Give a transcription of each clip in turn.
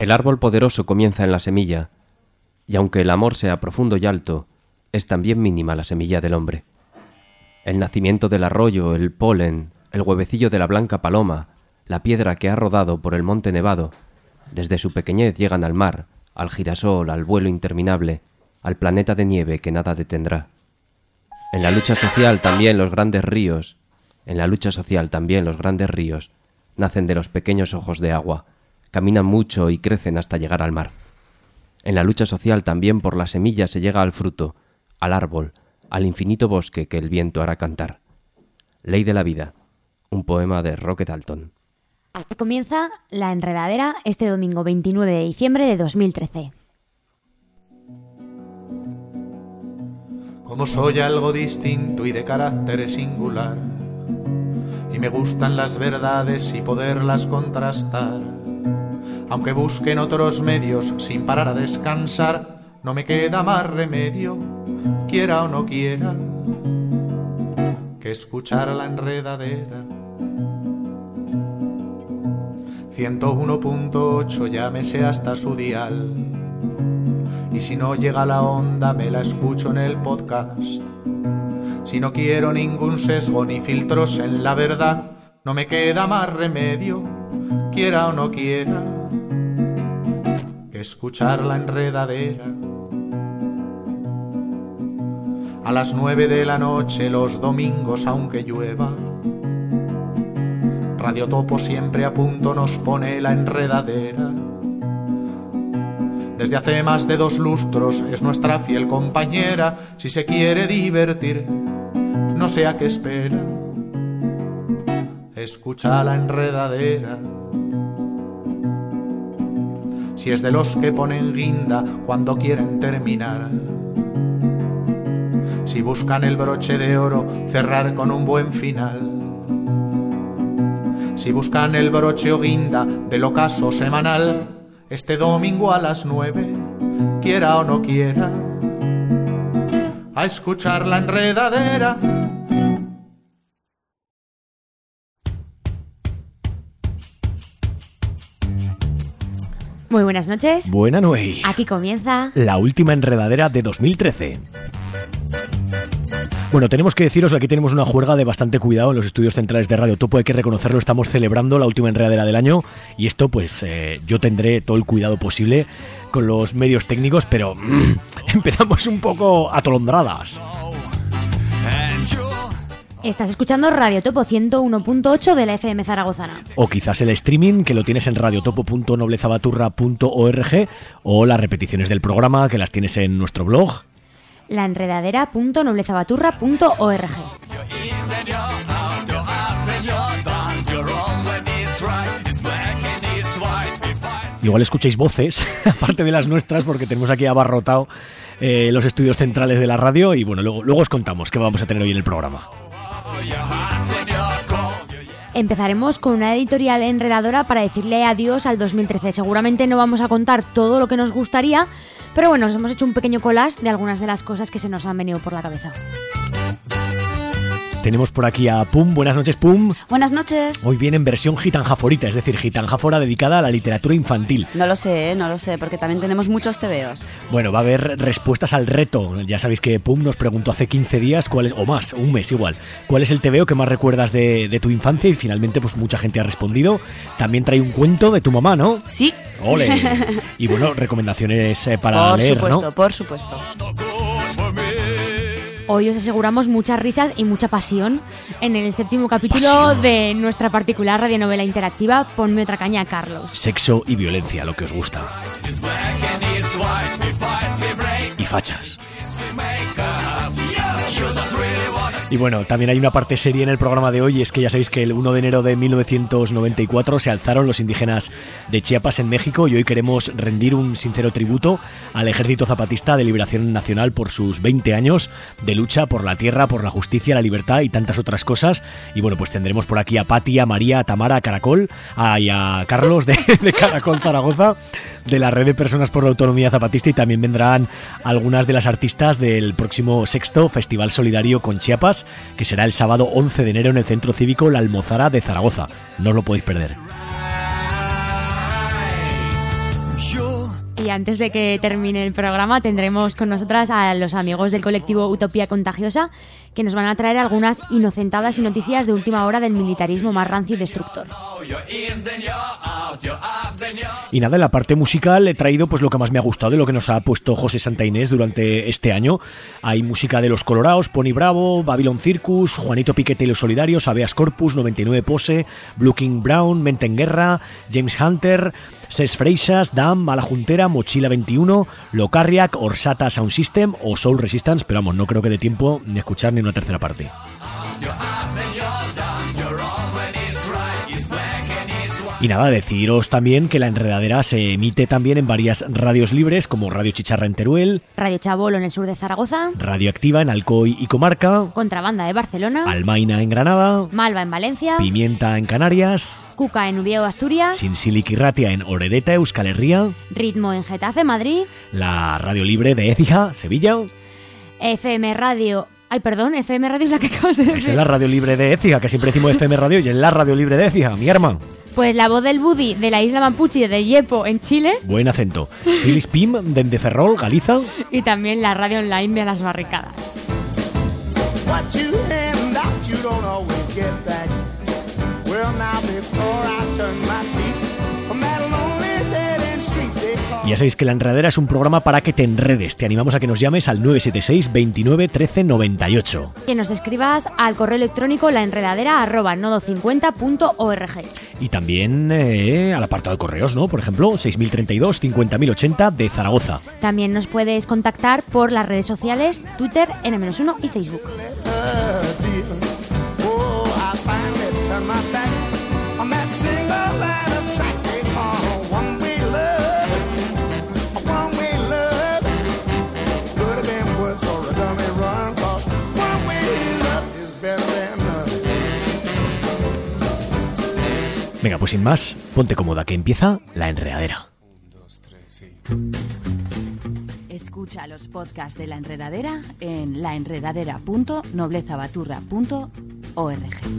El árbol poderoso comienza en la semilla, y aunque el amor sea profundo y alto, es también mínima la semilla del hombre. El nacimiento del arroyo, el polen, el huevecillo de la blanca paloma, la piedra que ha rodado por el monte nevado, desde su pequeñez llegan al mar, al girasol, al vuelo interminable, al planeta de nieve que nada detendrá. En la lucha social también los grandes ríos, nacen de los pequeños ojos de agua, caminan mucho y crecen hasta llegar al mar. En la lucha social también por la semilla se llega al fruto, al árbol, al infinito bosque que el viento hará cantar. Ley de la vida, un poema de Roque Dalton. Así comienza La Enredadera este domingo 29 de diciembre de 2013. Como soy algo distinto y de carácter singular, y me gustan las verdades y poderlas contrastar, aunque busquen otros medios sin parar a descansar, no me queda más remedio, quiera o no quiera, que escuchar La Enredadera. 101.8, llámese hasta su dial, y si no llega la onda me la escucho en el podcast. Si no quiero ningún sesgo ni filtros en la verdad, no me queda más remedio, quiera o no quiera, que escuchar La Enredadera. A las 9 de la noche los domingos aunque llueva, Radio Topo siempre a punto nos pone La Enredadera. Desde hace más de 2 lustros es nuestra fiel compañera. Si se quiere divertir, no sé a qué espera, escucha La Enredadera. Si es de los que ponen guinda cuando quieren terminar, si buscan el broche de oro cerrar con un buen final, si buscan el broche o guinda del ocaso semanal, este domingo a las 9, quiera o no quiera, a escuchar La Enredadera. Muy buenas noches. Buena noche. Aquí comienza La última enredadera de 2013. Bueno, tenemos que deciros que aquí tenemos una juerga de bastante cuidado en los estudios centrales de Radio Topo, hay que reconocerlo, estamos celebrando la última enredadera del año y esto pues yo tendré todo el cuidado posible con los medios técnicos, pero empezamos un poco atolondradas. Estás escuchando Radio Topo 101.8 de la FM zaragozana. O quizás el streaming, que lo tienes en radiotopo.noblezabaturra.org, o las repeticiones del programa, que las tienes en nuestro blog laenredadera.noblezabaturra.org. Igual escucháis voces, aparte de las nuestras, porque tenemos aquí abarrotado los estudios centrales de la radio y bueno, luego os contamos qué vamos a tener hoy en el programa. Empezaremos con una editorial enredadora para decirle adiós al 2013. Seguramente no vamos a contar todo lo que nos gustaría, pero bueno, nos hemos hecho un pequeño collage de algunas de las cosas que se nos han venido por la cabeza. Tenemos por aquí a Pum. Buenas noches, Pum. Buenas noches. Hoy viene en versión gitanjaforita, es decir, gitanjafora dedicada a la literatura infantil. No lo sé, porque también tenemos muchos tebeos. Bueno, va a haber respuestas al reto. Ya sabéis que Pum nos preguntó hace 15 días, cuál es, o más, un mes igual, cuál es el tebeo que más recuerdas de tu infancia y finalmente pues mucha gente ha respondido. También trae un cuento de tu mamá, ¿no? Sí. ¡Ole! Y bueno, recomendaciones para leer, ¿no? Por supuesto. Hoy os aseguramos muchas risas y mucha pasión en el 7º capítulo de nuestra particular radionovela interactiva Ponme otra caña, Carlos. Sexo y violencia, lo que os gusta. Y fachas. Y bueno, también hay una parte seria en el programa de hoy, es que ya sabéis que el 1 de enero de 1994 se alzaron los indígenas de Chiapas en México y hoy queremos rendir un sincero tributo al Ejército Zapatista de Liberación Nacional por sus 20 años de lucha por la tierra, por la justicia, la libertad y tantas otras cosas. Y bueno, pues tendremos por aquí a Pati, a María, a Tamara, a Caracol, y a Carlos de Caracol Zaragoza, de la Red de Personas por la Autonomía Zapatista, y también vendrán algunas de las artistas del próximo 6º Festival Solidario con Chiapas, que será el sábado 11 de enero en el Centro Cívico La Almozara de Zaragoza. No os lo podéis perder. Y antes de que termine el programa tendremos con nosotras a los amigos del colectivo Utopía Contagiosa, que nos van a traer algunas inocentadas y noticias de última hora del militarismo más rancio y destructor. Y nada, en la parte musical he traído pues lo que más me ha gustado de lo que nos ha puesto José Santa Inés durante este año. Hay música de Los Colorados, Pony Bravo, Babylon Circus, Juanito Piquete y los Solidarios, Habeas Corpus, 99 Pose, Blue King Brown, Mente en Guerra, James Hunter, Ses Freixas, Dam, Mala Juntera, Mochila 21, Locarriac, Orsata Sound System o Soul Resistance, pero vamos, no creo que dé tiempo ni escuchar ni una tercera parte. Y nada, deciros también que La Enredadera se emite también en varias radios libres como Radio Chicharra en Teruel, Radio Chabolo en el sur de Zaragoza, Radio Activa en Alcoy y Comarca, Contrabanda de Barcelona, Almaina en Granada, Malva en Valencia, Pimienta en Canarias, Cuca en Ubiego, Asturias, Sinsilik y Ratia en Orereta, Euskal Herria, Ritmo en Getafe, Madrid, la Radio Libre de Écija, Sevilla, FM Radio... FM Radio es la que acabas de decir. Es la Radio Libre de Écija, que siempre decimos FM Radio y es la Radio Libre de Écija, mi arma. Pues la voz del Budi de la isla Mapuche de Yepo en Chile. Buen acento. Filis Pim de Ferrol, Galiza. Y también la radio online de Las Barricadas. Y ya sabéis que La Enredadera es un programa para que te enredes. Te animamos a que nos llames al 976 29 13 98. Que nos escribas al correo electrónico laenredadera@nodo50.org. Y también al apartado de correos, ¿no? Por ejemplo, 6032 50080 de Zaragoza. También nos puedes contactar por las redes sociales, Twitter, N-1 y Facebook. Venga, pues sin más, ponte cómoda que empieza La Enredadera. Escucha los podcasts de La Enredadera en laenredadera.noblezabaturra.org.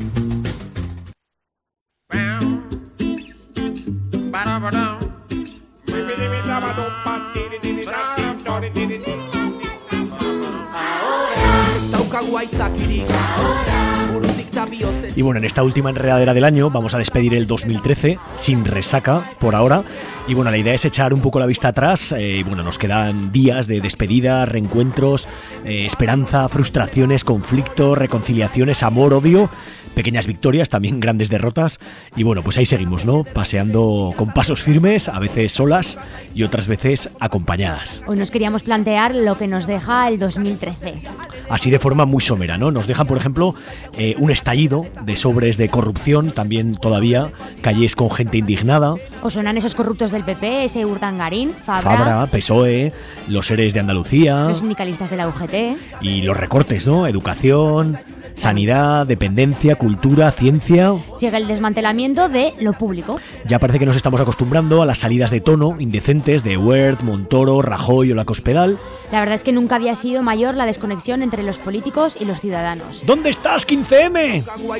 Y bueno, en esta última enredadera del año vamos a despedir el 2013 sin resaca por ahora. Y bueno, la idea es echar un poco la vista atrás. Bueno, nos quedan días de despedida, reencuentros, esperanza, frustraciones, conflictos, reconciliaciones, amor, odio, pequeñas victorias, también grandes derrotas. Y bueno, pues ahí seguimos, ¿no? Paseando con pasos firmes, a veces solas y otras veces acompañadas. Hoy nos queríamos plantear lo que nos deja el 2013. Así de forma muy somera, ¿no? Nos dejan, por ejemplo, un estallido de sobres de corrupción, también todavía calles con gente indignada. O suenan esos corruptos del PP, ese Urdangarín, Fabra, PSOE, los ERES de Andalucía, los sindicalistas de la UGT y los recortes, ¿no? Educación, sanidad, dependencia, cultura, ciencia. Sigue el desmantelamiento de lo público. Ya parece que nos estamos acostumbrando a las salidas de tono indecentes de Wert, Montoro, Rajoy o la Cospedal. La verdad es que nunca había sido mayor la desconexión entre los políticos y los ciudadanos. ¿Dónde estás, 15M?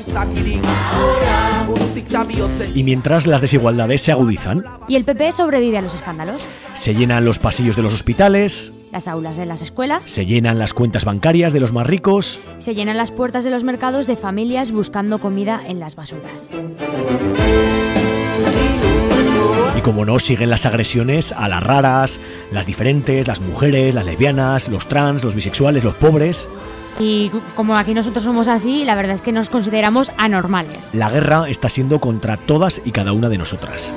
Y mientras las desigualdades se agudizan. Y el PP sobrevive a los escándalos. Se llenan los pasillos de los hospitales, las aulas de las escuelas, se llenan las cuentas bancarias de los más ricos, se llenan las puertas de los mercados de familias buscando comida en las basuras. Y como no, siguen las agresiones a las raras, las diferentes, las mujeres, las lesbianas, los trans, los bisexuales, los pobres. Y como aquí nosotros somos así, la verdad es que nos consideramos anormales. La guerra está siendo contra todas y cada una de nosotras.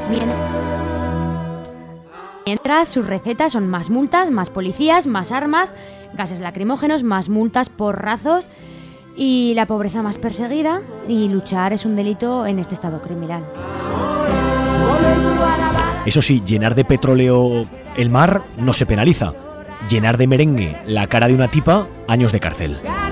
Mientras sus recetas son más multas, más policías, más armas, gases lacrimógenos, más multas, porrazos y la pobreza más perseguida, y luchar es un delito en este estado criminal. Eso sí, llenar de petróleo el mar no se penaliza. Llenar de merengue la cara de una tipa, años de cárcel.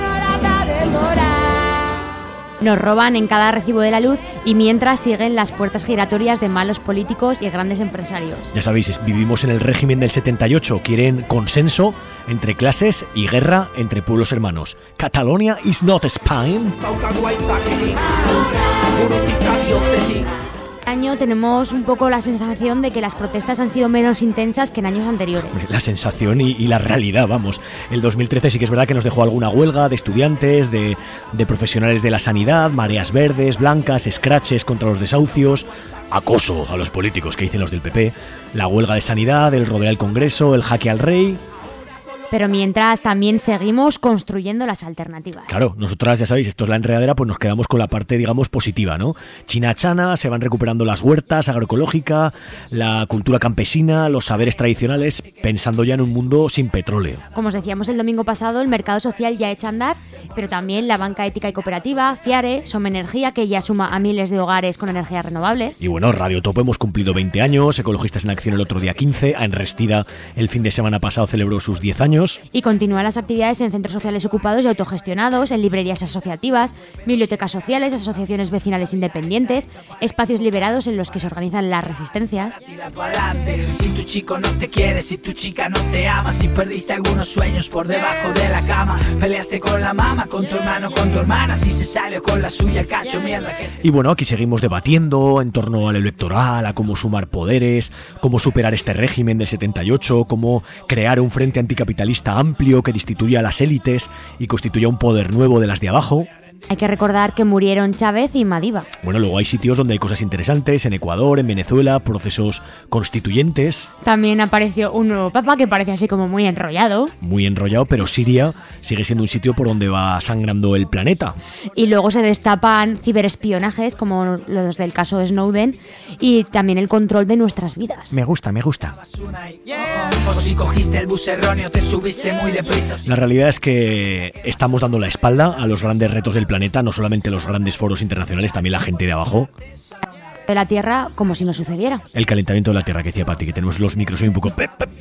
Nos roban en cada recibo de la luz y mientras siguen las puertas giratorias de malos políticos y grandes empresarios. Ya sabéis, vivimos en el régimen del 78. Quieren consenso entre clases y guerra entre pueblos hermanos. Catalonia is not Spain. Año tenemos un poco la sensación de que las protestas han sido menos intensas que en años anteriores. La sensación y la realidad, vamos. El 2013 sí que es verdad que nos dejó alguna huelga de estudiantes, de profesionales de la sanidad, mareas verdes, blancas, escraches contra los desahucios, acoso a los políticos que dicen los del PP, la huelga de sanidad, el rodeo al Congreso, el jaque al rey. Pero mientras también seguimos construyendo las alternativas. Claro, nosotras, ya sabéis, esto es la enredadera, pues nos quedamos con la parte, digamos, positiva, ¿no? China-chana, se van recuperando las huertas, agroecológica, la cultura campesina, los saberes tradicionales, pensando ya en un mundo sin petróleo. Como os decíamos el domingo pasado, el mercado social ya echa a andar, pero también la banca ética y cooperativa, Fiare, Som Energía, que ya suma a miles de hogares con energías renovables. Y bueno, Radio Topo hemos cumplido 20 años, Ecologistas en Acción el otro día 15, Enrestida el fin de semana pasado celebró sus 10 años. Y continúan las actividades en centros sociales ocupados y autogestionados, en librerías asociativas, bibliotecas sociales, asociaciones vecinales independientes, espacios liberados en los que se organizan las resistencias. Si tu chico no te quiere, si tu chica no te ama, si perdiste algunos sueños por debajo de la cama, peleaste con la mamá, con tu hermano, con tu hermana, si se salió con la suya el cacho mierda que... Y bueno, aquí seguimos debatiendo en torno al electoral, a cómo sumar poderes, cómo superar este régimen del 78, cómo crear un frente anticapitalista amplio que destituya a las élites y constituya un poder nuevo de las de abajo. Hay que recordar que murieron Chávez y Madiba. Bueno, luego hay sitios donde hay cosas interesantes, en Ecuador, en Venezuela, procesos constituyentes. También apareció un nuevo papa que parece así como muy enrollado. Muy enrollado, pero Siria sigue siendo un sitio por donde va sangrando el planeta. Y luego se destapan ciberespionajes como los del caso de Snowden y también el control de nuestras vidas. Me gusta, me gusta. O si cogiste el bus erróneo, te subiste muy deprisa. La realidad es que estamos dando la espalda a los grandes retos del planeta, no solamente los grandes foros internacionales, también la gente de abajo. De la Tierra como si no sucediera. El calentamiento de la Tierra, que decía Pati, que tenemos los micros hoy un poco...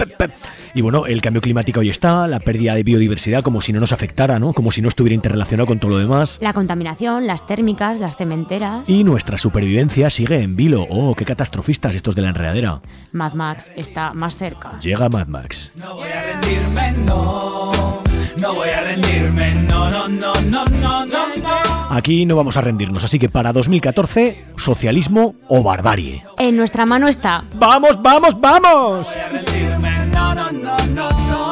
Y bueno, el cambio climático hoy está, la pérdida de biodiversidad como si no nos afectara, ¿no? Como si no estuviera interrelacionado con todo lo demás. La contaminación, las térmicas, las cementeras... Y nuestra supervivencia sigue en vilo. ¡Oh, qué catastrofistas estos de la enredadera! Mad Max está más cerca. Llega Mad Max. No voy a rendirme, no. No voy a rendirme, no, no, no, no, no, no, no. Aquí no vamos a rendirnos, así que para 2014, socialismo o barbarie. En nuestra mano está... ¡Vamos, vamos, vamos! No voy a rendirme, no, no, no, no,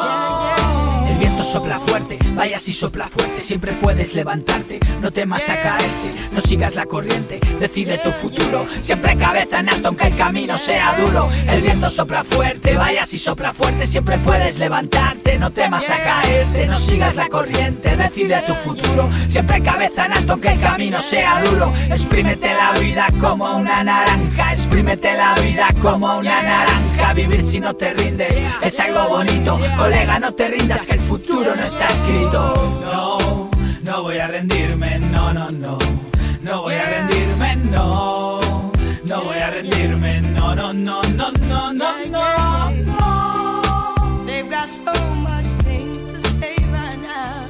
no. El viento sopla fuerte, vaya si sopla fuerte, siempre puedes levantarte, no temas a caerte, no sigas la corriente, decide tu futuro, siempre cabeza en alto aunque el camino sea duro. El viento sopla fuerte, vaya si sopla fuerte, siempre puedes levantarte, no temas a caerte, no sigas la corriente, decide tu futuro, siempre cabeza en alto aunque el camino sea duro. Exprímete la vida como una naranja, exprímete la vida como una naranja, vivir si no te rindes es algo bonito, colega no te rindas que el futuro no está escrito. No, no voy a rendirme, no, no, no. No voy a rendirme, no. No voy a rendirme, no, no, no, no, no, no, no, no. They've got so much things to say right now.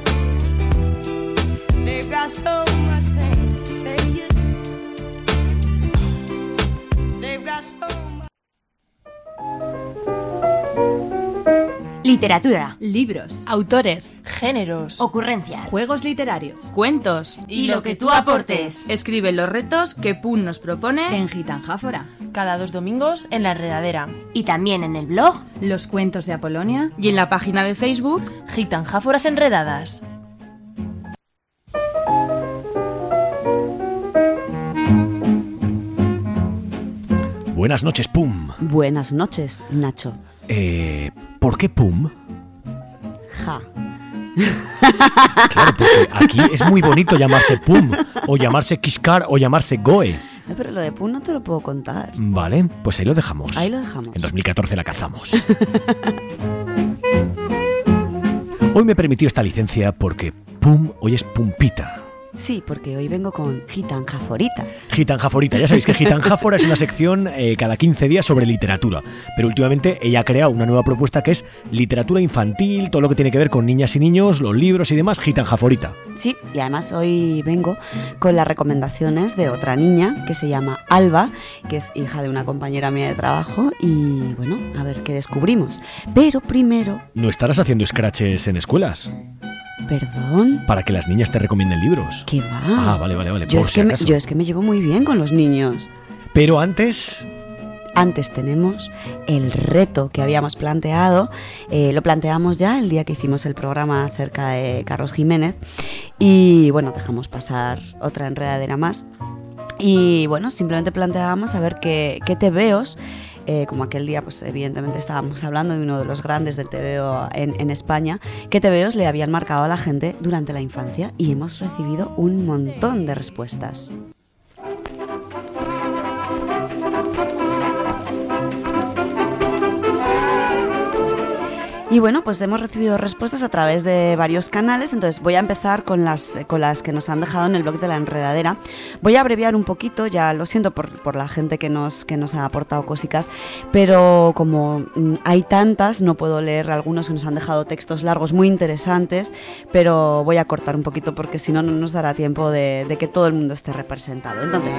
They've got so much things to say, yeah. They've got so much. Literatura, Libros, autores, Géneros, ocurrencias, juegos literarios, cuentos y lo que tú aportes. Escribe los retos que Pun nos propone En Gitanjáfora, cada 2 domingos en la enredadera y también en el blog. los cuentos de Apolonia. y en la página de Facebook Gitanjáforas Enredadas. Buenas noches, Pum. Buenas noches, Nacho. ¿Por qué Pum? Ja. Claro, porque aquí es muy bonito llamarse Pum, o llamarse Kiskar, o llamarse Goe. No, pero lo de Pum no te lo puedo contar. Vale, pues ahí lo dejamos. Ahí lo dejamos. En 2014 la cazamos. Hoy me he permitido esta licencia porque Pum hoy es Pumpita. Sí, porque hoy vengo con Gitanjáforita. Gitanjáforita, ya sabéis que Gitanjáfora es una sección cada 15 días sobre literatura, pero últimamente ella ha creado una nueva propuesta que es literatura infantil, todo lo que tiene que ver con niñas y niños, los libros y demás, Gitanjáforita. Sí, y además hoy vengo con las recomendaciones de otra niña que se llama Alba, que es hija de una compañera mía de trabajo, y bueno, a ver qué descubrimos. Pero primero... ¿No estarás haciendo scratches en escuelas? ¿Perdón? Para que las niñas te recomienden libros. ¿Qué va? Ah, vale. Yo Por es, si que acaso. yo es que me llevo muy bien con los niños. Pero antes tenemos el reto que habíamos planteado. Lo planteamos ya el día que hicimos el programa acerca de Carlos Jiménez. Y bueno, dejamos pasar otra enredadera más. Y bueno, simplemente planteábamos a ver qué tebeos, como aquel día pues evidentemente estábamos hablando de uno de los grandes del tebeo en España, qué tebeos le habían marcado a la gente durante la infancia, y hemos recibido un montón de respuestas. Y bueno, pues hemos recibido respuestas a través de varios canales, entonces voy a empezar con las que nos han dejado en el blog de La Enredadera. Voy a abreviar un poquito, ya lo siento por la gente que nos ha aportado cositas, pero como hay tantas, no puedo leer algunos que nos han dejado textos largos muy interesantes, pero voy a cortar un poquito porque si no, no nos dará tiempo de que todo el mundo esté representado.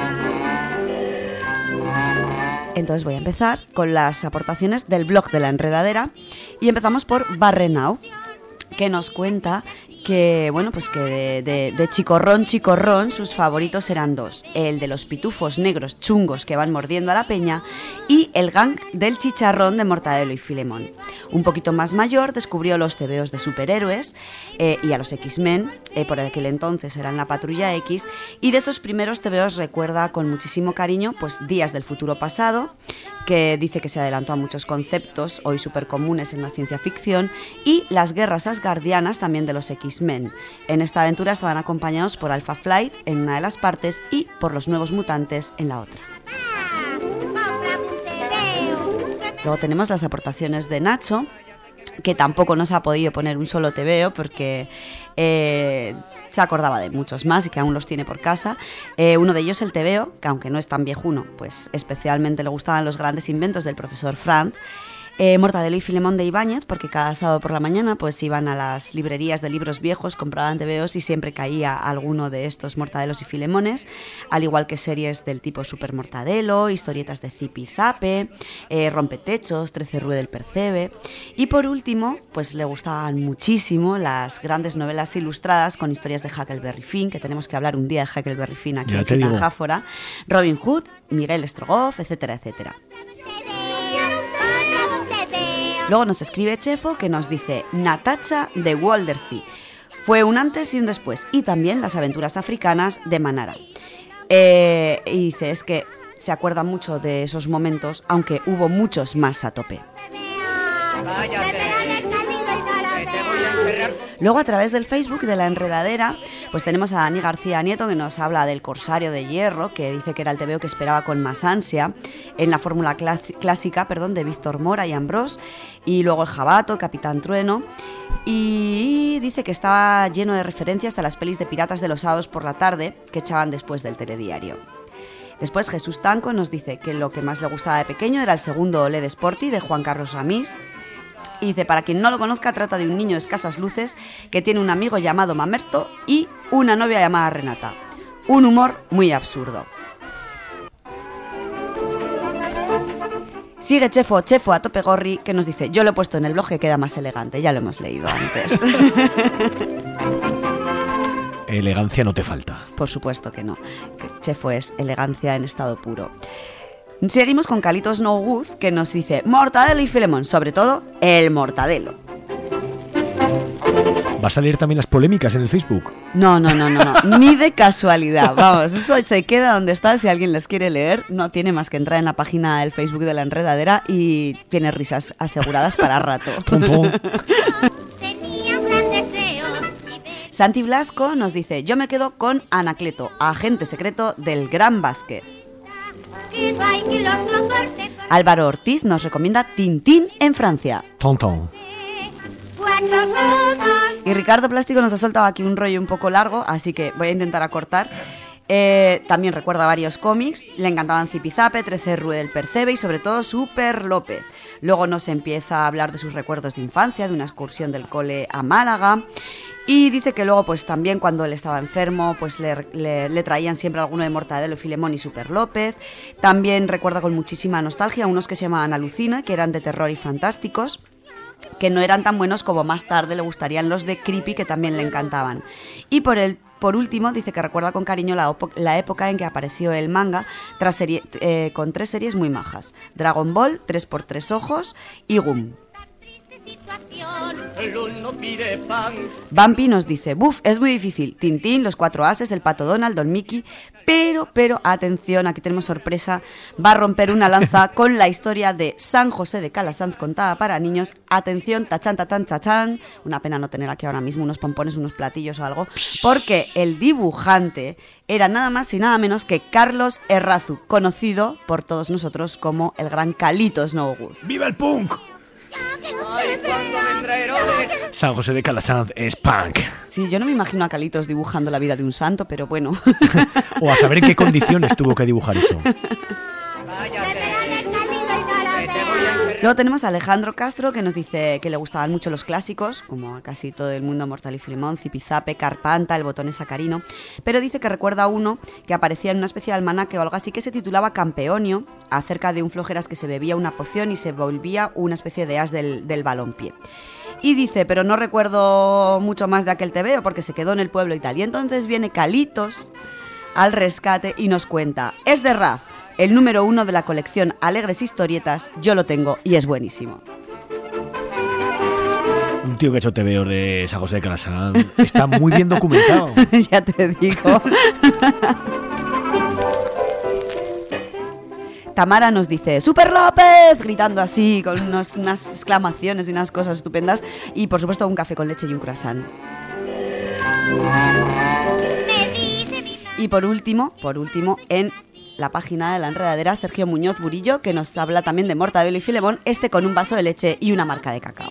Entonces voy a empezar con las aportaciones del blog de La Enredadera y empezamos por Barrenau, que nos cuenta que, bueno, pues que de chicorrón, sus favoritos eran dos: el de los pitufos negros chungos que van mordiendo a la peña y el gang del chicharrón de Mortadelo y Filemón. Un poquito más mayor descubrió los tebeos de superhéroes y a los X-Men, por aquel entonces eran la Patrulla X, y de esos primeros tebeos recuerda con muchísimo cariño pues Días del futuro pasado, que dice que se adelantó a muchos conceptos hoy súper comunes en la ciencia ficción, y las guerras asgardianas también de los X-Men. En esta aventura estaban acompañados por Alpha Flight en una de las partes y por los Nuevos Mutantes en la otra. Luego tenemos las aportaciones de Nacho, que tampoco nos ha podido poner un solo tebeo porque se acordaba de muchos más y que aún los tiene por casa. Uno de ellos el tebeo, que aunque no es tan viejuno, pues especialmente le gustaban los grandes inventos del profesor Franz. Mortadelo y Filemón de Ibáñez, porque cada sábado por la mañana pues iban a las librerías de libros viejos, compraban tebeos y siempre caía alguno de estos Mortadelos y Filemones, al igual que series del tipo Super Mortadelo, historietas de Zip y Zape, Rompetechos, 13 Rue del Percebe. Y por último, pues le gustaban muchísimo las grandes novelas ilustradas con historias de Huckleberry Finn, que tenemos que hablar un día de Huckleberry Finn aquí en Gitanjáfora, Robin Hood, Miguel Strogoff, etcétera, etcétera. Luego nos escribe Chefo, que nos dice Natacha de Waldercy. Fue un antes y un después. Y también las aventuras africanas de Manara. Y dice, es que se acuerda mucho de esos momentos, aunque hubo muchos más a tope. Luego a través del Facebook de La Enredadera pues tenemos a Dani García Nieto, que nos habla del Corsario de Hierro, que dice que era el tebeo que esperaba con más ansia en la fórmula clásica de Víctor Mora y Ambrós, y luego el Jabato, Capitán Trueno, y dice que estaba lleno de referencias a las pelis de piratas de los sábados por la tarde que echaban después del telediario. Después Jesús Tanco nos dice que lo que más le gustaba de pequeño era el segundo Olé de Sporty de Juan Carlos Ramís. Y dice, para quien no lo conozca, trata de un niño de escasas luces que tiene un amigo llamado Mamerto y una novia llamada Renata. Un humor muy absurdo. Sigue Chefo a tope gorri, que nos dice, yo lo he puesto en el blog que queda más elegante, ya lo hemos leído antes. Elegancia no te falta. Por supuesto que no. Chefo es elegancia en estado puro. Seguimos con Calitos No Good, que nos dice Mortadelo y Filemón, sobre todo el Mortadelo. ¿Va a salir también las polémicas en el Facebook? No, ni de casualidad. Vamos, eso se queda donde está. Si alguien les quiere leer, no tiene más que entrar en la página del Facebook de La Enredadera y tiene risas aseguradas para rato. Santi Blasco nos dice, yo me quedo con Anacleto, agente secreto del Gran Vázquez. Álvaro Ortiz nos recomienda Tintín en Francia. Tonton. Y Ricardo Plástico nos ha soltado aquí un rollo un poco largo, así que voy a intentar acortar. También recuerda varios cómics, le encantaban Zipizape, 13 Rue del Percebe y sobre todo Super López. Luego nos empieza a hablar de sus recuerdos de infancia, de una excursión del cole a Málaga. Y dice que luego pues también cuando él estaba enfermo pues le traían siempre alguno de Mortadelo, Filemón y Super López. También recuerda con muchísima nostalgia unos que se llamaban Alucina, que eran de terror y fantásticos, que no eran tan buenos como más tarde le gustarían los de Creepy, que también le encantaban. Y por por último, dice que recuerda con cariño la época en que apareció el manga con 3 series muy majas. Dragon Ball, 3x3 ojos y Gum. Bumpy nos dice, buf, es muy difícil. Tintín, Los 4 Ases, El Pato Donald, Don Mickey. Pero, atención, aquí tenemos sorpresa. Va a romper una lanza con la historia de San José de Calasanz contada para niños. Atención, tachán, tatán, chachán. Una pena no tener aquí ahora mismo unos pompones, unos platillos o algo. Porque el dibujante era nada más y nada menos que Carlos Errazu, conocido por todos nosotros como el gran Calito Snowgood. ¡Viva el punk! San José de Calasanz es punk. Sí, yo no me imagino a Calitos dibujando la vida de un santo, pero bueno. O a saber en qué condiciones tuvo que dibujar eso. Luego tenemos a Alejandro Castro, que nos dice que le gustaban mucho los clásicos, como a casi todo el mundo, Mortal y Filemón, Zipizape, Carpanta, El Botón Sacarino, pero dice que recuerda uno que aparecía en una especie de almanaque o algo así que se titulaba Campeonio, acerca de un flojeras que se bebía una poción y se volvía una especie de as del balompié. Y dice, pero no recuerdo mucho más de aquel tebeo porque se quedó en el pueblo y tal. Y entonces viene Calitos al rescate y nos cuenta, es de Raf, el número 1 de la colección Alegres Historietas, yo lo tengo y es buenísimo. Un tío que ha hecho tebeos de San José de Calasanz está muy bien documentado. Ya te digo. Tamara nos dice ¡Super López! Gritando así, con unas exclamaciones y unas cosas estupendas. Y por supuesto un café con leche y un croissant. Y por último, en la página de La Enredadera, Sergio Muñoz Burillo, que nos habla también de Mortadelo y Filemón, con un vaso de leche y una marca de cacao.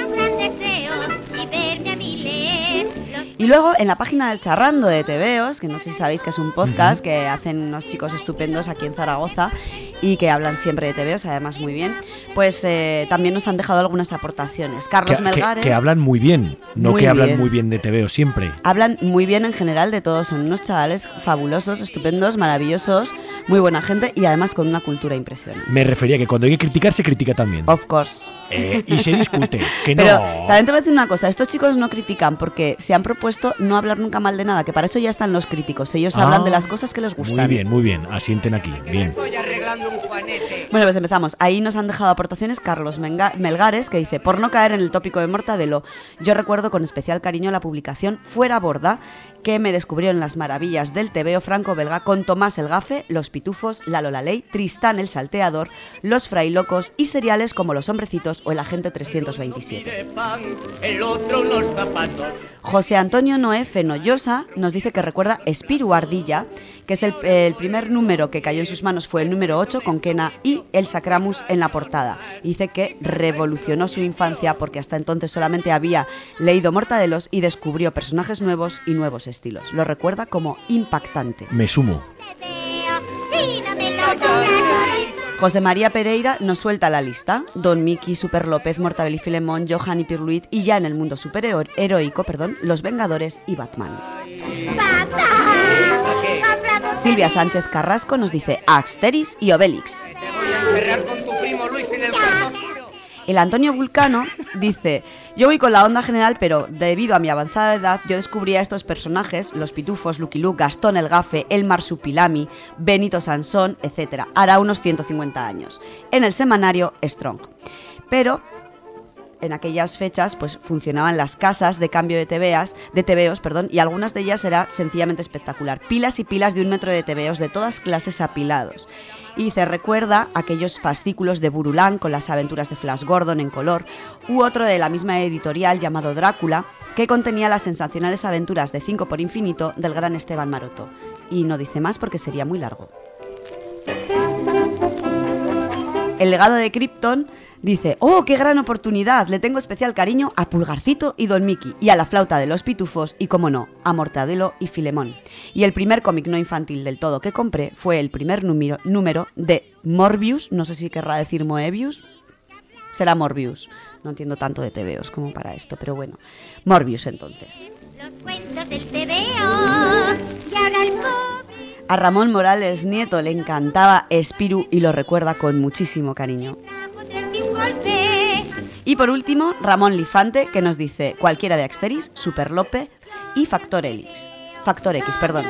Y luego en la página del Charrando de Tebeos, que no sé si sabéis que es un podcast que hacen unos chicos estupendos aquí en Zaragoza y que hablan siempre de tebeos, además muy bien, pues también nos han dejado algunas aportaciones. Carlos Melgares... Que hablan muy bien, no muy que hablan bien. Muy bien de tebeos siempre. Hablan muy bien en general de todos, son unos chavales fabulosos, estupendos, maravillosos, muy buena gente y además con una cultura impresionante. Me refería que cuando hay que criticar, se critica también. Of course. Y se discute, que Pero no... también te voy a decir una cosa, estos chicos no critican porque se han propuesto no hablar nunca mal de nada, que para eso ya están los críticos, ellos hablan de las cosas que les gustan. Muy bien, asienten aquí, bien. Bueno, pues empezamos. Ahí nos han dejado aportaciones Carlos Melgares, que dice, por no caer en el tópico de Mortadelo, yo recuerdo con especial cariño la publicación Fuera Borda, que me descubrió en las maravillas del tebeo franco-belga con Tomás el Gafe, Los Pitufos, Lalo la Ley, Tristán el Salteador, Los Frailocos y seriales como Los Hombrecitos o El Agente 327. José Antonio Noé Fenollosa nos dice que recuerda Espiru Ardilla, que es el primer número que cayó en sus manos fue el número 8 con Kena y el Sacramus en la portada. Y dice que revolucionó su infancia porque hasta entonces solamente había leído Mortadelos y descubrió personajes nuevos y nuevos estilos. Lo recuerda como impactante. Me sumo. José María Pereira nos suelta la lista. Don Mickey, Super López, Mortadelo y Filemón, Johan y Pirluit y ya en el mundo superheroico, Los Vengadores y Batman. Silvia Sánchez Carrasco nos dice Asterix y Obelix. El Antonio Vulcano dice, yo voy con la onda general, pero debido a mi avanzada edad, yo descubrí a estos personajes, los Pitufos, Lucky Luke, Gastón el Gafe, el Marsupilami, Benito Sansón, etc. Hará unos 150 años, en el semanario Strong. Pero en aquellas fechas pues funcionaban las casas de cambio de tebeos, y algunas de ellas era sencillamente espectacular. Pilas y pilas de 1 metro de tebeos de todas clases apilados. Y se recuerda aquellos fascículos de Burulán con las aventuras de Flash Gordon en color, u otro de la misma editorial llamado Drácula, que contenía las sensacionales aventuras de 5 por infinito del gran Esteban Maroto. Y no dice más porque sería muy largo. El legado de Krypton dice, ¡oh, qué gran oportunidad! Le tengo especial cariño a Pulgarcito y Don Mickey, y a la flauta de los Pitufos, y como no, a Mortadelo y Filemón. Y el primer cómic no infantil del todo que compré fue el primer número de Morbius, no sé si querrá decir Moebius, será Morbius, no entiendo tanto de tebeos como para esto, pero bueno, Morbius entonces. Los cuentos del tebeo, y ahora el a Ramón Morales Nieto le encantaba Espiru y lo recuerda con muchísimo cariño. Y por último, Ramón Lifante, que nos dice cualquiera de Asterix, Super López y Factor Helix. Factor X, perdón.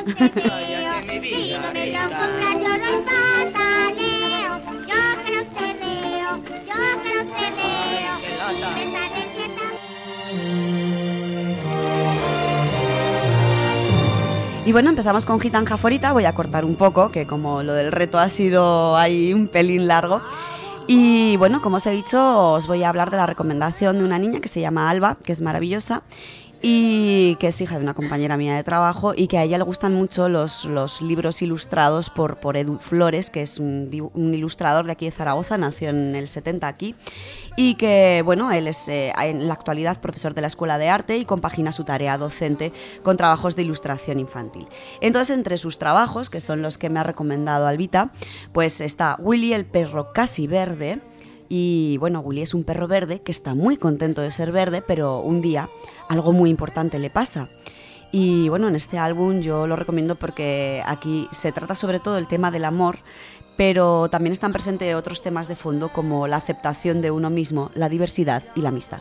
Y bueno, empezamos con Gitanja Forita. Voy a cortar un poco, que como lo del reto ha sido ahí un pelín largo. Y bueno, como os he dicho, os voy a hablar de la recomendación de una niña que se llama Alba, que es maravillosa y que es hija de una compañera mía de trabajo, y que a ella le gustan mucho los libros ilustrados por Edu Flores, que es un ilustrador de aquí de Zaragoza, nació en el 70 aquí, y que, bueno, él es en la actualidad profesor de la Escuela de Arte y compagina su tarea docente con trabajos de ilustración infantil. Entonces, entre sus trabajos, que son los que me ha recomendado Albita, pues está Willy el perro casi verde. Y bueno, Willy es un perro verde que está muy contento de ser verde, pero un día algo muy importante le pasa. Y bueno, en este álbum yo lo recomiendo porque aquí se trata sobre todo el tema del amor, pero también están presentes otros temas de fondo como la aceptación de uno mismo, la diversidad y la amistad.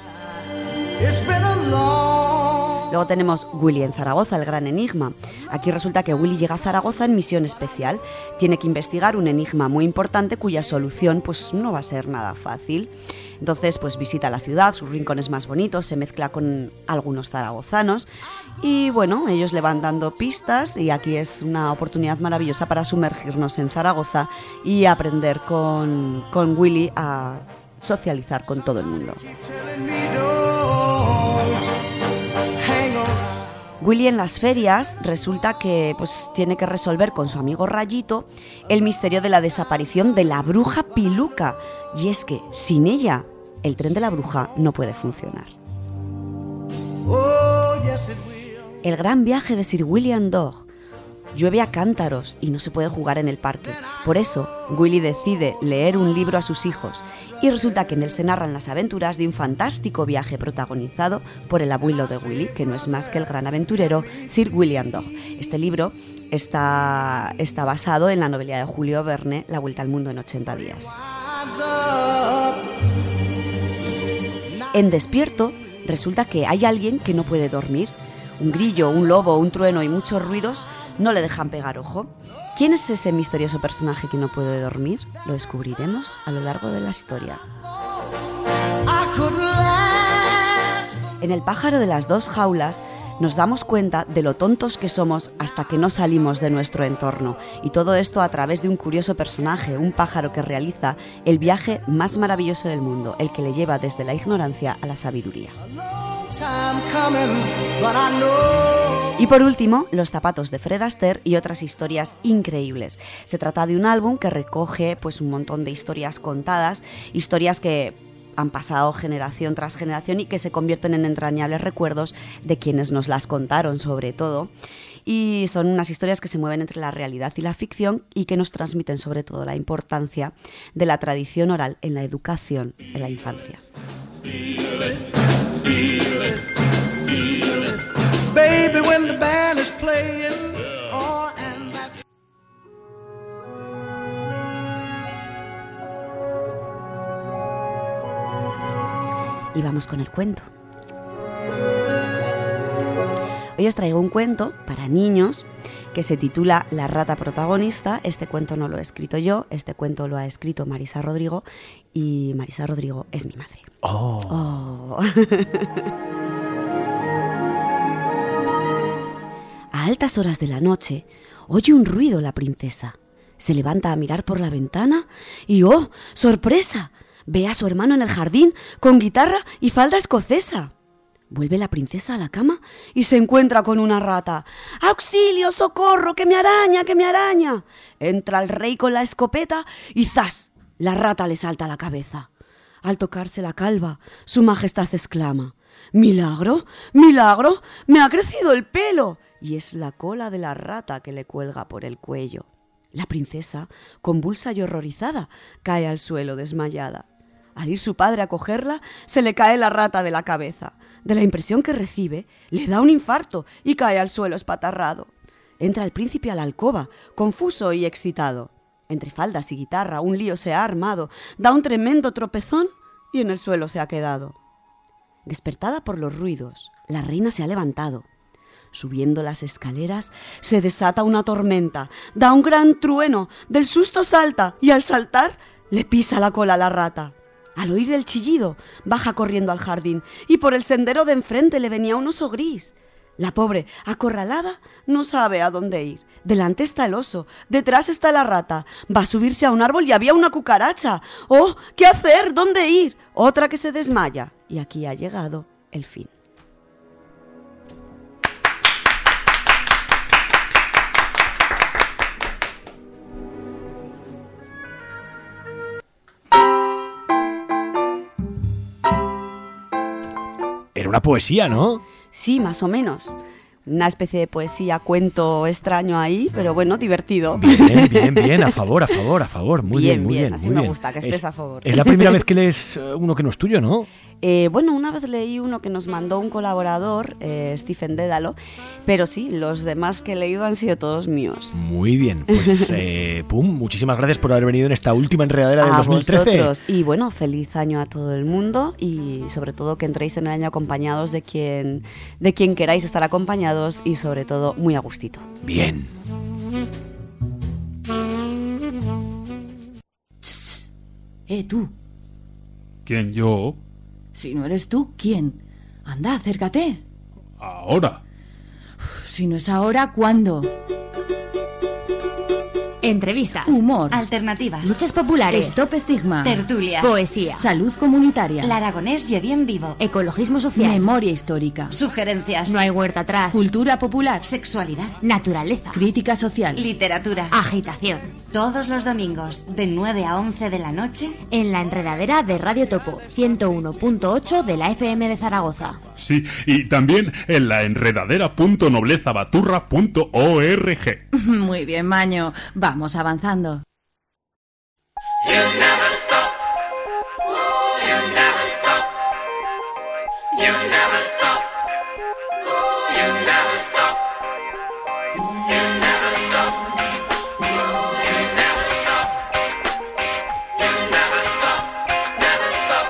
Luego tenemos Willy en Zaragoza, el gran enigma. Aquí resulta que Willy llega a Zaragoza en misión especial. Tiene que investigar un enigma muy importante cuya solución pues no va a ser nada fácil. Entonces pues visita la ciudad, sus rincones más bonitos, se mezcla con algunos zaragozanos y bueno, ellos le van dando pistas, y aquí es una oportunidad maravillosa para sumergirnos en Zaragoza y aprender con Willy a socializar con todo el mundo. Willy en las ferias resulta que pues tiene que resolver con su amigo Rayito el misterio de la desaparición de la bruja Piluca, y es que sin ella el tren de la bruja no puede funcionar. El gran viaje de Sir William Dog. Llueve a cántaros y no se puede jugar en el parque. Por eso, Willy decide leer un libro a sus hijos, y resulta que en él se narran las aventuras de un fantástico viaje protagonizado por el abuelo de Willy, que no es más que el gran aventurero Sir William Dog. Este libro está basado en la novela de Julio Verne, La Vuelta al Mundo en 80 días. En Despierto, resulta que hay alguien que no puede dormir. Un grillo, un lobo, un trueno y muchos ruidos no le dejan pegar ojo. ¿Quién es ese misterioso personaje que no puede dormir? Lo descubriremos a lo largo de la historia. En El pájaro de las dos jaulas nos damos cuenta de lo tontos que somos hasta que no salimos de nuestro entorno. Y todo esto a través de un curioso personaje, un pájaro que realiza el viaje más maravilloso del mundo, el que le lleva desde la ignorancia a la sabiduría. Y por último, Los zapatos de Fred Astaire y otras historias increíbles. Se trata de un álbum que recoge pues un montón de historias contadas, historias que han pasado generación tras generación y que se convierten en entrañables recuerdos de quienes nos las contaron, sobre todo. Y son unas historias que se mueven entre la realidad y la ficción y que nos transmiten sobre todo la importancia de la tradición oral en la educación en la infancia. Baby, when the band is playing, oh, and that's... Y vamos con el cuento. Hoy os traigo un cuento para niños que se titula La rata protagonista. Este cuento no lo he escrito yo, este cuento lo ha escrito Marisa Rodrigo, y Marisa Rodrigo es mi madre. Oh. A altas horas de la noche, oye un ruido la princesa. Se levanta a mirar por la ventana y ¡oh, sorpresa! Ve a su hermano en el jardín con guitarra y falda escocesa. Vuelve la princesa a la cama y se encuentra con una rata. ¡Auxilio, socorro, que me araña, que me araña! Entra el rey con la escopeta y ¡zas! La rata le salta a la cabeza. Al tocarse la calva, su majestad exclama: ¡Milagro! ¡Milagro! ¡Me ha crecido el pelo! Y es la cola de la rata que le cuelga por el cuello. La princesa, convulsa y horrorizada, cae al suelo desmayada. Al ir su padre a cogerla, se le cae la rata de la cabeza. De la impresión que recibe, le da un infarto y cae al suelo espatarrado. Entra el príncipe a la alcoba, confuso y excitado. Entre faldas y guitarra, un lío se ha armado, da un tremendo tropezón y en el suelo se ha quedado. Despertada por los ruidos, la reina se ha levantado. Subiendo las escaleras, se desata una tormenta, da un gran trueno, del susto salta y al saltar le pisa la cola a la rata. Al oír el chillido, baja corriendo al jardín y por el sendero de enfrente le venía un oso gris. La pobre, acorralada, no sabe a dónde ir. Delante está el oso, detrás está la rata. Va a subirse a un árbol y había una cucaracha. ¡Oh! ¿Qué hacer? ¿Dónde ir? Otra que se desmaya. Y aquí ha llegado el fin. Era una poesía, ¿no? Sí, más o menos. Una especie de poesía, cuento extraño ahí, pero bueno, divertido. Bien, a favor. Muy bien. Así me gusta, que estés a favor. Es la primera vez que lees uno que no es tuyo, ¿no? Bueno, una vez leí uno que nos mandó un colaborador, Stephen Dédalo, pero sí, los demás que he leído han sido todos míos. Muy bien, pues muchísimas gracias por haber venido en esta última enredadera del a 2013. Vosotros. Y bueno, feliz año a todo el mundo y sobre todo que entréis en el año acompañados de quien queráis estar acompañados y sobre todo muy a gustito. Bien. Tú. ¿Quién, yo? Si no eres tú, ¿quién? Anda, acércate. Ahora. Si no es ahora, ¿cuándo? Entrevistas, humor, alternativas, luchas populares, Stop Estigma, tertulias, poesía, salud comunitaria, el aragonés y bien vivo, ecologismo social, memoria histórica, sugerencias, no hay huerta atrás, cultura popular, sexualidad, naturaleza, crítica social, literatura, agitación. Todos los domingos de 9 a 11 de la noche en la enredadera de Radio Topo 101.8 de la FM de Zaragoza. Sí, y también en la enredadera.noblezabaturra.org. Muy bien, Maño. Vamos avanzando. You never stop. You never stop. You never stop. You never stop. You never stop. You never stop. You never stop. Never stop.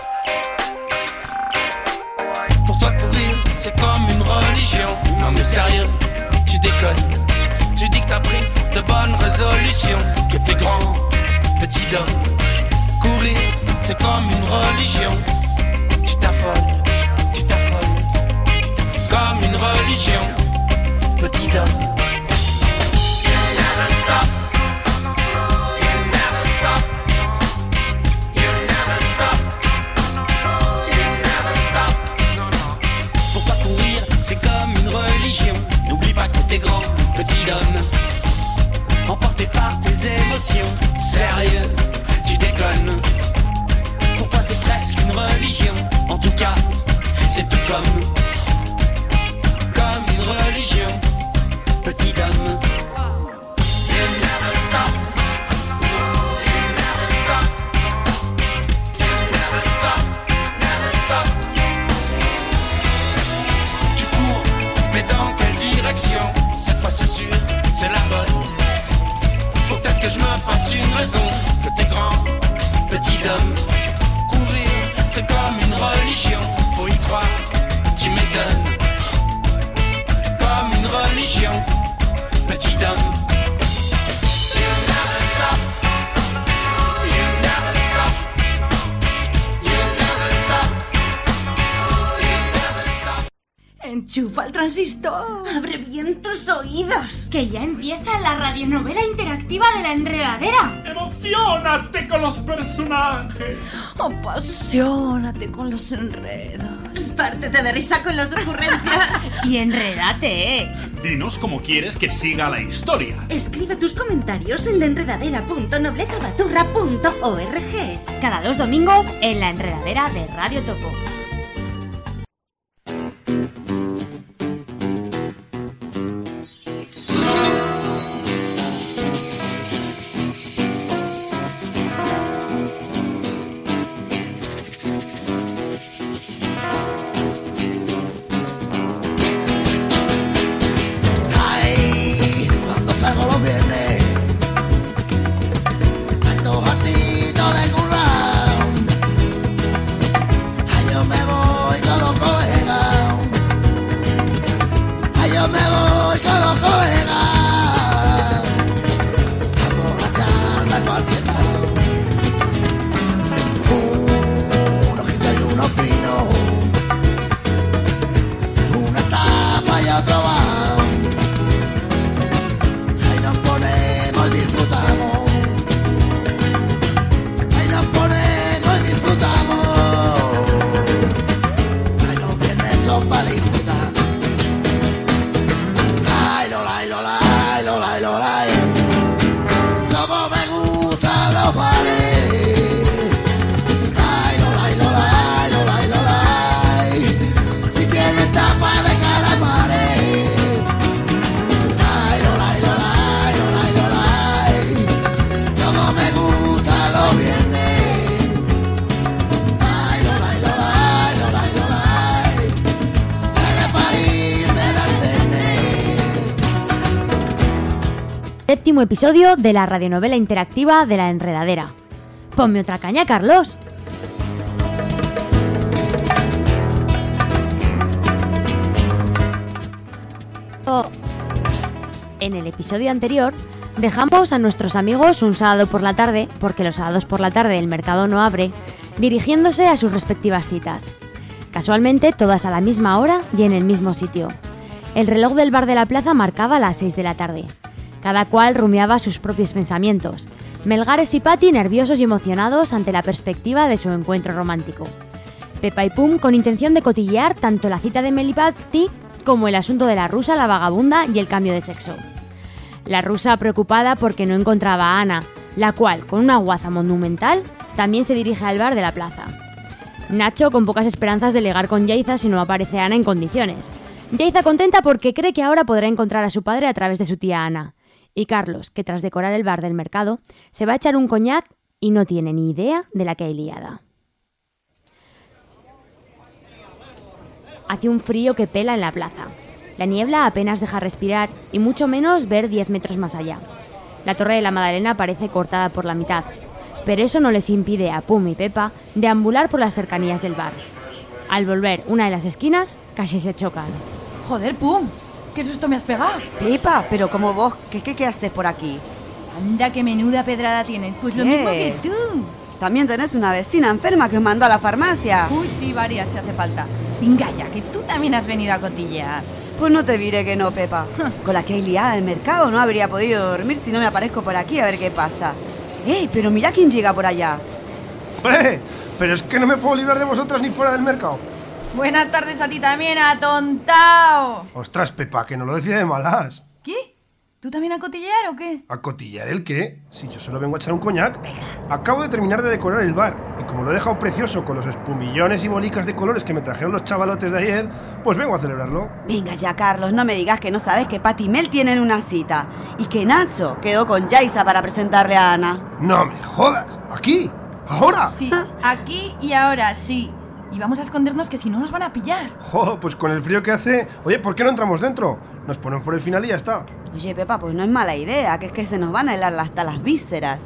Pour toi courir, c'est comme une religion. Non mais sérieux, tu déconnes. Tu dis que t'as pris de bonnes résolutions, que t'es grand, petit homme. Courir, c'est comme une religion. Tu t'affoles, comme une religion, petit homme. You never stop. You never stop. You never stop. You never stop. Pour toi courir, c'est comme une religion. N'oublie pas que t'es grand, petit homme. Emporté par tes émotions, sérieux, tu déconnes. Pour toi c'est presque une religion. En tout cas, c'est tout comme une religion, petit homme. You never stop. You never stop. You never stop. Never stop. Tu cours, mais dans quelle direction? Cette fois c'est sûr, c'est la bonne. Faut peut-être que je me fasse une raison. Que t'es grand, petit homme. Courir, c'est comme une religion. Faut y croire, tu m'étonnes. Comme une religion, petit homme. You never stop. You never stop. You never stop. You never stop. Enchufa el transistor. abre bien tus oídos. Que ya empieza la radionovela interactiva de la enredadera. ¡Emocionate con los personajes! Apasionate con los enredos. Pártete de risa con las ocurrencias. Y enredate, Dinos cómo quieres que siga la historia. Escribe tus comentarios en laenredadera.noblezabaturra.org. Cada 2 domingos en la enredadera de Radio Topo. Yo me 17º episodio de la radionovela interactiva de La Enredadera. Ponme otra caña, Carlos. En el episodio anterior dejamos a nuestros amigos un sábado por la tarde, porque los sábados por la tarde el mercado no abre, dirigiéndose a sus respectivas citas. Casualmente todas a la misma hora y en el mismo sitio. El reloj del bar de la plaza marcaba las 6 de la tarde. Cada cual rumiaba sus propios pensamientos. Melgares y Patty nerviosos y emocionados ante la perspectiva de su encuentro romántico. Pepa y Pum con intención de cotillear tanto la cita de Mel y Patty como el asunto de la rusa, la vagabunda y el cambio de sexo. La rusa preocupada porque no encontraba a Ana, la cual, con una guaza monumental, también se dirige al bar de la plaza. Nacho con pocas esperanzas de ligar con Yaiza si no aparece Ana en condiciones. Yaiza contenta porque cree que ahora podrá encontrar a su padre a través de su tía Ana. Y Carlos, que tras decorar el bar del mercado, se va a echar un coñac y no tiene ni idea de la que hay liada. Hace un frío que pela en la plaza. La niebla apenas deja respirar y mucho menos ver 10 metros más allá. La Torre de la Madalena parece cortada por la mitad, pero eso no les impide a Pum y Pepa deambular por las cercanías del bar. Al volver una de las esquinas, casi se chocan. Joder, Pum, qué susto me has pegado. Pepa, pero como vos, ¿qué haces por aquí? Anda, qué menuda pedrada tienes. Pues lo mismo que tú. También tenés una vecina enferma que os mandó a la farmacia. Uy, sí, varias, si hace falta. Venga ya, que tú también has venido a cotillear. Pues no te diré que no, Pepa. Con la que hay liada el mercado no habría podido dormir si no me aparezco por aquí a ver qué pasa. ¡Ey, pero mira quién llega por allá! ¡Hombre! Pero es que no me puedo librar de vosotras ni fuera del mercado. Buenas tardes a ti también, atontao. Ostras, Pepa, que no lo decía de malas. ¿Qué? ¿Tú también a cotillear o qué? ¿A cotillar el qué? Si yo solo vengo a echar un coñac. Acabo de terminar de decorar el bar y como lo he dejado precioso con los espumillones y bolicas de colores que me trajeron los chavalotes de ayer, pues vengo a celebrarlo. Venga ya, Carlos, no me digas que no sabes que Patty y Mel tienen una cita y que Nacho quedó con Yaiza para presentarle a Ana. ¡No me jodas! ¿Aquí? ¿Ahora? Sí, aquí y ahora, sí. Y vamos a escondernos que si no nos van a pillar. ¡Jo! Pues con el frío que hace... Oye, ¿por qué no entramos dentro? Nos ponemos por el final y ya está. Oye, Pepa, pues no es mala idea, que es que se nos van a helar hasta las vísceras.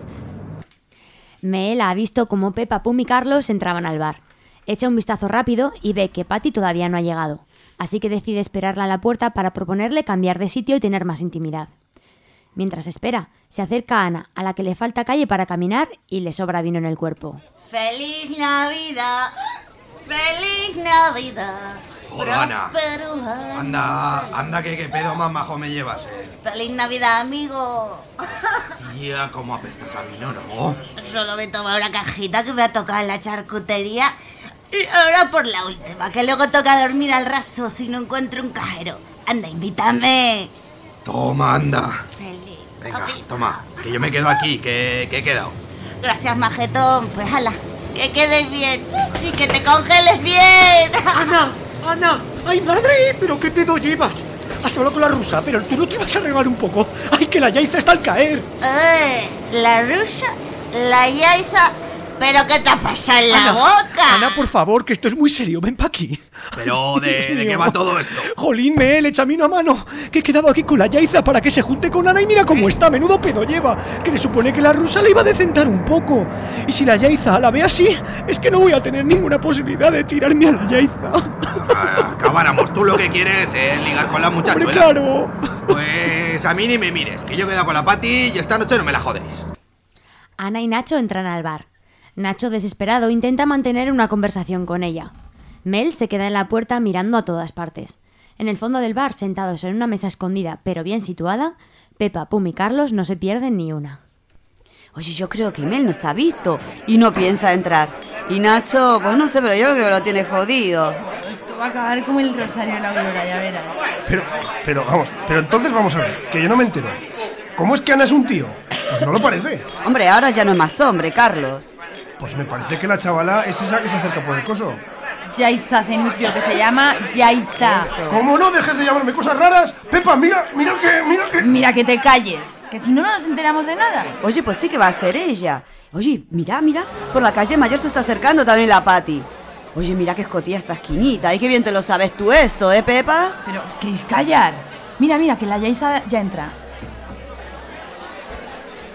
Mel ha visto cómo Pepa, Pum y Carlos entraban al bar. Echa un vistazo rápido y ve que Patty todavía no ha llegado, así que decide esperarla a la puerta para proponerle cambiar de sitio y tener más intimidad. Mientras espera, se acerca a Ana, a la que le falta calle para caminar y le sobra vino en el cuerpo. ¡Feliz Navidad! ¡Feliz Navidad! Joder, Ana. Anda, que pedo más majo me llevas, ¡Feliz Navidad, amigo! Tía, cómo apestas a vino, ¿no? Solo me he tomado una cajita que me ha tocado en la charcutería. Y ahora por la última, que luego toca dormir al raso si no encuentro un cajero. Anda, invítame. Toma, anda. Feliz. Venga, toma, que yo me quedo aquí, que he quedado. Gracias, majetón. Pues hala, que quedes bien y que te congeles bien. ¡Ana! ¡Ay, madre! ¿Pero qué pedo llevas? Has hablado con la rusa, pero tú no te ibas a regalar un poco. ¡Ay, que la Yaiza está al caer! ¿La rusa? ¿La Yaiza? ¿Pero qué te ha pasado en la boca? Ana, por favor, que esto es muy serio. Ven pa' aquí. Pero, ¿de qué va todo esto? Jolín, Mel, échame una mano. Que he quedado aquí con la Yaiza para que se junte con Ana y mira cómo está. Menudo pedo lleva. Que le supone que la rusa le iba a decentar un poco. Y si la Yaiza la ve así, es que no voy a tener ninguna posibilidad de tirarme a la Yaiza. Acabáramos. Tú lo que quieres es ligar con la muchachuela. ¡Hombre, claro! Pues a mí ni me mires, que yo he quedado con la Patty y esta noche no me la jodéis. Ana y Nacho entran al bar. Nacho, desesperado, intenta mantener una conversación con ella. Mel se queda en la puerta mirando a todas partes. En el fondo del bar, sentados en una mesa escondida pero bien situada, Pepa, Pum y Carlos no se pierden ni una. Oye, yo creo que Mel nos ha visto y no piensa entrar. Y Nacho, pues no sé, pero yo creo que lo tiene jodido. Esto va a acabar como el rosario de la aurora, ya verás. Pero entonces vamos a ver, que yo no me entero. ¿Cómo es que Ana es un tío? Pues no lo parece. Hombre, ahora ya no es más hombre, Carlos. Pues me parece que la chavala es esa que se acerca por el coso. Yaiza, Cenutrio, que se llama Yaiza. ¿Cómo no dejes de llamarme cosas raras? Pepa, mira que... Mira que te calles, que si no nos enteramos de nada. Oye, pues sí que va a ser ella. Oye, mira, por la calle Mayor se está acercando también la Patty. Oye, mira que escotilla esta esquinita. Y qué bien te lo sabes tú esto, Pepa. Pero os queréis callar. Mira, que la Yaiza ya entra.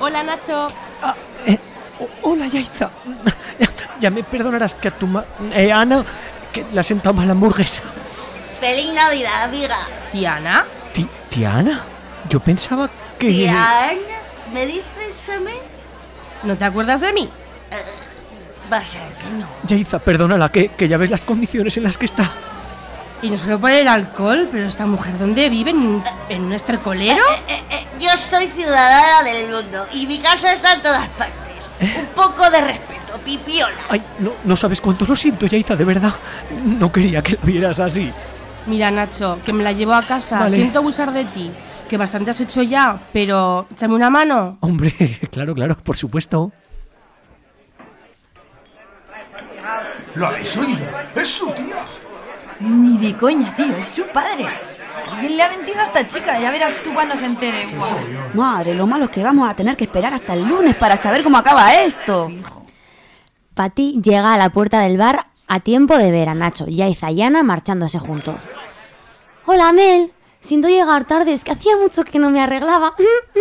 Hola, Nacho. Hola, Yaiza. Ya me perdonarás que a tu Ana, que le ha sentado mal la hamburguesa. ¡Feliz Navidad, amiga! ¿Tiana? ¿Tiana? Yo pensaba que... ¿Tiana? ¿Me dices a mí? ¿No te acuerdas de mí? Va a ser que no. Yaiza, perdónala, que ya ves las condiciones en las que está. Y no solo por el alcohol, pero esta mujer, ¿dónde vive? ¿En un estercolero? Yo soy ciudadana del mundo y mi casa está en todas partes. Un poco de respeto, pipiola. Ay, no sabes cuánto lo siento, Yaiza, de verdad. No quería que la vieras así. Mira, Nacho, que me la llevo a casa. Vale. Siento abusar de ti, que bastante has hecho ya, pero échame una mano. Hombre, claro, por supuesto. ¿Lo habéis oído? ¡Es su tía! Ni de coña, tío, es su padre. ¿Quién le ha mentido a esta chica? Ya verás tú cuando se entere. Madre, lo malo es que vamos a tener que esperar hasta el lunes para saber cómo acaba esto. Patty llega a la puerta del bar a tiempo de ver a Nacho, Yaiza y Ana marchándose juntos. Hola, Mel. Siento llegar tarde, es que hacía mucho que no me arreglaba.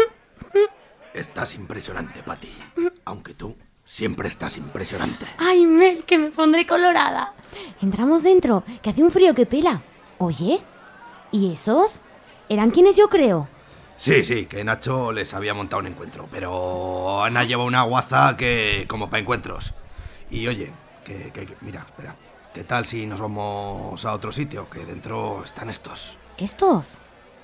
Estás impresionante, Patty. Aunque tú siempre estás impresionante. Ay, Mel, que me pondré colorada. Entramos dentro, que hace un frío que pela. Oye, ¿y esos? ¿Eran quienes yo creo? Sí, que Nacho les había montado un encuentro, pero Ana lleva una guaza que como para encuentros. Y oye, que mira, espera, ¿qué tal si nos vamos a otro sitio? Que dentro están estos. ¿Estos?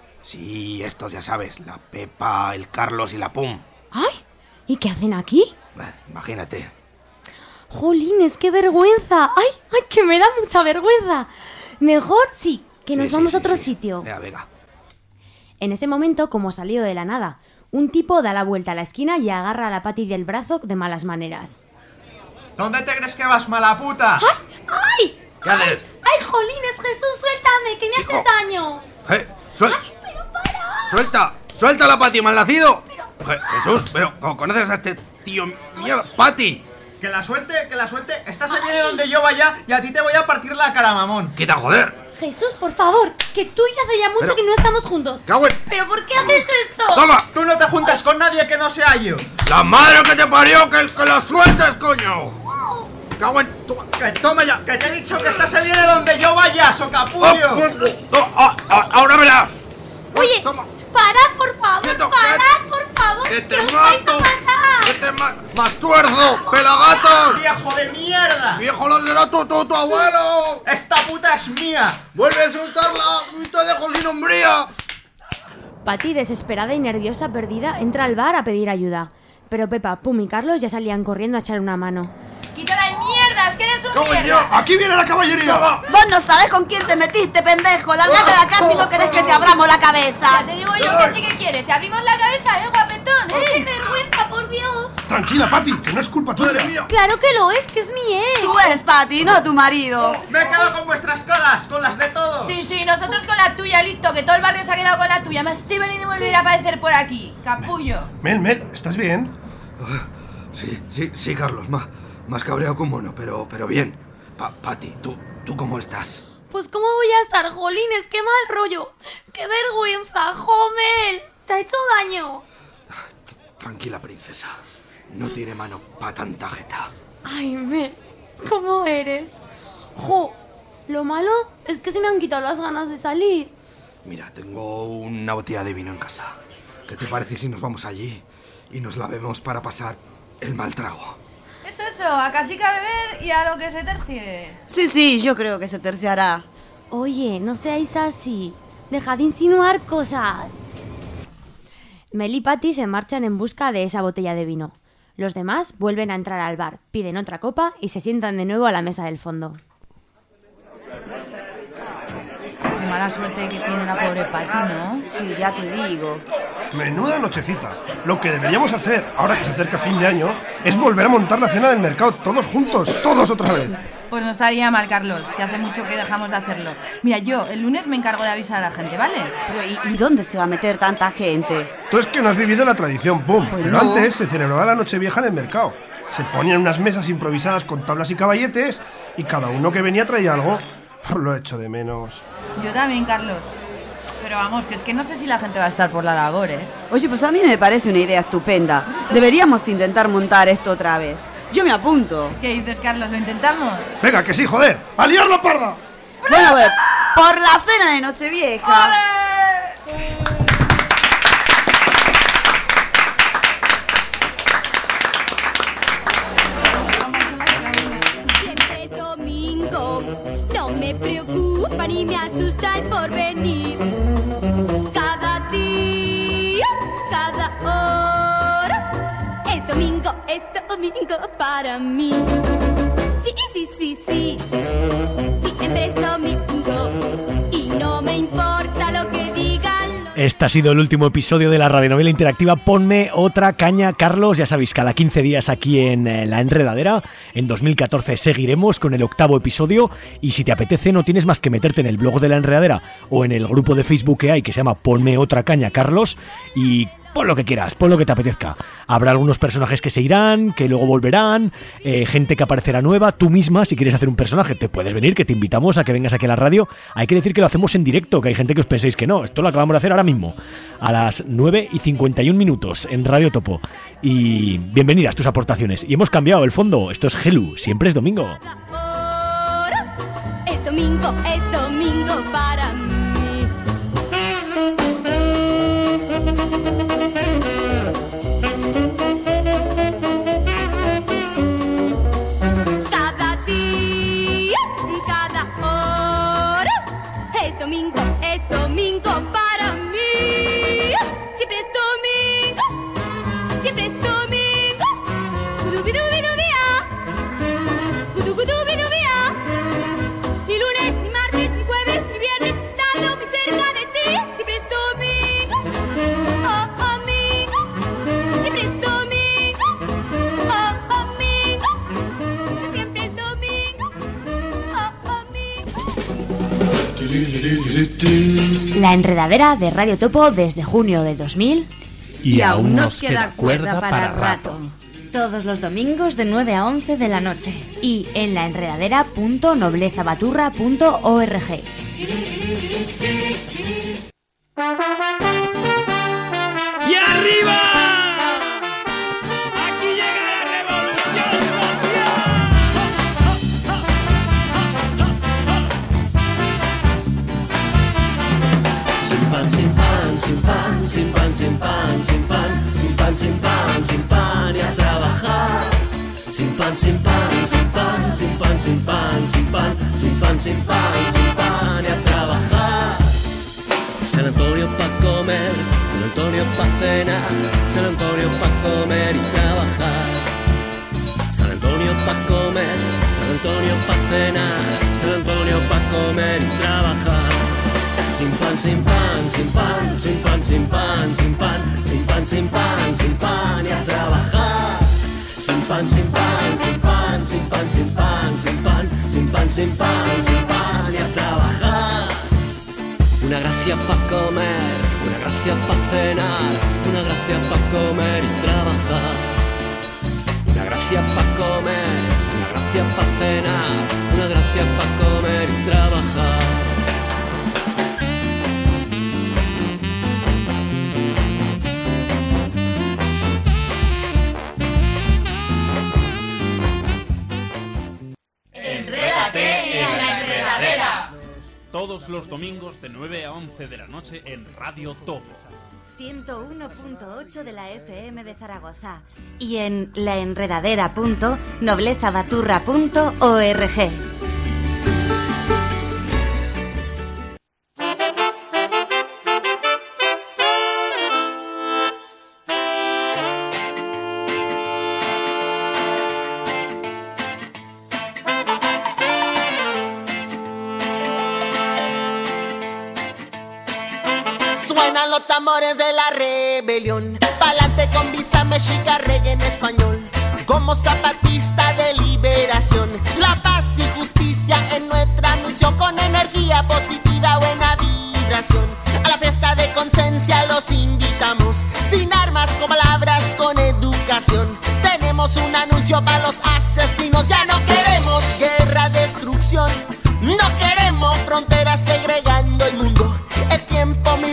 Sí, estos, ya sabes, la Pepa, el Carlos y la Pum. ¡Ay! ¿Y qué hacen aquí? Imagínate. ¡Jolines, qué vergüenza! ¡Ay, que me da mucha vergüenza! Mejor sí, que nos vamos a otro sitio. Venga. En ese momento, como salió de la nada, un tipo da la vuelta a la esquina y agarra a la Patty del brazo de malas maneras. ¿Dónde te crees que vas, mala puta? ¡Ay! ¿Qué haces? ¡Ay, jolines, Jesús, suéltame, que me haces daño! ¡Ay, pero para! ¡Suelta la Patty, malnacido! Jesús, pero ¿conoces a este tío mierda? ¡Patty! Que la suelte. Esta se viene donde yo vaya y a ti te voy a partir la cara, mamón. ¡Quita, joder! Jesús, por favor, que tú y yo hace ya mucho que no estamos juntos. ¿Pero por qué haces esto? ¡Toma! Tú no te juntas con nadie que no sea yo. ¡La madre que te parió! ¡Que la sueltes, coño! ¡Cago en... Toma ya! ¡Que te he dicho que esta se viene donde yo vaya, socapullo! ¡Ahora verás! Oye, parad, por favor, parad, por favor. ¡Que te mato! ¡Que te mato! ¡Más tuerzo! ¡Pelagatos! ¡Viejo de mierda! ¡Viejo lo será tu abuelo! ¡Esta puta es mía! ¡Vuelve a insultarla! ¡Y te dejo sin hombría! Patty, desesperada y nerviosa, perdida, entra al bar a pedir ayuda. Pero Pepa, Pum y Carlos ya salían corriendo a echar una mano. ¡Quítala de mierdas! ¡Que eres un mierda! ¡Aquí viene la caballería! Vos no sabes con quién te metiste, pendejo. Lárgate de acá si no querés que te abramos la cabeza. Ya te digo yo que sí que quieres. Te abrimos la cabeza, guapetón. ¡Qué vergüenza, por Dios! Tranquila, Patty, que no es culpa tuya. Claro que lo es, que es mi ex. Tú eres Patty, no tu marido. Me he quedado con vuestras caras, con las de todos. Sí, nosotros con la tuya, listo. Que todo el barrio se ha quedado con la tuya. Me estoy veniendo a volver a aparecer por aquí. Capullo. Mel, ¿estás bien? Sí, Carlos, más cabreado que un mono, pero bien. Patty, ¿tú cómo estás? Pues cómo voy a estar, jolines, qué mal rollo. Qué vergüenza, Jomel. Te ha hecho daño. Tranquila, princesa. No tiene mano pa' tanta jeta. Ay, Mel, ¿cómo eres? Jo, lo malo es que se me han quitado las ganas de salir. Mira, tengo una botella de vino en casa. ¿Qué te parece si nos vamos allí y nos la bebemos para pasar el mal trago? Eso, a casica a beber y a lo que se tercie. Sí, yo creo que se terciará. Oye, no seáis así. Dejad de insinuar cosas. Mel y Patty se marchan en busca de esa botella de vino. Los demás vuelven a entrar al bar, piden otra copa y se sientan de nuevo a la mesa del fondo. Qué mala suerte que tiene la pobre Patty, ¿no? Sí, ya te digo. Menuda nochecita. Lo que deberíamos hacer, ahora que se acerca fin de año, es volver a montar la cena del mercado, todos juntos, todos otra vez. Pues no estaría mal, Carlos, que hace mucho que dejamos de hacerlo. Mira, yo el lunes me encargo de avisar a la gente, ¿vale? Pero ¿y dónde se va a meter tanta gente? Tú es que no has vivido la tradición, Pum. Pues pero no. Antes se celebraba la Nochevieja en el mercado. Se ponían unas mesas improvisadas con tablas y caballetes y cada uno que venía traía algo. Lo echo de menos. Yo también, Carlos. pero vamos, que es que no sé si la gente va a estar por la labor, ¿eh? Oye, pues a mí me parece una idea estupenda. Deberíamos intentar montar esto otra vez. Yo me apunto. ¿Qué dices, Carlos? ¿Lo intentamos? Venga, que sí, joder. ¡A liarla, parda! Bueno, a ver, por la cena de Nochevieja. Siempre es domingo, no me preocupa ni me asusta el porvenir. Cada día, cada hora, es domingo para mí. Sí, sí, sí, sí, siempre es domingo y no me importa lo que digan. Este ha sido el último episodio de la radionovela interactiva Ponme otra caña, Carlos. Ya sabéis, cada 15 días aquí en La Enredadera. En 2014 seguiremos con el 8º episodio. Y si te apetece, no tienes más que meterte en el blog de La Enredadera o en el grupo de Facebook que hay, que se llama Ponme otra caña, Carlos, y pon lo que quieras, pon lo que te apetezca. Habrá algunos personajes que se irán, que luego volverán, gente que aparecerá nueva. Tú misma, si quieres hacer un personaje, te puedes venir, que te invitamos a que vengas aquí a la radio. Hay que decir que lo hacemos en directo, que hay gente que os penséis que no. Esto lo acabamos de hacer ahora mismo, a las 9:51 en Radio Topo. Y bienvenidas tus aportaciones. Y hemos cambiado el fondo. Esto es Helu, siempre es domingo. Es domingo para mí. Cada día, cada hora, es domingo para mí. Siempre es domingo, siempre es domingo. Gudubidubidubia, gudugudubidubia. Ni lunes, ni martes, ni jueves, ni viernes, estando muy cerca de ti. Siempre es domingo, oh amigo. Siempre es domingo, oh amigo. Siempre es domingo, oh amigo. La Enredadera de Radio Topo desde junio de 2000. Y aún nos queda cuerda para rato. Todos los domingos de 9 a 11 de la noche. Y en laenredadera.noblezabaturra.org. ¡Y arriba! Aquí llega la revolución social. Sin pan, sin pan, sin pan, sin pan, sin pan, sin pan, sin pan, sin pan, sin pan, y a trabajar. Sin pan, sin pan, sin pan, sin pan, sin pan, sin pan, sin pan, sin pan, sin pan, y a trabajar. San Antonio pa' comer, San Antonio pa' cenar, San Antonio pa' comer y trabajar. San Antonio pa' comer, San Antonio pa' cenar, San Antonio pa' comer y trabajar. Sin pan, sin pan, sin pan, sin pan, sin pan, sin pan, sin pan, sin pan, sin pan y a trabajar. Sin pan, sin pan, sin pan, sin pan, sin pan, sin pan, sin pan, sin pan, sin pan y a trabajar. Una gracia pa' comer, una gracia pa' cenar, una gracia pa' comer y trabajar. Una gracia pa' comer, una gracia pa' cenar, una gracia pa' comer y trabajar. Todos los domingos de 9 a 11 de la noche en Radio Topo. 101.8 de la FM de Zaragoza y en laenredadera.noblezabaturra.org. Suenan los tambores de la rebelión, pa'lante con visa mexica, reggae en español. Como zapatista de liberación, la paz y justicia en nuestra misión. Con energía positiva, buena vibración, a la fiesta de conciencia los invitamos. Sin armas, con palabras, con educación. Tenemos un anuncio para los asesinos. Ya no queremos guerra, destrucción. No queremos fronteras segregando el mundo. Es tiempo, mi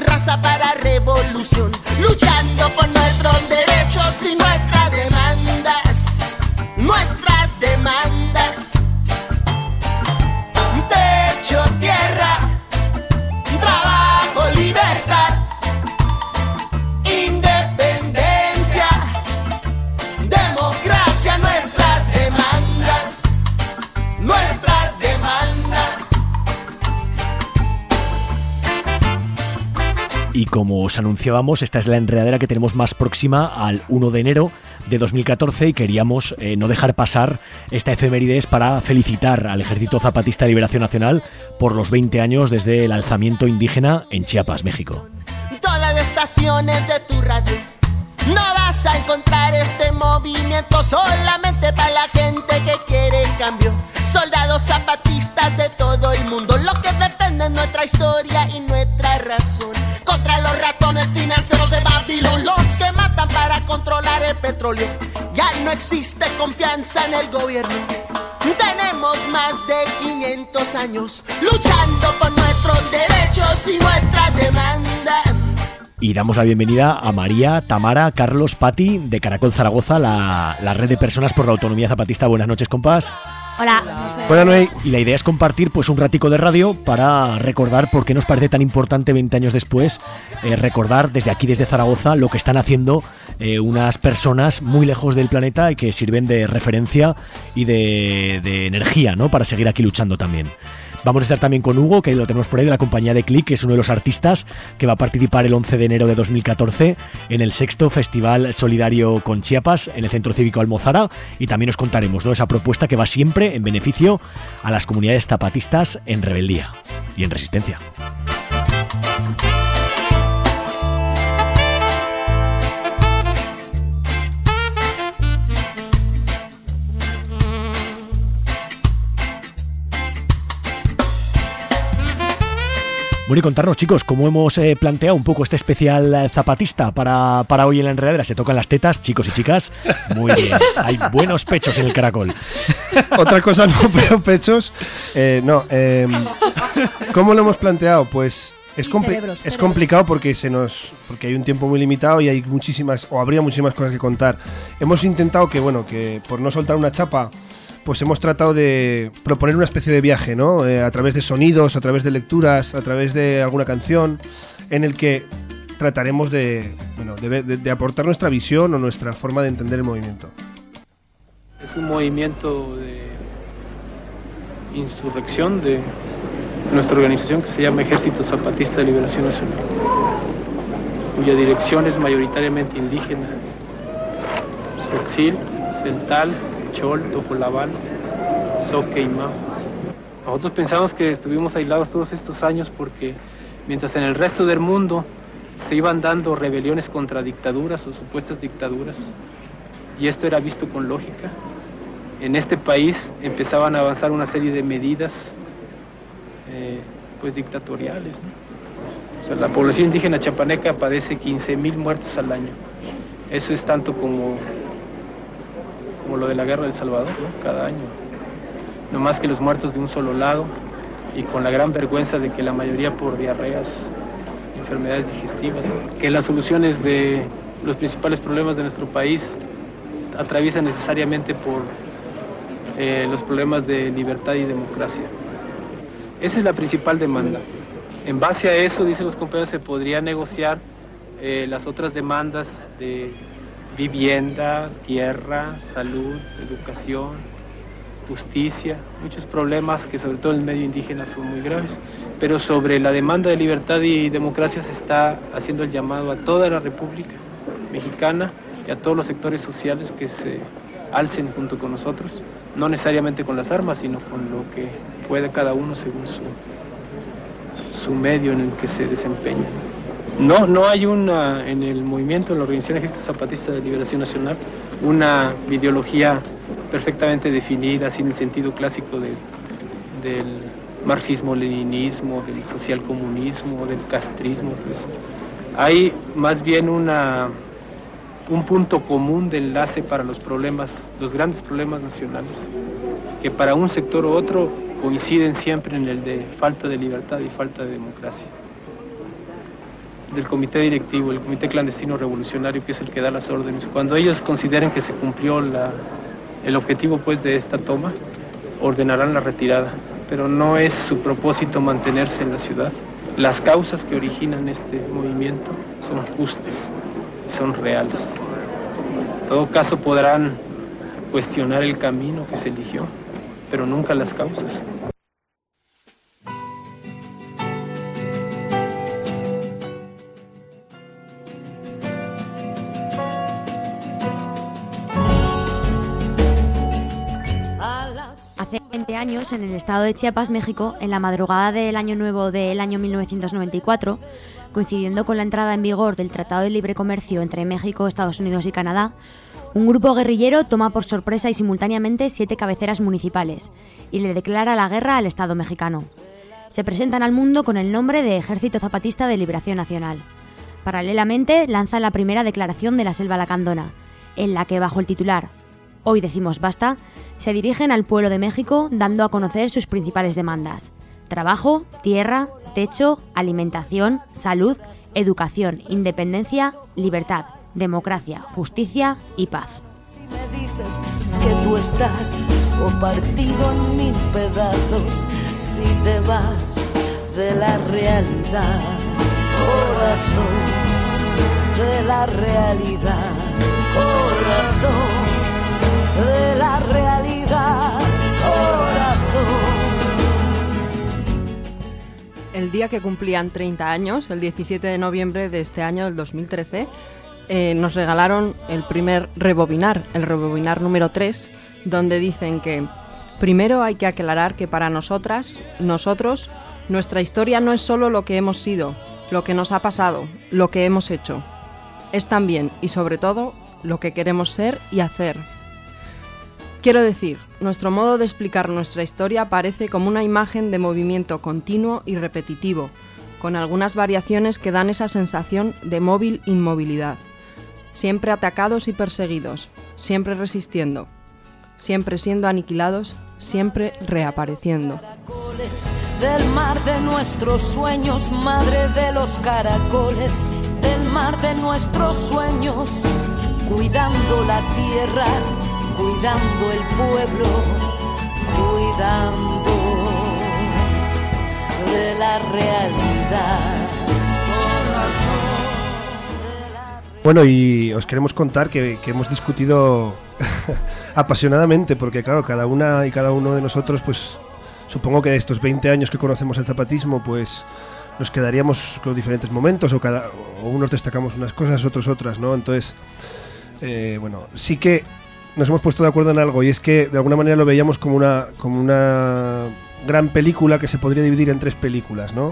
Y como os anunciábamos, esta es la enredadera que tenemos más próxima al 1 de enero de 2014 y queríamos no dejar pasar esta efemérides para felicitar al Ejército Zapatista de Liberación Nacional por los 20 años desde el alzamiento indígena en Chiapas, México. Todas las estaciones de tu radio no vas a encontrar este movimiento solamente para la gente que quiere cambio. Soldados zapatistas de todo el mundo, los que defienden nuestra historia y nuestra razón. Contra los ratones financieros de Babilón, los que matan para controlar el petróleo. Ya no existe confianza en el gobierno. Tenemos más de 500 años luchando por nuestros derechos y nuestras demandas. Y damos la bienvenida a María, Tamara, Carlos, Pati, de Caracol Zaragoza, la red de personas por la autonomía zapatista. Buenas noches, compas. Hola. Buenas noches. Y la idea es compartir pues un ratico de radio para recordar por qué nos parece tan importante 20 años después recordar desde aquí, desde Zaragoza, lo que están haciendo unas personas muy lejos del planeta y que sirven de referencia y de energía, ¿no? Para seguir aquí luchando también. Vamos a estar también con Hugo, que lo tenemos por ahí, de la compañía de Click, que es uno de los artistas que va a participar el 11 de enero de 2014 en el 6º Festival Solidario con Chiapas en el Centro Cívico Almozara, y también os contaremos, ¿no?, esa propuesta que va siempre en beneficio a las comunidades zapatistas en rebeldía y en resistencia. Bueno, y contarnos, chicos, cómo hemos planteado un poco este especial zapatista para hoy en la enredadera. Se tocan las tetas, chicos y chicas. Muy bien, hay buenos pechos en el Caracol. Otra cosa no, pero pechos. ¿Cómo lo hemos planteado? Pues es complicado porque hay un tiempo muy limitado y hay habría muchísimas cosas que contar. Hemos intentado que por no soltar una chapa, pues hemos tratado de proponer una especie de viaje, ¿no? A través de sonidos, a través de lecturas, a través de alguna canción, en el que trataremos de aportar nuestra visión o nuestra forma de entender el movimiento. Es un movimiento de insurrección de nuestra organización que se llama Ejército Zapatista de Liberación Nacional, cuya dirección es mayoritariamente indígena: Tzotzil, Celtal, Chol, Tojolabal, Zoque y Mao. Nosotros pensamos que estuvimos aislados todos estos años porque mientras en el resto del mundo se iban dando rebeliones contra dictaduras o supuestas dictaduras, y esto era visto con lógica, en este país empezaban a avanzar una serie de medidas dictatoriales, ¿no? O sea, la población indígena chapaneca padece 15,000 muertos al año. Eso es tanto como lo de la guerra del Salvador, ¿no? Cada año. No más que los muertos de un solo lado, y con la gran vergüenza de que la mayoría por diarreas, enfermedades digestivas, ¿no? Que las soluciones de los principales problemas de nuestro país atraviesan necesariamente por los problemas de libertad y democracia. Esa es la principal demanda. En base a eso, dicen los compañeros, se podría negociar las otras demandas de vivienda, tierra, salud, educación, justicia, muchos problemas que sobre todo en el medio indígena son muy graves. Pero sobre la demanda de libertad y democracia se está haciendo el llamado a toda la República Mexicana y a todos los sectores sociales que se alcen junto con nosotros, no necesariamente con las armas, sino con lo que pueda cada uno según su medio en el que se desempeña. No hay en el movimiento, en la Organización Ejército Zapatista de Liberación Nacional, una ideología perfectamente definida, sin el sentido clásico del marxismo-leninismo, del socialcomunismo, del castrismo. Pues. Hay más bien un punto común de enlace para los grandes problemas nacionales, que para un sector u otro coinciden siempre en el de falta de libertad y falta de democracia. Del comité directivo, el comité clandestino revolucionario, que es el que da las órdenes. Cuando ellos consideren que se cumplió el objetivo pues de esta toma, ordenarán la retirada, pero no es su propósito mantenerse en la ciudad. Las causas que originan este movimiento son justas, son reales. En todo caso podrán cuestionar el camino que se eligió, pero nunca las causas. 20 años, en el estado de Chiapas, México, en la madrugada del año nuevo del año 1994, coincidiendo con la entrada en vigor del Tratado de Libre Comercio entre México, Estados Unidos y Canadá, un grupo guerrillero toma por sorpresa y simultáneamente 7 cabeceras municipales y le declara la guerra al Estado mexicano. Se presentan al mundo con el nombre de Ejército Zapatista de Liberación Nacional. Paralelamente, lanzan la primera declaración de la Selva Lacandona, en la que, bajo el titular "Hoy decimos basta", se dirigen al pueblo de México dando a conocer sus principales demandas: trabajo, tierra, techo, alimentación, salud, educación, independencia, libertad, democracia, justicia y paz. Si me dices que tú estás o partido en 1000 pedazos, si te vas de la realidad, corazón, de la realidad, corazón, de la realidad, corazón. El día que cumplían 30 años, el 17 de noviembre de este año, del 2013, nos regalaron el primer rebobinar, el rebobinar número 3, donde dicen que primero hay que aclarar que para nosotros, nuestra historia no es solo lo que hemos sido, lo que nos ha pasado, lo que hemos hecho. Es también, y sobre todo, lo que queremos ser y hacer. Quiero decir, nuestro modo de explicar nuestra historia parece como una imagen de movimiento continuo y repetitivo, con algunas variaciones que dan esa sensación de móvil inmovilidad. Siempre atacados y perseguidos, siempre resistiendo, siempre siendo aniquilados, siempre reapareciendo. Del mar de nuestros sueños, madre de los caracoles, del mar de nuestros sueños, cuidando la tierra, cuidando el pueblo, cuidando de la realidad. Bueno, y os queremos contar que hemos discutido apasionadamente, porque claro, cada una y cada uno de nosotros, pues supongo que de estos 20 años que conocemos el zapatismo, pues nos quedaríamos con diferentes momentos, o unos destacamos unas cosas, otros otras, ¿no? Entonces, bueno, sí que nos hemos puesto de acuerdo en algo, y es que de alguna manera lo veíamos como una gran película que se podría dividir en 3 películas, ¿no?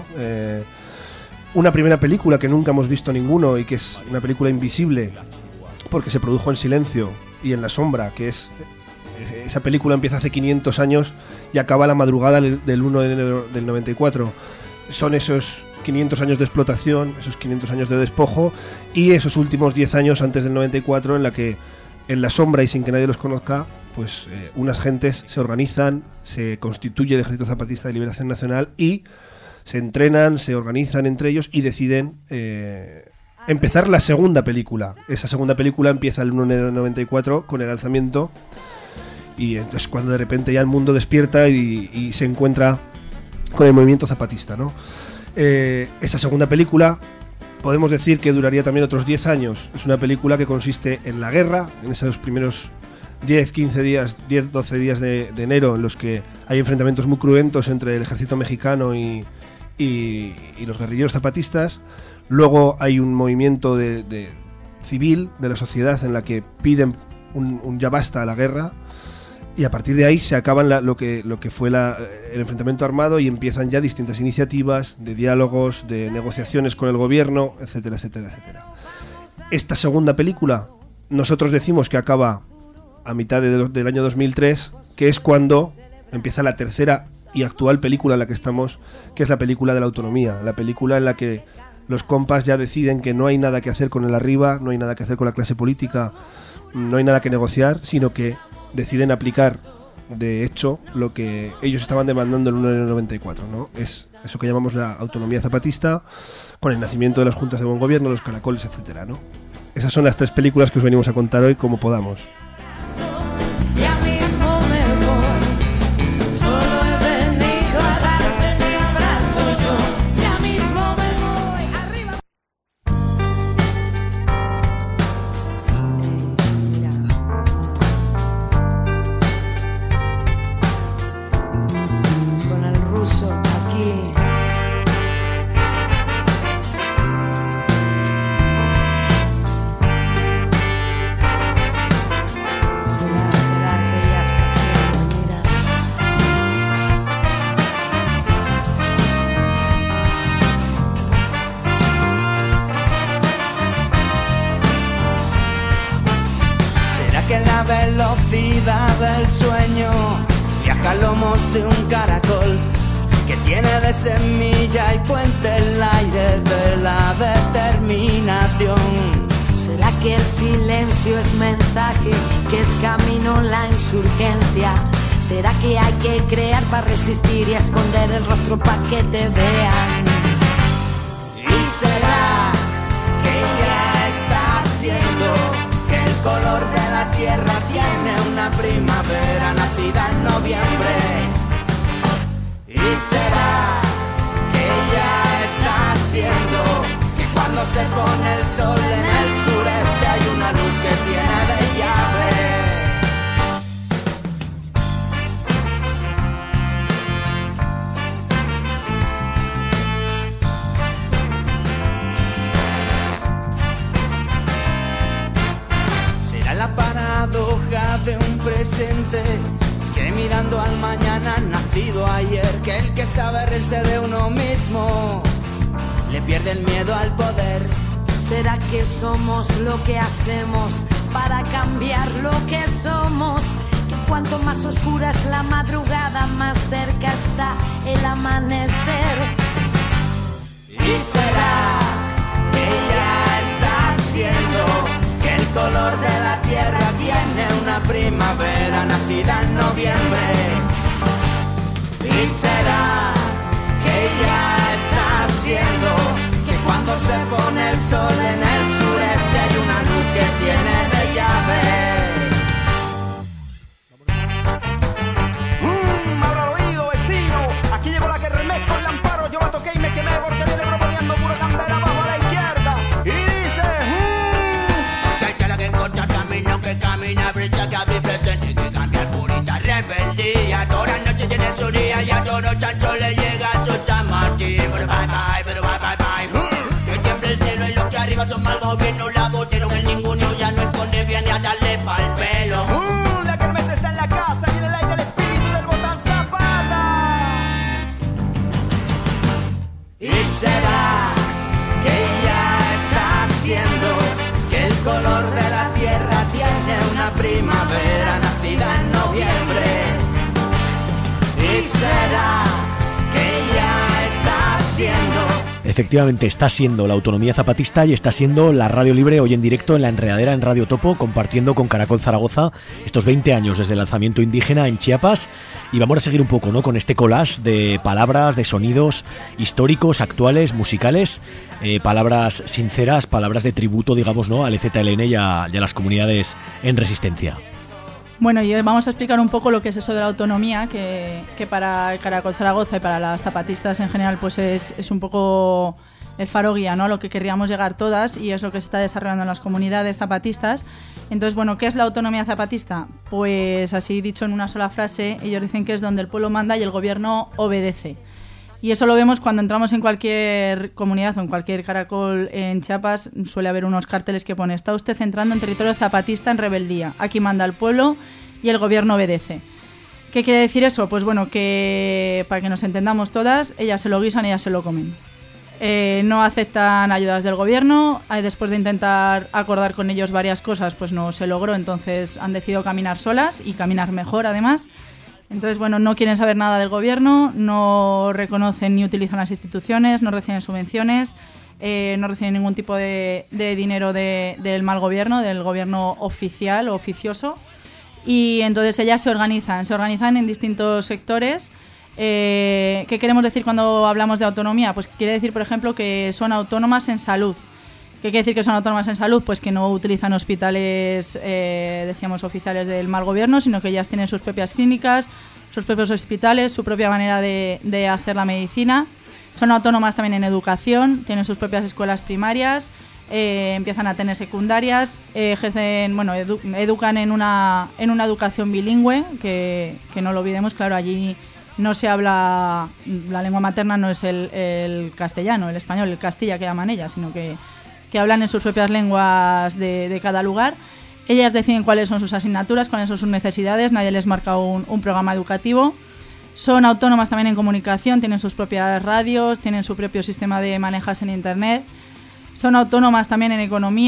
Una primera película que nunca hemos visto ninguno y que es una película invisible porque se produjo en silencio y en la sombra, que es esa película empieza hace 500 años y acaba la madrugada del 1 de enero del 94. Son esos 500 años de explotación, esos 500 años de despojo y esos últimos 10 años antes del 94 en la que en la sombra y sin que nadie los conozca, pues unas gentes se organizan, se constituye el Ejército Zapatista de Liberación Nacional y se entrenan, se organizan entre ellos y deciden empezar la segunda película. Esa segunda película empieza el 1 de enero del 94 con el alzamiento, y entonces cuando de repente ya el mundo despierta y se encuentra con el movimiento zapatista, ¿no? Esa segunda película podemos decir que duraría también otros 10 años. Es una película que consiste en la guerra, en esos primeros 10, 15 días, 10, 12 días de enero, en los que hay enfrentamientos muy cruentos entre el ejército mexicano y los guerrilleros zapatistas. Luego hay un movimiento de civil de la sociedad en la que piden un ya basta a la guerra, y a partir de ahí se acaban lo que fue el enfrentamiento armado y empiezan ya distintas iniciativas de diálogos, de negociaciones con el gobierno, etcétera, etcétera, etcétera. Esta segunda película nosotros decimos que acaba a mitad del año 2003, que es cuando empieza la tercera y actual película en la que estamos, que es la película de la autonomía, la película en la que los compas ya deciden que no hay nada que hacer con el arriba, no hay nada que hacer con la clase política, no hay nada que negociar, sino que deciden aplicar de hecho lo que ellos estaban demandando el 1 de enero del 94, ¿no? Es eso que llamamos la autonomía zapatista, con el nacimiento de las juntas de buen gobierno, los caracoles, etcétera, ¿no? Esas son las 3 películas que os venimos a contar hoy como podamos. Ya mismo me voy, solo he venido a darte mi abrazo yo. Ya mismo me voy, arriba. Con el ruso aquí. velocidad del sueño viaja a lomos de un caracol que tiene de semilla y puente el aire de la determinación. ¿Será que el silencio es mensaje, que es camino la insurgencia? ¿Será que hay que crear para resistir y esconder el rostro para que te vean? ¿Y será que ya está haciendo que el color de la tierra tiene una primavera nacida en noviembre? ¿Y será que ya está haciendo que cuando se pone el sol en el sureste hay una luz que tiene de llave? Será la paradoja de un presente que mirando al mañana nacido ayer, que el que sabe reírse de uno mismo le pierde el miedo al poder. ¿Será que somos lo que hacemos para cambiar lo que somos? Que cuanto más oscura es la madrugada, más cerca está el amanecer. ¿Y será que ya está haciendo que el color de la tierra tiene una primavera nacida en noviembre? ¿Y será que ya está haciendo que cuando se pone el sol en el sureste hay una luz que tiene de llave? Abra el oído, vecino. Aquí llegó la que remezco el amparo. Yo me toqué y me quemé porque viene proponiendo pura candela abajo a la izquierda. Y dice: que la que encuentra camino, que camina, brecha, que abre presente, que cambia purita rebeldía. Toda la noche tiene su día y a todos chanchos le llega su San Martín. Pero bye bye, pero bye bye bye. Que tiemble el cielo y los que arriba son mal gobierno. La botero que ninguno ya no esconde bien y a darle pa'l pelo. la kermés está en la casa y en el aire el espíritu del botán Zapata. ¿Y será que ya está haciendo que el color de la tierra tiene una primavera nacida en noviembre? ¿Y será que ya está haciendo? Efectivamente, está siendo la autonomía zapatista y está siendo la radio libre hoy en directo en La Enredadera en Radio Topo, compartiendo con Caracol Zaragoza estos 20 años desde el lanzamiento indígena en Chiapas. Y vamos a seguir un poco, ¿no?, con este collage de palabras, de sonidos históricos, actuales, musicales, palabras sinceras, palabras de tributo, digamos, ¿no?, al EZLN y a las comunidades en resistencia. Bueno, y vamos a explicar un poco lo que es eso de la autonomía, que para Caracol Zaragoza y para las zapatistas en general pues es un poco el faro guía, ¿no?, a lo que querríamos llegar todas, y es lo que se está desarrollando en las comunidades zapatistas. Entonces, bueno, ¿qué es la autonomía zapatista? Pues así dicho en una sola frase, ellos dicen que es donde el pueblo manda y el gobierno obedece. Y eso lo vemos cuando entramos en cualquier comunidad o en cualquier caracol en Chiapas. Suele haber unos carteles que pone: está usted entrando en territorio zapatista en rebeldía. Aquí manda el pueblo y el gobierno obedece. ¿Qué quiere decir eso? Pues bueno, que para que nos entendamos todas, ellas se lo guisan y ellas se lo comen. No aceptan ayudas del gobierno. Después de intentar acordar con ellos varias cosas, pues no se logró. Entonces han decidido caminar solas y caminar mejor, además. Entonces, bueno, no quieren saber nada del gobierno, no reconocen ni utilizan las instituciones, no reciben subvenciones, no reciben ningún tipo de dinero del mal gobierno, del gobierno oficial o oficioso. Y entonces ellas se organizan en distintos sectores. ¿Qué queremos decir cuando hablamos de autonomía? Pues quiere decir, por ejemplo, que son autónomas en salud. ¿Qué quiere decir que son autónomas en salud? Pues que no utilizan hospitales, decíamos, oficiales del mal gobierno, sino que ellas tienen sus propias clínicas, sus propios hospitales, su propia manera de hacer la medicina. Son autónomas también en educación, tienen sus propias escuelas primarias, empiezan a tener secundarias, ejercen, bueno, educan en una educación bilingüe, que no lo olvidemos, claro, allí no se habla, la lengua materna no es el castellano, el español, el castilla que llaman ellas, sino que hablan en sus propias lenguas de cada lugar. Ellas deciden cuáles son sus asignaturas, cuáles son sus necesidades, nadie les marca un programa educativo. Son autónomas también en comunicación, tienen sus propias radios, tienen su propio sistema de manejas en internet. Son autónomas también en economía,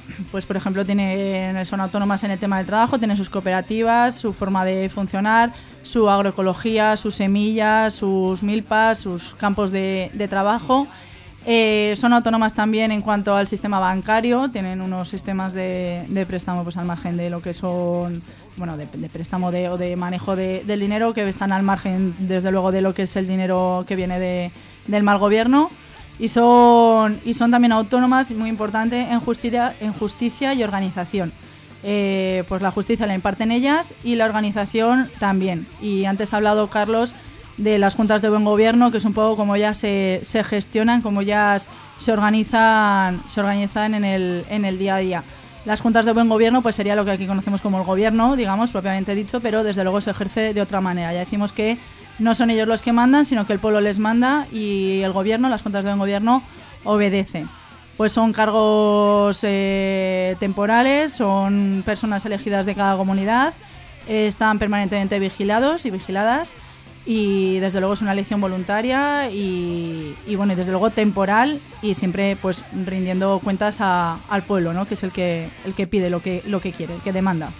pues por ejemplo, son autónomas en el tema del trabajo, tienen sus cooperativas, su forma de funcionar, su agroecología, sus semillas, sus milpas, sus campos de trabajo. Son autónomas también en cuanto al sistema bancario, tienen unos sistemas de préstamo pues al margen de lo que son, bueno, de préstamo o de manejo del dinero, que están al margen desde luego de lo que es el dinero que viene del mal gobierno. Y son también autónomas, muy importante, en justicia y organización. Pues la justicia la imparten ellas y la organización también. Y antes ha hablado Carlos de las juntas de buen gobierno, que es un poco como ya se gestionan, como ya se organizan en el día a día. Las juntas de buen gobierno pues sería lo que aquí conocemos como el gobierno, digamos, propiamente dicho, pero desde luego se ejerce de otra manera. Ya decimos que no son ellos los que mandan, sino que el pueblo les manda y el gobierno, las juntas de buen gobierno, obedecen. Pues son cargos temporales, son personas elegidas de cada comunidad, están permanentemente vigilados y vigiladas, y desde luego es una elección voluntaria y bueno, y desde luego temporal, y siempre pues rindiendo cuentas al pueblo, ¿no? Que es el que pide lo que quiere, el que demanda.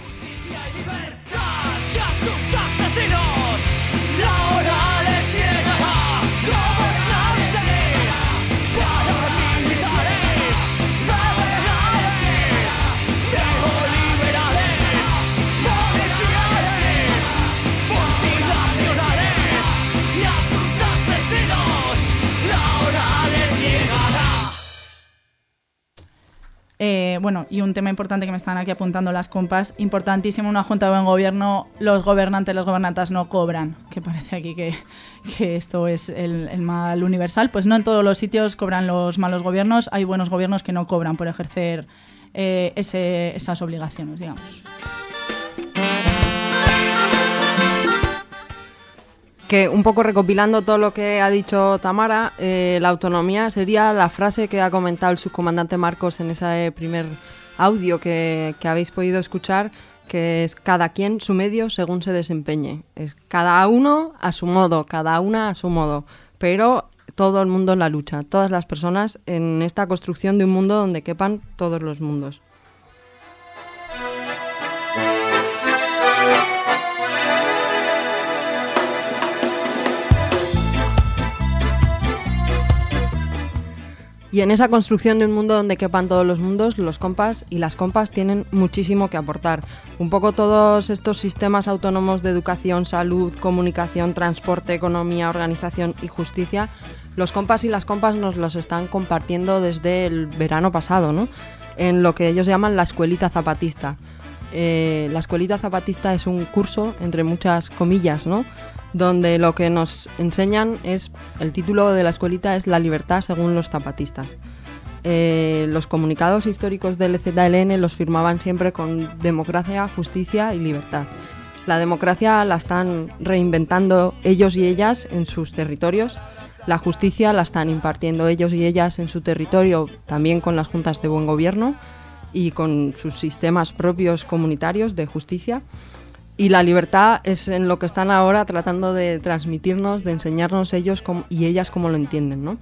Bueno, y un tema importante que me están aquí apuntando las compas, importantísimo, una junta de buen gobierno, los gobernantes, las gobernantas no cobran, que parece aquí que esto es el mal universal. Pues no en todos los sitios cobran los malos gobiernos, hay buenos gobiernos que no cobran por ejercer esas obligaciones, digamos. Que un poco recopilando todo lo que ha dicho Tamara, la autonomía sería la frase que ha comentado el subcomandante Marcos en ese primer audio que habéis podido escuchar, que es cada quien su medio según se desempeñe. Es cada uno a su modo, cada una a su modo, pero todo el mundo en la lucha, todas las personas en esta construcción de un mundo donde quepan todos los mundos. Y en esa construcción de un mundo donde quepan todos los mundos, los compas y las compas tienen muchísimo que aportar. Un poco todos estos sistemas autónomos de educación, salud, comunicación, transporte, economía, organización y justicia, los compas y las compas nos los están compartiendo desde el verano pasado, ¿no? En lo que ellos llaman la escuelita zapatista. La escuelita zapatista es un curso, entre muchas comillas, ¿no?, donde lo que nos enseñan es, el título de la escuelita es La libertad según los zapatistas. Los comunicados históricos del EZLN los firmaban siempre con democracia, justicia y libertad. La democracia la están reinventando ellos y ellas en sus territorios, la justicia la están impartiendo ellos y ellas en su territorio, también con las juntas de buen gobierno y con sus sistemas propios comunitarios de justicia. Y la libertad es en lo que están ahora tratando de transmitirnos, de enseñarnos ellos y ellas cómo lo entienden, ¿no?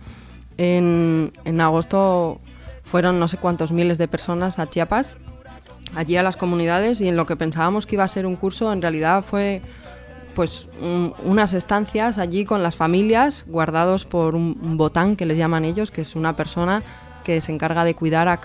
En agosto fueron no sé cuántos miles de personas a Chiapas, allí a las comunidades, y en lo que pensábamos que iba a ser un curso, en realidad fue pues unas estancias allí con las familias, guardados por un botán, que les llaman ellos, que es una persona que se encarga de cuidar a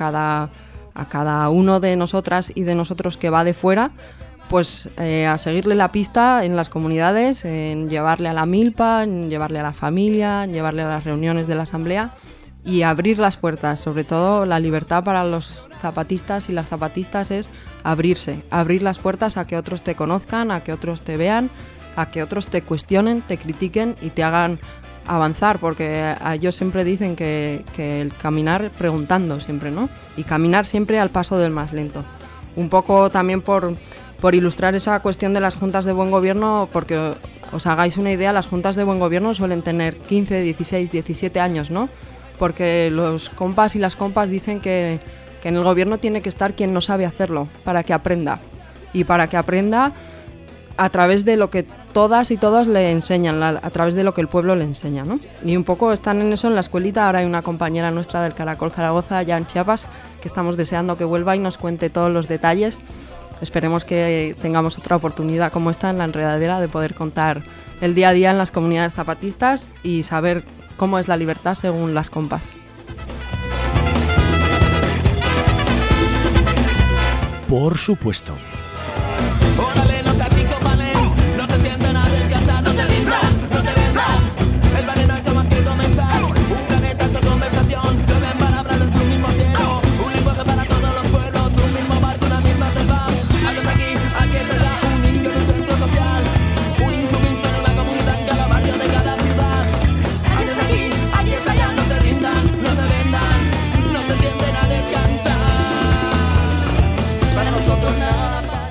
cada uno de nosotras y de nosotros que va de fuera, pues a seguirle la pista en las comunidades, en llevarle a la milpa, en llevarle a la familia, en llevarle a las reuniones de la asamblea y abrir las puertas. Sobre todo la libertad para los zapatistas y las zapatistas es abrirse, abrir las puertas a que otros te conozcan, a que otros te vean, a que otros te cuestionen, te critiquen y te hagan avanzar, porque ellos siempre dicen que el caminar preguntando siempre, ¿no? Y caminar siempre al paso del más lento. Un poco también por ilustrar esa cuestión de las juntas de buen gobierno, porque os hagáis una idea, las juntas de buen gobierno suelen tener 15, 16, 17 años, ¿no? Porque los compas y las compas dicen que en el gobierno tiene que estar quien no sabe hacerlo, para que aprenda. Y para que aprenda a través de lo que todas y todos le enseñan a través de lo que el pueblo le enseña, ¿no? Y un poco están en eso en la escuelita. Ahora hay una compañera nuestra del Caracol Zaragoza, ya en Chiapas, que estamos deseando que vuelva y nos cuente todos los detalles. Esperemos que tengamos otra oportunidad como esta en la Enredadera de poder contar el día a día en las comunidades zapatistas y saber cómo es la libertad según las compas. Por supuesto. Órale, no seas tico, valen. No se sienten a descansar, no se rindan, no se vendan. El vale no ha hecho más que comenzar. Un planeta esta conversación. Llueven palabras desde un mismo cielo. Un lenguaje para todos los pueblos. Un mismo barco, una misma selva. Hasta aquí está ya. Un niño en un centro social. Un insumiso en una comunidad en cada barrio de cada ciudad. Hasta aquí está ya. No se rindan, no se vendan. No se sienten a descansar. Para nosotros nada.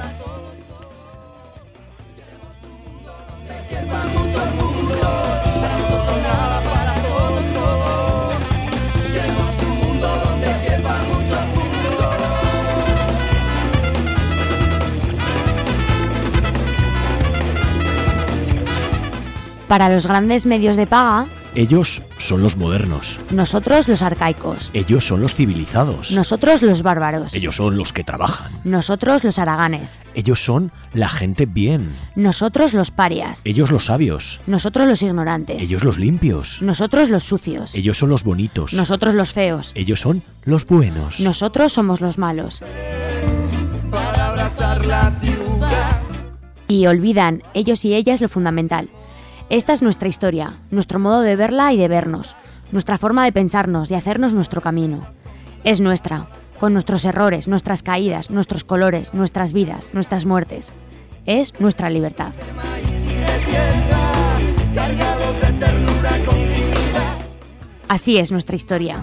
Para los grandes medios de paga, Ellos son los modernos. nosotros los arcaicos, Ellos son los civilizados. nosotros los bárbaros, Ellos son los que trabajan. nosotros los haraganes, Ellos son la gente bien. nosotros los parias, Ellos los sabios. nosotros los ignorantes, Ellos los limpios. nosotros los sucios, Ellos son los bonitos. nosotros los feos, Ellos son los buenos. nosotros somos los malos. Para abrazar la ciudad. Y olvidan ellos y ellas lo fundamental. Esta es nuestra historia, nuestro modo de verla y de vernos, nuestra forma de pensarnos y hacernos nuestro camino. Es nuestra, con nuestros errores, nuestras caídas, nuestros colores, nuestras vidas, nuestras muertes. Es nuestra libertad. Así es nuestra historia.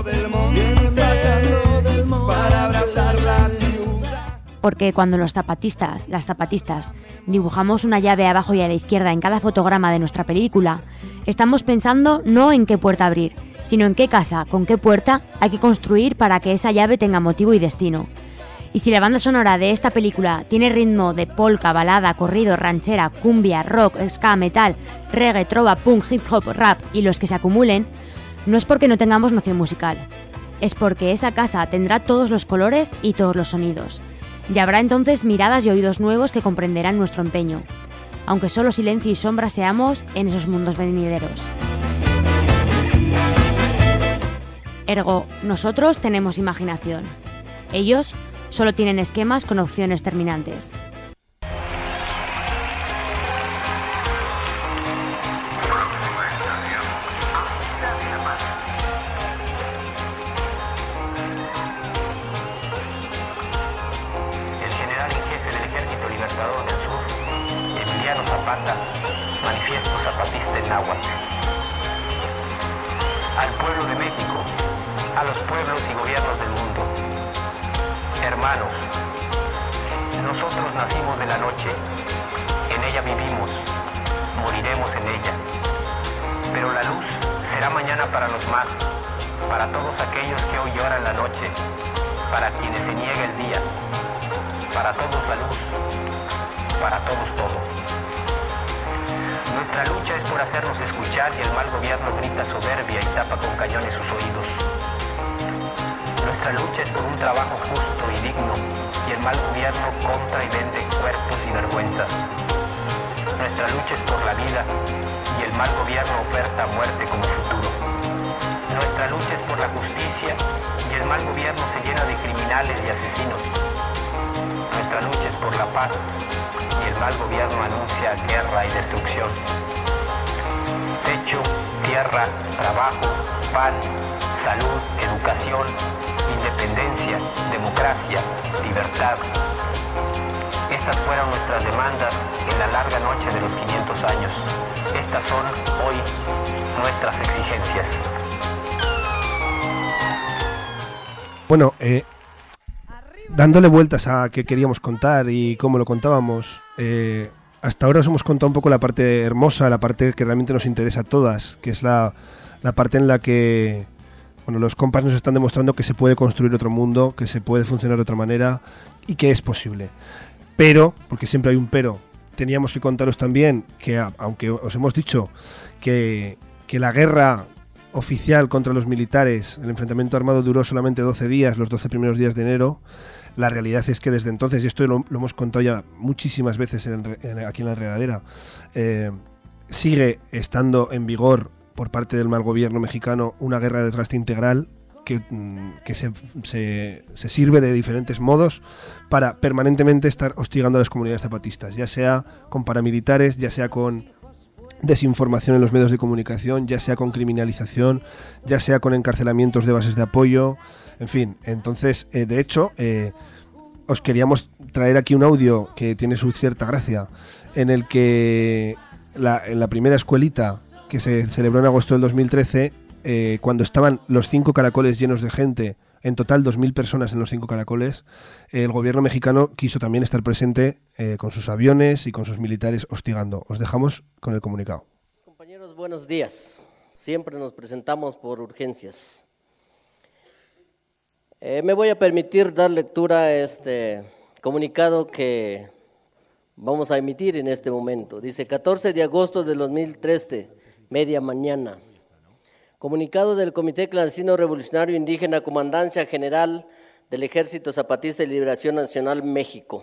Para abrazar la ciudad. Porque cuando los zapatistas, las zapatistas, dibujamos una llave abajo y a la izquierda en cada fotograma de nuestra película, estamos pensando no en qué puerta abrir, sino en qué casa, con qué puerta hay que construir para que esa llave tenga motivo y destino. Y si la banda sonora de esta película tiene ritmo de polka, balada, corrido, ranchera, cumbia, rock, ska, metal, reggae, trova, punk, hip hop, rap y los que se acumulen, no es porque no tengamos noción musical, es porque esa casa tendrá todos los colores y todos los sonidos. Y habrá entonces miradas y oídos nuevos que comprenderán nuestro empeño, aunque solo silencio y sombra seamos en esos mundos venideros. Ergo, nosotros tenemos imaginación. Ellos solo tienen esquemas con opciones terminantes. Manifiesto zapatista en náhuatl. Al pueblo de México, a los pueblos y gobiernos del mundo. Hermanos, nosotros nacimos de la noche, en ella vivimos, moriremos en ella. Pero la luz será mañana para los más, para todos aquellos que hoy lloran la noche, para quienes se niega el día, para todos la luz, para todos todo. Nuestra lucha es por hacernos escuchar y el mal gobierno grita soberbia y tapa con cañones sus oídos. Nuestra lucha es por un trabajo justo y digno y el mal gobierno compra y vende cuerpos y vergüenzas. Nuestra lucha es por la vida y el mal gobierno oferta muerte como futuro. Nuestra lucha es por la justicia y el mal gobierno se llena de criminales y asesinos. Nuestra lucha es por la paz y el mal gobierno anuncia guerra y destrucción. Techo, tierra, trabajo, pan, salud, educación, independencia, democracia, libertad. Estas fueron nuestras demandas en la larga noche de los 500 años. Estas son hoy nuestras exigencias. Bueno, dándole vueltas a qué queríamos contar y cómo lo contábamos, hasta ahora os hemos contado un poco la parte hermosa, la parte que realmente nos interesa a todas, que es la parte en la que los compas nos están demostrando que se puede construir otro mundo, que se puede funcionar de otra manera y que es posible. Pero, porque siempre hay un pero, teníamos que contaros también que, aunque os hemos dicho que la guerra oficial contra los militares, el enfrentamiento armado duró solamente 12 días, los 12 primeros días de enero, la realidad es que desde entonces, y esto lo hemos contado ya muchísimas veces aquí en la enredadera, sigue estando en vigor por parte del mal gobierno mexicano una guerra de desgaste integral que se sirve de diferentes modos para permanentemente estar hostigando a las comunidades zapatistas, ya sea con paramilitares, ya sea con desinformación en los medios de comunicación, ya sea con criminalización, ya sea con encarcelamientos de bases de apoyo, en fin. Entonces, de hecho, os queríamos traer aquí un audio que tiene su cierta gracia, en el que en la primera escuelita que se celebró en agosto del 2013, cuando estaban los 5 caracoles llenos de gente, en total 2.000 personas en los 5 caracoles, el gobierno mexicano quiso también estar presente con sus aviones y con sus militares hostigando. Os dejamos con el comunicado. Compañeros, buenos días. Siempre nos presentamos por urgencias. Me voy a permitir dar lectura a este comunicado que vamos a emitir en este momento. Dice: 14 de agosto de 2013, media mañana. Comunicado del Comité Clandestino Revolucionario Indígena, Comandancia General del Ejército Zapatista de Liberación Nacional México.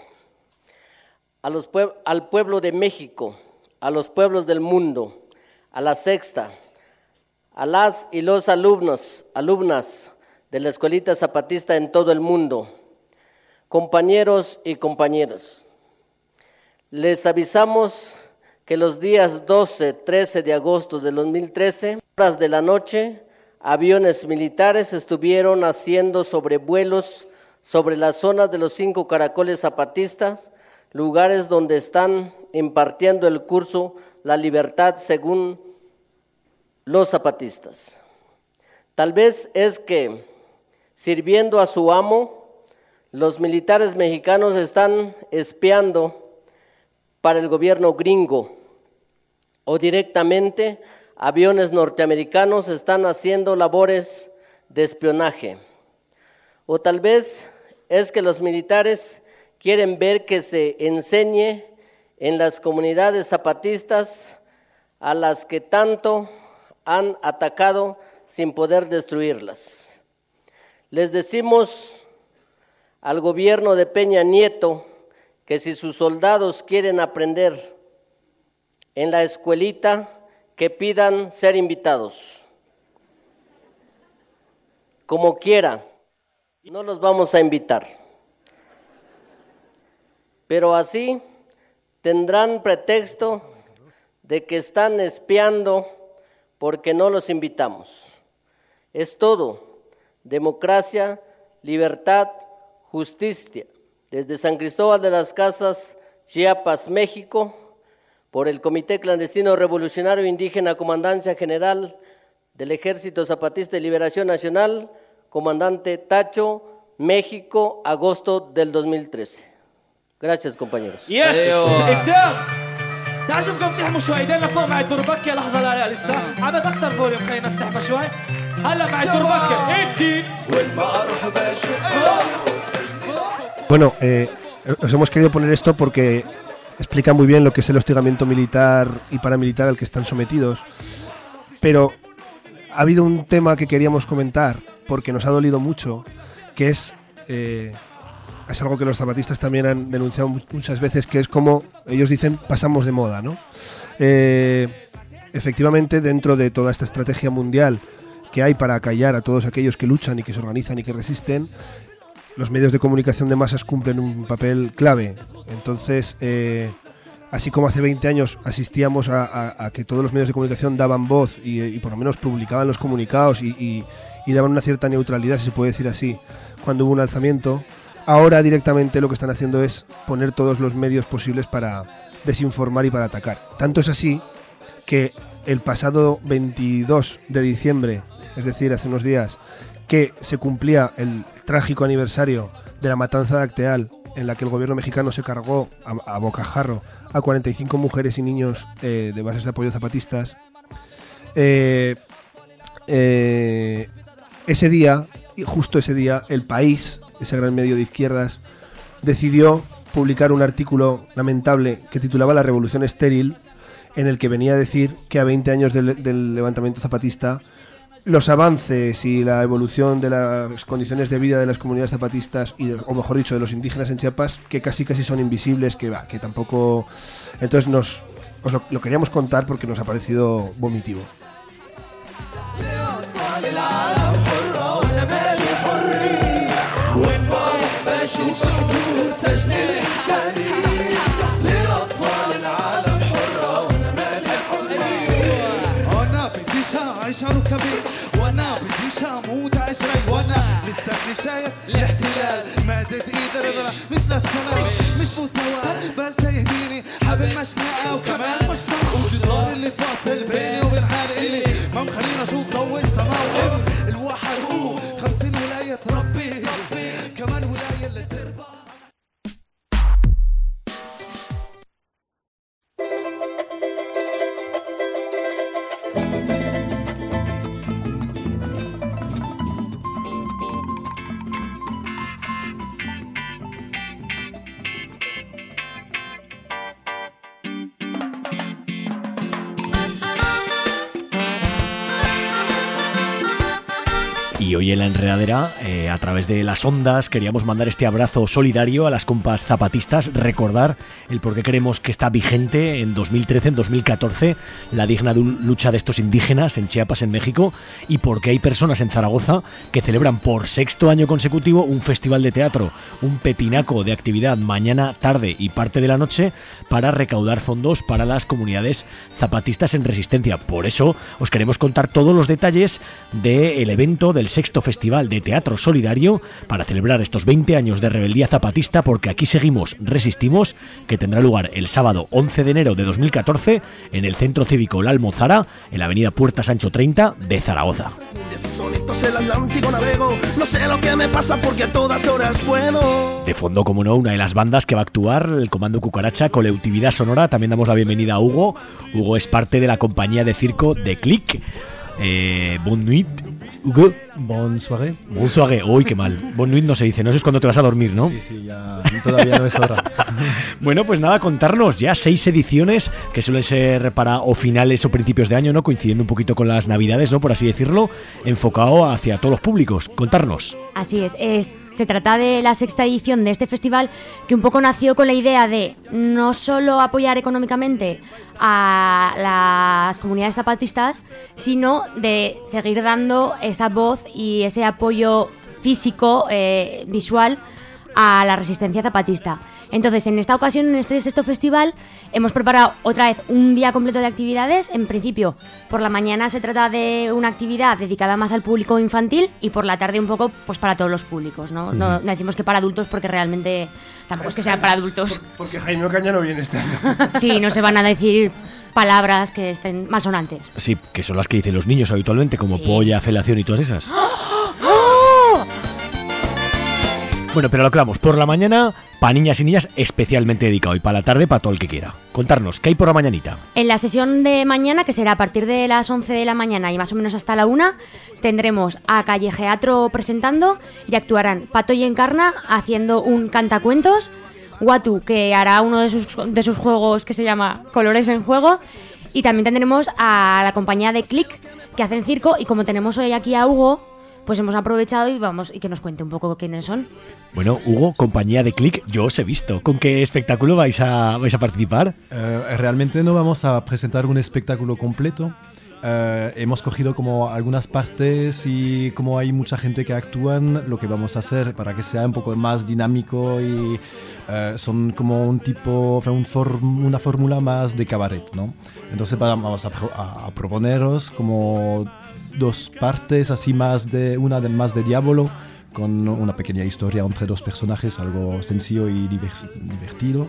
Al pueblo de México, a los pueblos del mundo, a la Sexta, a las y los alumnas de la Escuelita Zapatista en todo el mundo, compañeros y compañeras, les avisamos que los días 12, 13 de agosto de 2013, horas de la noche, aviones militares estuvieron haciendo sobrevuelos sobre las zonas de los 5 caracoles zapatistas, lugares donde están impartiendo el curso La Libertad según los zapatistas. Tal vez es que, sirviendo a su amo, los militares mexicanos están espiando para el gobierno gringo, o directamente aviones norteamericanos están haciendo labores de espionaje. O tal vez es que los militares quieren ver que se enseñe en las comunidades zapatistas a las que tanto han atacado sin poder destruirlas. Les decimos al gobierno de Peña Nieto que si sus soldados quieren aprender en la escuelita, que pidan ser invitados. Como quiera, no los vamos a invitar. Pero así tendrán pretexto de que están espiando porque no los invitamos. Es todo: democracia, libertad, justicia. Desde San Cristóbal de las Casas, Chiapas, México, por el Comité Clandestino Revolucionario Indígena, Comandancia General del Ejército Zapatista de Liberación Nacional, Comandante Tacho, México, agosto del 2013. Gracias, compañeros. يس قدام تعجبكم تحموا شوي ايدينا فوق مع الدربكه لحظه لا لسه عبد اكثر فوليوم خلينا نستحمى شوي هلا مع الدربكه ادي والمروح بشوف. Bueno, os hemos querido poner esto porque explica muy bien lo que es el hostigamiento militar y paramilitar al que están sometidos, pero ha habido un tema que queríamos comentar porque nos ha dolido mucho, que es algo que los zapatistas también han denunciado muchas veces, que es como ellos dicen, pasamos de moda, ¿no? Efectivamente, dentro de toda esta estrategia mundial que hay para acallar a todos aquellos que luchan y que se organizan y que resisten, los medios de comunicación de masas cumplen un papel clave. Entonces, así como hace 20 años asistíamos a que todos los medios de comunicación daban voz y por lo menos publicaban los comunicados y daban una cierta neutralidad, si se puede decir así, cuando hubo un alzamiento, ahora directamente lo que están haciendo es poner todos los medios posibles para desinformar y para atacar. Tanto es así que el pasado 22 de diciembre, es decir, hace unos días, que se cumplía el trágico aniversario de la matanza de Acteal, en la que el gobierno mexicano se cargó a bocajarro a 45 mujeres y niños de bases de apoyo zapatistas. Ese día, justo ese día, El País, ese gran medio de izquierdas, decidió publicar un artículo lamentable que titulaba La Revolución Estéril, en el que venía a decir que a 20 años del levantamiento zapatista, los avances y la evolución de las condiciones de vida de las comunidades zapatistas, o mejor dicho, de los indígenas en Chiapas, que casi son invisibles, que tampoco... Entonces os lo queríamos contar porque nos ha parecido vomitivo. وانا بديش اموت عشري وانا لسه شايف الاحتلال مادت ايد رضا مثل السلام مش مساواة بل تهديني حبل مشنقة وكمان مش وجدار اللي فاصل بيني وبين حالي اللي ما مخلينا اشوف ضوء السماء الواحد هو 50 ولاية ربي كمان ولاية اللي تربى. Y hoy en La Enredadera, a través de las ondas, queríamos mandar este abrazo solidario a las compas zapatistas, recordar el por qué creemos que está vigente en 2013, en 2014, la digna lucha de estos indígenas en Chiapas, en México, y por qué hay personas en Zaragoza que celebran por 6º año consecutivo un festival de teatro, un pepinaco de actividad mañana, tarde y parte de la noche para recaudar fondos para las comunidades zapatistas en resistencia. Por eso os queremos contar todos los detalles del evento del 6º Festival de Teatro Solidario para celebrar estos 20 años de rebeldía zapatista, porque aquí seguimos, resistimos, que tendrá lugar el sábado 11 de enero de 2014 en el Centro Cívico La Almozara, en la avenida Puerta Sancho 30 de Zaragoza. El Atlántico navego, no sé lo que me pasa porque a todas horas puedo. De fondo, como no, una de las bandas que va a actuar, el Comando Cucaracha, Colectividad Sonora. También damos la bienvenida a Hugo. Hugo es parte de la compañía de circo de Click. Bonne nuit, Hugo. Bonne soirée. Bonne soirée. Uy, qué mal. Bonne nuit no se dice, no sé cuándo te vas a dormir, ¿no? Sí, ya todavía no es hora. Bueno, pues nada, contarnos ya 6 ediciones, que suelen ser para o finales o principios de año, ¿no? Coincidiendo un poquito con las navidades, ¿no? Por así decirlo, enfocado hacia todos los públicos. Contarnos. Así es. Se trata de la 6ª edición de este festival, que un poco nació con la idea de no solo apoyar económicamente a las comunidades zapatistas, sino de seguir dando esa voz y ese apoyo físico, visual, a la resistencia zapatista. Entonces, en esta ocasión, en este 6º festival, hemos preparado otra vez un día completo de actividades. En principio, por la mañana se trata de una actividad dedicada más al público infantil y por la tarde un poco pues para todos los públicos, ¿no? No decimos que para adultos porque realmente tampoco es que sean para adultos. Porque Jaime Ocaña no viene este año. Sí, no se van a decir palabras que estén malsonantes. Sí, que son las que dicen los niños habitualmente, como polla, felación y todas esas. Bueno, pero lo que vamos, por la mañana, para niñas y niñas especialmente dedicado, y para la tarde, para todo el que quiera. Contarnos, ¿qué hay por la mañanita? En la sesión de mañana, que será a partir de las 11 de la mañana y más o menos hasta la 1, tendremos a Callejeatro presentando y actuarán Pato y Encarna haciendo un cantacuentos, Watu, que hará uno de sus juegos que se llama Colores en Juego, y también tendremos a la compañía de Click, que hacen circo, y como tenemos hoy aquí a Hugo, pues hemos aprovechado y que nos cuente un poco quiénes son. Bueno, Hugo, compañía de Click, yo os he visto. ¿Con qué espectáculo vais a participar? Realmente no vamos a presentar un espectáculo completo. Hemos cogido como algunas partes y como hay mucha gente que actúan, lo que vamos a hacer para que sea un poco más dinámico y son como un tipo, una fórmula más de cabaret, ¿no? Entonces vamos a proponeros como 2 partes, así más de diálogo, con una pequeña historia entre 2 personajes, algo sencillo y divertido.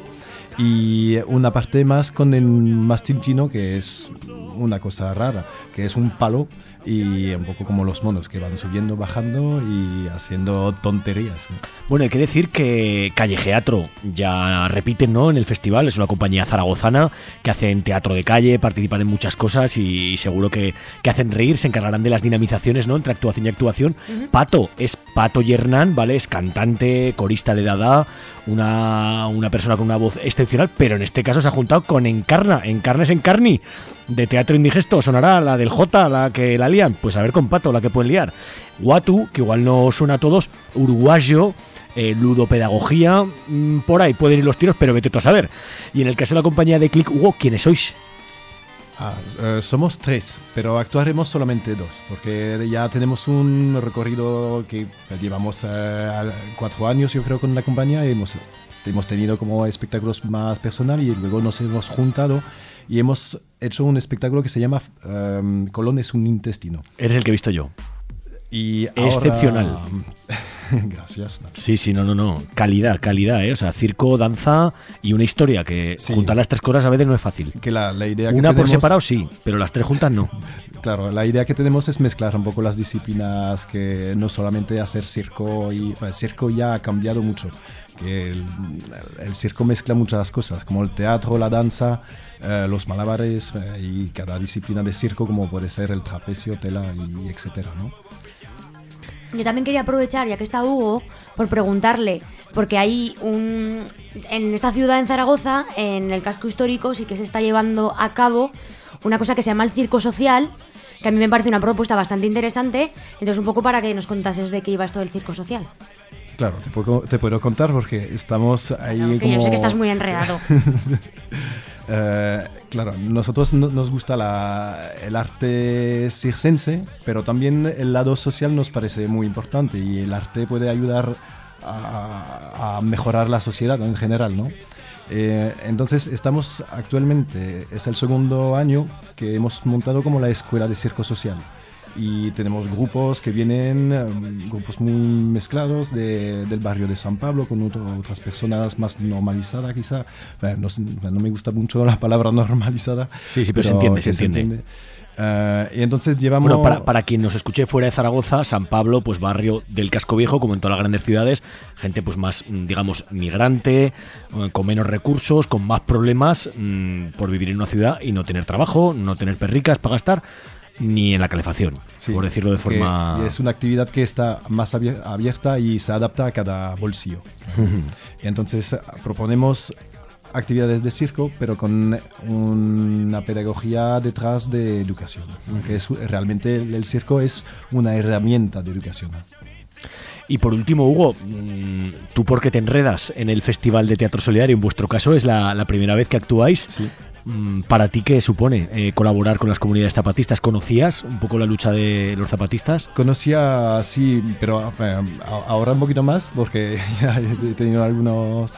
y una parte más con el mástil chino, que es una cosa rara, que es un palo y un poco como los monos que van subiendo, bajando y haciendo tonterías, ¿no? Bueno, hay que decir que Callejeatro ya repiten, ¿no?, en el festival. Es una compañía zaragozana que hacen teatro de calle, participan en muchas cosas y seguro que hacen reír. Se encargarán de las dinamizaciones, ¿no?, entre actuación y actuación. Pato es Pato Yernán, ¿vale? Es cantante, corista de Dada, una persona con una voz excepcional, pero en este caso se ha juntado con Encarna. Encarna es Encarni, de Teatro Indigesto. Sonará la del J, la que la lían. Pues a ver con Pato la que pueden liar. Watu, que igual no suena a todos. Uruguayo, ludopedagogía, por ahí pueden ir los tiros, pero vete tú a saber. Y en el caso de la compañía de Click, Hugo, ¿quiénes sois? Somos 3, pero actuaremos solamente 2, porque ya tenemos un recorrido que llevamos 4 años, yo creo, con la compañía. Hemos tenido como espectáculos más personal y luego nos hemos juntado y hemos hecho un espectáculo que se llama Colón es un intestino. Eres el que he visto yo. Y excepcional. Ahora... Gracias, Nacho. Sí, no. Calidad, ¿eh? O sea, circo, danza y una historia que juntar las tres cosas a veces no es fácil. Que la idea que una tenemos... por separado sí, pero las tres juntas no. Claro, la idea que tenemos es mezclar un poco las disciplinas, que no solamente hacer circo. El circo ya ha cambiado mucho. Que el circo mezcla muchas cosas, como el teatro, la danza, los malabares y cada disciplina de circo, como puede ser el trapecio, tela y etcétera, ¿no? Yo también quería aprovechar, ya que está Hugo, por preguntarle, porque hay en esta ciudad, en Zaragoza, en el casco histórico, sí que se está llevando a cabo una cosa que se llama el circo social, que a mí me parece una propuesta bastante interesante. Entonces, un poco para que nos contases de qué iba esto del circo social. Claro, te puedo contar porque estamos ahí claro, como... Yo sé que estás muy enredado. Claro, nosotros nos gusta el arte circense, pero también el lado social nos parece muy importante y el arte puede ayudar a mejorar la sociedad en general, ¿no? Entonces estamos actualmente, es el segundo año que hemos montado como la escuela de circo social. Y tenemos grupos que vienen, grupos muy mezclados del barrio de San Pablo, con otras personas más normalizadas quizá. No me gusta mucho la palabra normalizada. Sí, pero se entiende. Y entonces llevamos... Bueno, para quien nos escuche fuera de Zaragoza, San Pablo, pues barrio del casco viejo, como en todas las grandes ciudades, gente pues más, digamos, migrante, con menos recursos, con más problemas por vivir en una ciudad y no tener trabajo, no tener perricas para gastar, ni en la calefacción, por decirlo de forma... Es una actividad que está más abierta y se adapta a cada bolsillo. Entonces proponemos actividades de circo, pero con una pedagogía detrás de educación, que realmente el circo es una herramienta de educación. Y por último, Hugo, ¿tú por qué te enredas en el Festival de Teatro Solidario? En vuestro caso es la primera vez que actuáis. Sí. ¿Para ti qué supone colaborar con las comunidades zapatistas? ¿Conocías un poco la lucha de los zapatistas? Conocía, sí, pero ahora un poquito más, porque ya he tenido alguna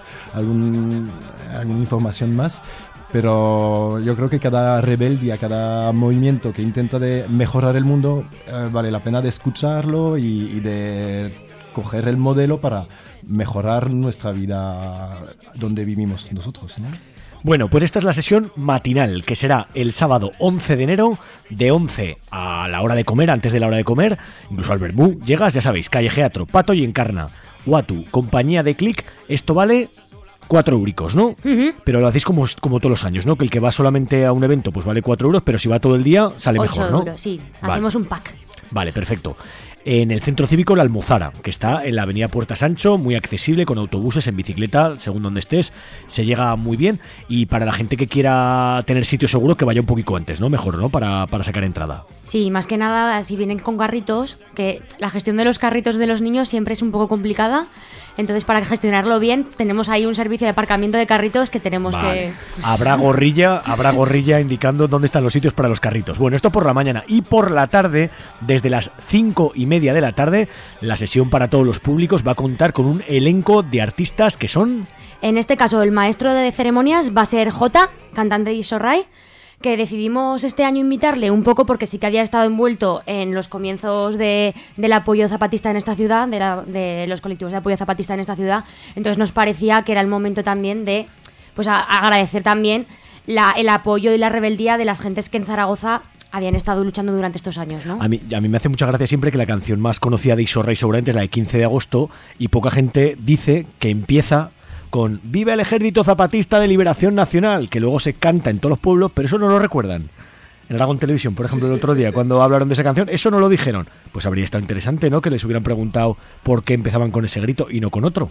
información más. Pero yo creo que cada rebeldía, cada movimiento que intenta de mejorar el mundo, vale la pena de escucharlo y de coger el modelo para mejorar nuestra vida donde vivimos nosotros, ¿no? Bueno, pues esta es la sesión matinal, que será el sábado 11 de enero, de 11 a la hora de comer, antes de la hora de comer, incluso al Bermú. Llegas, ya sabéis, Callejeatro, Pato y Encarna, Watu, compañía de Click. Esto vale 4 euricos, ¿no? Pero lo hacéis como todos los años, ¿no? Que el que va solamente a un evento, pues vale 4 euros, pero si va todo el día, sale 8 mejor, ¿no? euros, sí. Vale. Hacemos un pack. Vale, perfecto. En el centro cívico La Almozara, que está en la avenida Puerta Sancho, muy accesible, con autobuses, en bicicleta, según donde estés, se llega muy bien. Y para la gente que quiera tener sitio seguro, que vaya un poquito antes, ¿no? Mejor, ¿no? Para sacar entrada. Sí, más que nada, si vienen con carritos, que la gestión de los carritos de los niños siempre es un poco complicada. Entonces, para gestionarlo bien, tenemos ahí un servicio de aparcamiento de carritos que tenemos que... Habrá gorrilla indicando dónde están los sitios para los carritos. Bueno, esto por la mañana. Y por la tarde, desde las 5:30 de la tarde, la sesión para todos los públicos va a contar con un elenco de artistas que son... En este caso, el maestro de ceremonias va a ser J, cantante de Isorray, que decidimos este año invitarle un poco porque sí que había estado envuelto en los comienzos del apoyo zapatista en esta ciudad, de los colectivos de apoyo zapatista en esta ciudad. Entonces nos parecía que era el momento también de pues agradecer también el apoyo y la rebeldía de las gentes que en Zaragoza habían estado luchando durante estos años, ¿no? A mí me hace mucha gracia siempre que la canción más conocida de Isorra y seguramente es la de 15 de agosto y poca gente dice que empieza con ¡Viva el Ejército Zapatista de Liberación Nacional!, que luego se canta en todos los pueblos, pero eso no lo recuerdan. En Aragón Televisión, por ejemplo, el otro día, cuando hablaron de esa canción, eso no lo dijeron. Pues habría estado interesante, ¿no?, que les hubieran preguntado por qué empezaban con ese grito y no con otro.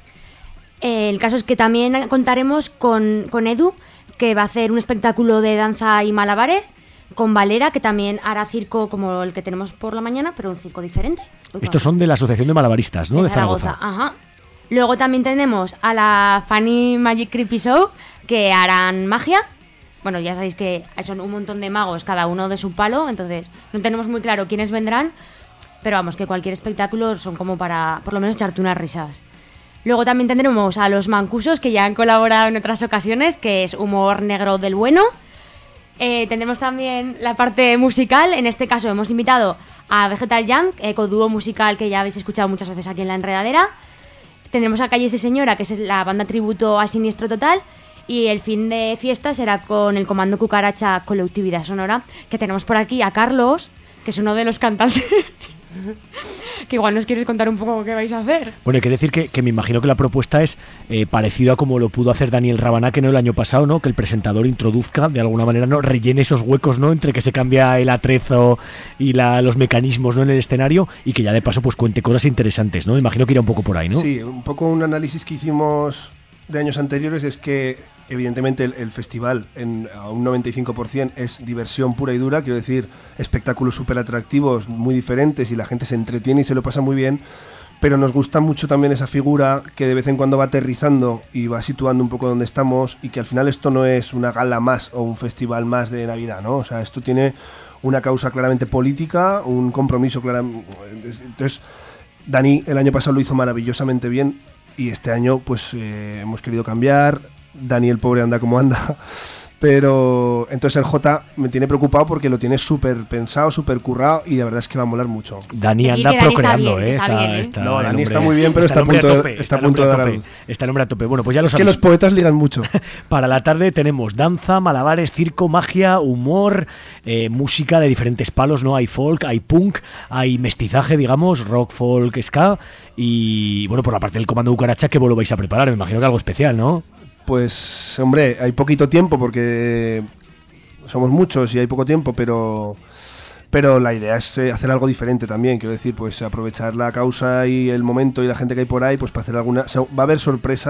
El caso es que también contaremos con Edu, que va a hacer un espectáculo de danza y malabares, con Valera, que también hará circo como el que tenemos por la mañana, pero un circo diferente. Estos son de la Asociación de Malabaristas, ¿no?, de Zaragoza. Ajá. Luego también tenemos a la Funny Magic Creepy Show, que harán magia. Bueno, ya sabéis que son un montón de magos, cada uno de su palo, entonces no tenemos muy claro quiénes vendrán, pero vamos, que cualquier espectáculo son como para, por lo menos, echarte unas risas. Luego también tendremos a los Mancusos, que ya han colaborado en otras ocasiones, que es humor negro del bueno. Tendremos también la parte musical, en este caso hemos invitado a Vegetal Jam, dúo musical que ya habéis escuchado muchas veces aquí en La Enredadera. Tendremos a Calle Ese Señora, que es la banda tributo a Siniestro Total. Y el fin de fiesta será con el Comando Cucaracha Colectividad Sonora, que tenemos por aquí a Carlos, que es uno de los cantantes. Que igual nos quieres contar un poco qué vais a hacer. Bueno, hay que decir que me imagino que la propuesta es parecido a como lo pudo hacer Daniel Rabaná, que no el año pasado, ¿no?, que el presentador introduzca de alguna manera, ¿no?, rellene esos huecos, ¿no?, entre que se cambia el atrezo y los mecanismos, ¿no?, en el escenario, y que ya de paso pues cuente cosas interesantes, ¿no? Imagino que irá un poco por ahí, ¿no? Sí, un poco un análisis que hicimos de años anteriores es que evidentemente el festival a un 95% es diversión pura y dura, quiero decir, espectáculos súper atractivos, muy diferentes, y la gente se entretiene y se lo pasa muy bien, pero nos gusta mucho también esa figura que de vez en cuando va aterrizando y va situando un poco donde estamos, y que al final esto no es una gala más o un festival más de Navidad, ¿no? O sea, esto tiene una causa claramente política, un compromiso claramente. Entonces, Dani el año pasado lo hizo maravillosamente bien, y este año pues hemos querido cambiar. Dani el pobre anda como anda, pero entonces el J me tiene preocupado porque lo tiene súper pensado, súper currado, y la verdad es que va a molar mucho. Dani anda procreando, No, Dani está muy bien, pero está a punto de dar a luz. Está el hombre a tope. Bueno, pues ya lo es sabéis. que los poetas ligan mucho. Para la tarde tenemos danza, malabares, circo, magia, humor, música de diferentes palos, ¿no? Hay folk, hay punk, hay mestizaje, digamos, rock, folk, ska, y bueno, por la parte del Comando Cucaracha, ¿qué vuelo vais a preparar? Me imagino que algo especial, ¿no? Pues, hombre, hay poquito tiempo porque somos muchos y hay poco tiempo, pero la idea es hacer algo diferente también, quiero decir, pues aprovechar la causa y el momento y la gente que hay por ahí, pues para hacer alguna... O sea, va a haber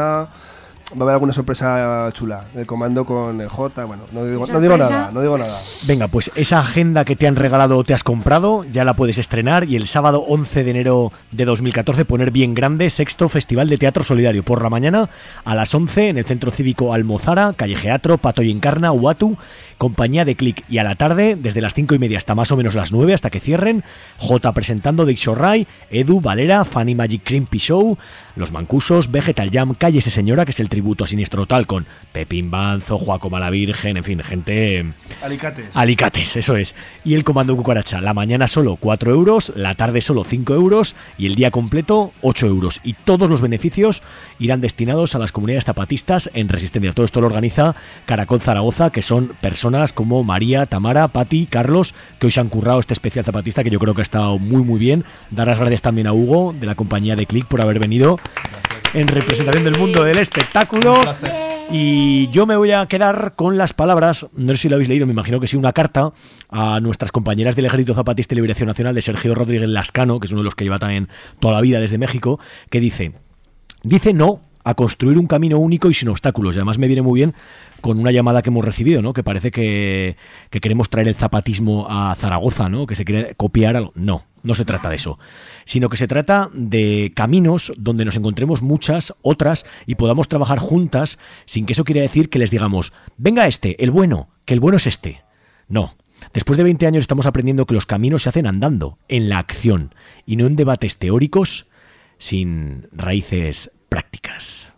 alguna sorpresa chula del Comando con el J, bueno, no digo nada. Venga, pues esa agenda que te han regalado o te has comprado, ya la puedes estrenar, y el sábado 11 de enero de 2014 poner bien grande, 6º Festival de Teatro Solidario, por la mañana a las 11 en el Centro Cívico Almozara, Calle Geatro, Pato y Encarna, Uatu, compañía de Click, y a la tarde, desde las 5:30 hasta más o menos las 9, hasta que cierren, J presentando de Ixorray, Edu, Valera, Funny Magic Creepy Show, Los Mancusos, Vegetal Jam, Calle Ese Señora, que es el tributo a Siniestro Total con Pepín Banzo, Joaco Malavirgen, en fin, gente... Alicates, eso es. Y el Comando Cucaracha, la mañana solo 4 euros, la tarde solo 5 euros y el día completo 8 euros. Y todos los beneficios irán destinados a las comunidades zapatistas en resistencia. Todo esto lo organiza Caracol Zaragoza, que son personas como María, Tamara, Pati, Carlos, que hoy se han currado este especial zapatista, que yo creo que ha estado muy muy bien. Dar las gracias también a Hugo, de la compañía de Click, por haber venido. En representación del mundo del espectáculo. Y yo me voy a quedar con las palabras, no sé si lo habéis leído, me imagino que sí, una carta a nuestras compañeras del Ejército Zapatista y Liberación Nacional de Sergio Rodríguez Lascano, que es uno de los que lleva también toda la vida desde México, que dice no a construir un camino único y sin obstáculos. Y además me viene muy bien con una llamada que hemos recibido, ¿no? Que parece que queremos traer el zapatismo a Zaragoza, ¿no? Que se quiere copiar algo. No se trata de eso, sino que se trata de caminos donde nos encontremos muchas otras y podamos trabajar juntas, sin que eso quiera decir que les digamos, venga el bueno, que el bueno es este. No. Después de 20 años estamos aprendiendo que los caminos se hacen andando, en la acción, y no en debates teóricos sin raíces prácticas.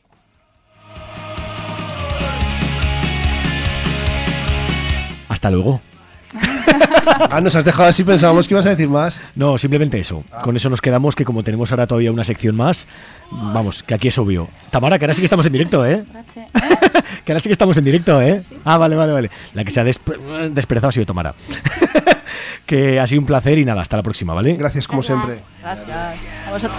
Hasta luego. Nos has dejado así, pensábamos que ibas a decir más. No, simplemente eso. Con eso nos quedamos, que como tenemos ahora todavía una sección más, vamos, que aquí es obvio. Tamara, que ahora sí que estamos en directo, ¿eh? Que ahora sí que estamos en directo, ¿eh? ¿Sí? Ah, vale. La que se ha desperezado ha sido Tamara. Que ha sido un placer y nada, hasta la próxima, ¿vale? Gracias, como siempre. Gracias. A vosotros.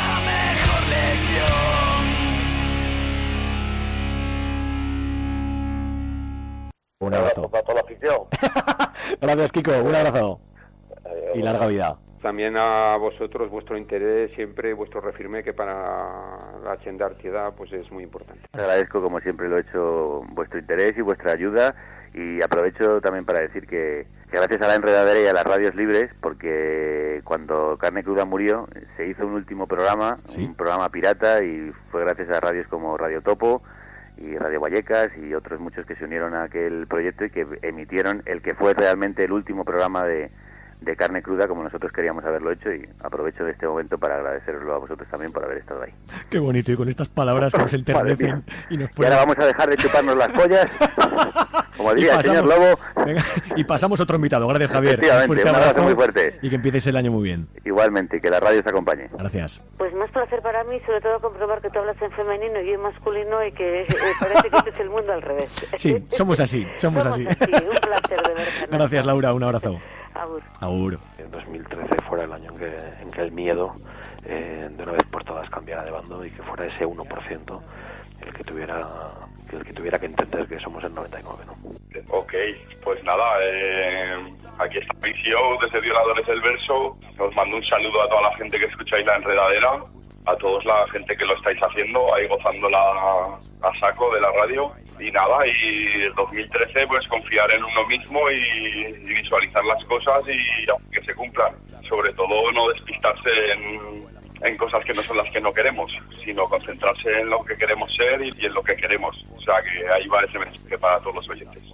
Un abrazo para toda la afición. Gracias, Kiko. Un abrazo. Y larga vida. También a vosotros, vuestro interés siempre, vuestro refirme, que para la Chendartiedad pues es muy importante. Agradezco, como siempre lo he hecho, vuestro interés y vuestra ayuda, y aprovecho también para decir que gracias a La Enredadera y a las radios libres, porque cuando Carne Cruda murió se hizo un último programa, ¿sí? Un programa pirata, y fue gracias a radios como Radio Topo y Radio Vallecas y otros muchos que se unieron a aquel proyecto y que emitieron el que fue realmente el último programa de Carne Cruda, como nosotros queríamos haberlo hecho, y aprovecho de este momento para agradeceroslo a vosotros también por haber estado ahí. Qué bonito, y con estas palabras que nos enternecen y nos ponen... Y ahora vamos a dejar de chuparnos las pollas, como diría el señor Lobo. Venga, y pasamos otro invitado. Gracias, Javier. Efectivamente, un abrazo muy fuerte. Y que empieces el año muy bien. Igualmente, que la radio os acompañe. Gracias. Pues más placer para mí, sobre todo comprobar que tú hablas en femenino y yo en masculino, y que parece que este es el mundo al revés. Sí, somos así. Un placer, de verdad. Gracias, Laura, un abrazo. Agur. En 2013 fuera el año en que el miedo de una vez por todas cambiara de bando, y que fuera ese 1% el que tuviera que entender que somos el 99, ¿no? Ok, pues nada, aquí está mi CEO desde Violadores del Verso. Os mando un saludo a toda la gente que escucháis La Enredadera, a todos la gente que lo estáis haciendo, ahí gozándola a saco de la radio. Y nada, y el 2013 pues confiar en uno mismo y visualizar las cosas y que se cumplan. Sobre todo no despistarse en cosas que no son las que no queremos, sino concentrarse en lo que queremos ser y en lo que queremos. O sea que ahí va ese mensaje para todos los oyentes.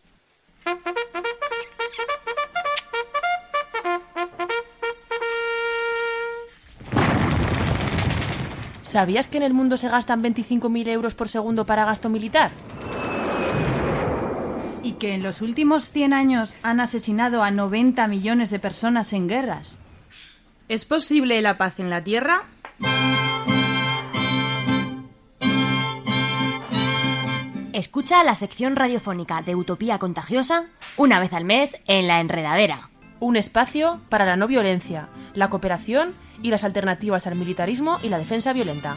¿Sabías que en el mundo se gastan 25.000 euros por segundo para gasto militar? Y que en los últimos 100 años han asesinado a 90 millones de personas en guerras. ¿Es posible la paz en la Tierra? Escucha la sección radiofónica de Utopía Contagiosa una vez al mes en La Enredadera. Un espacio para la no violencia, la cooperación y las alternativas al militarismo y la defensa violenta.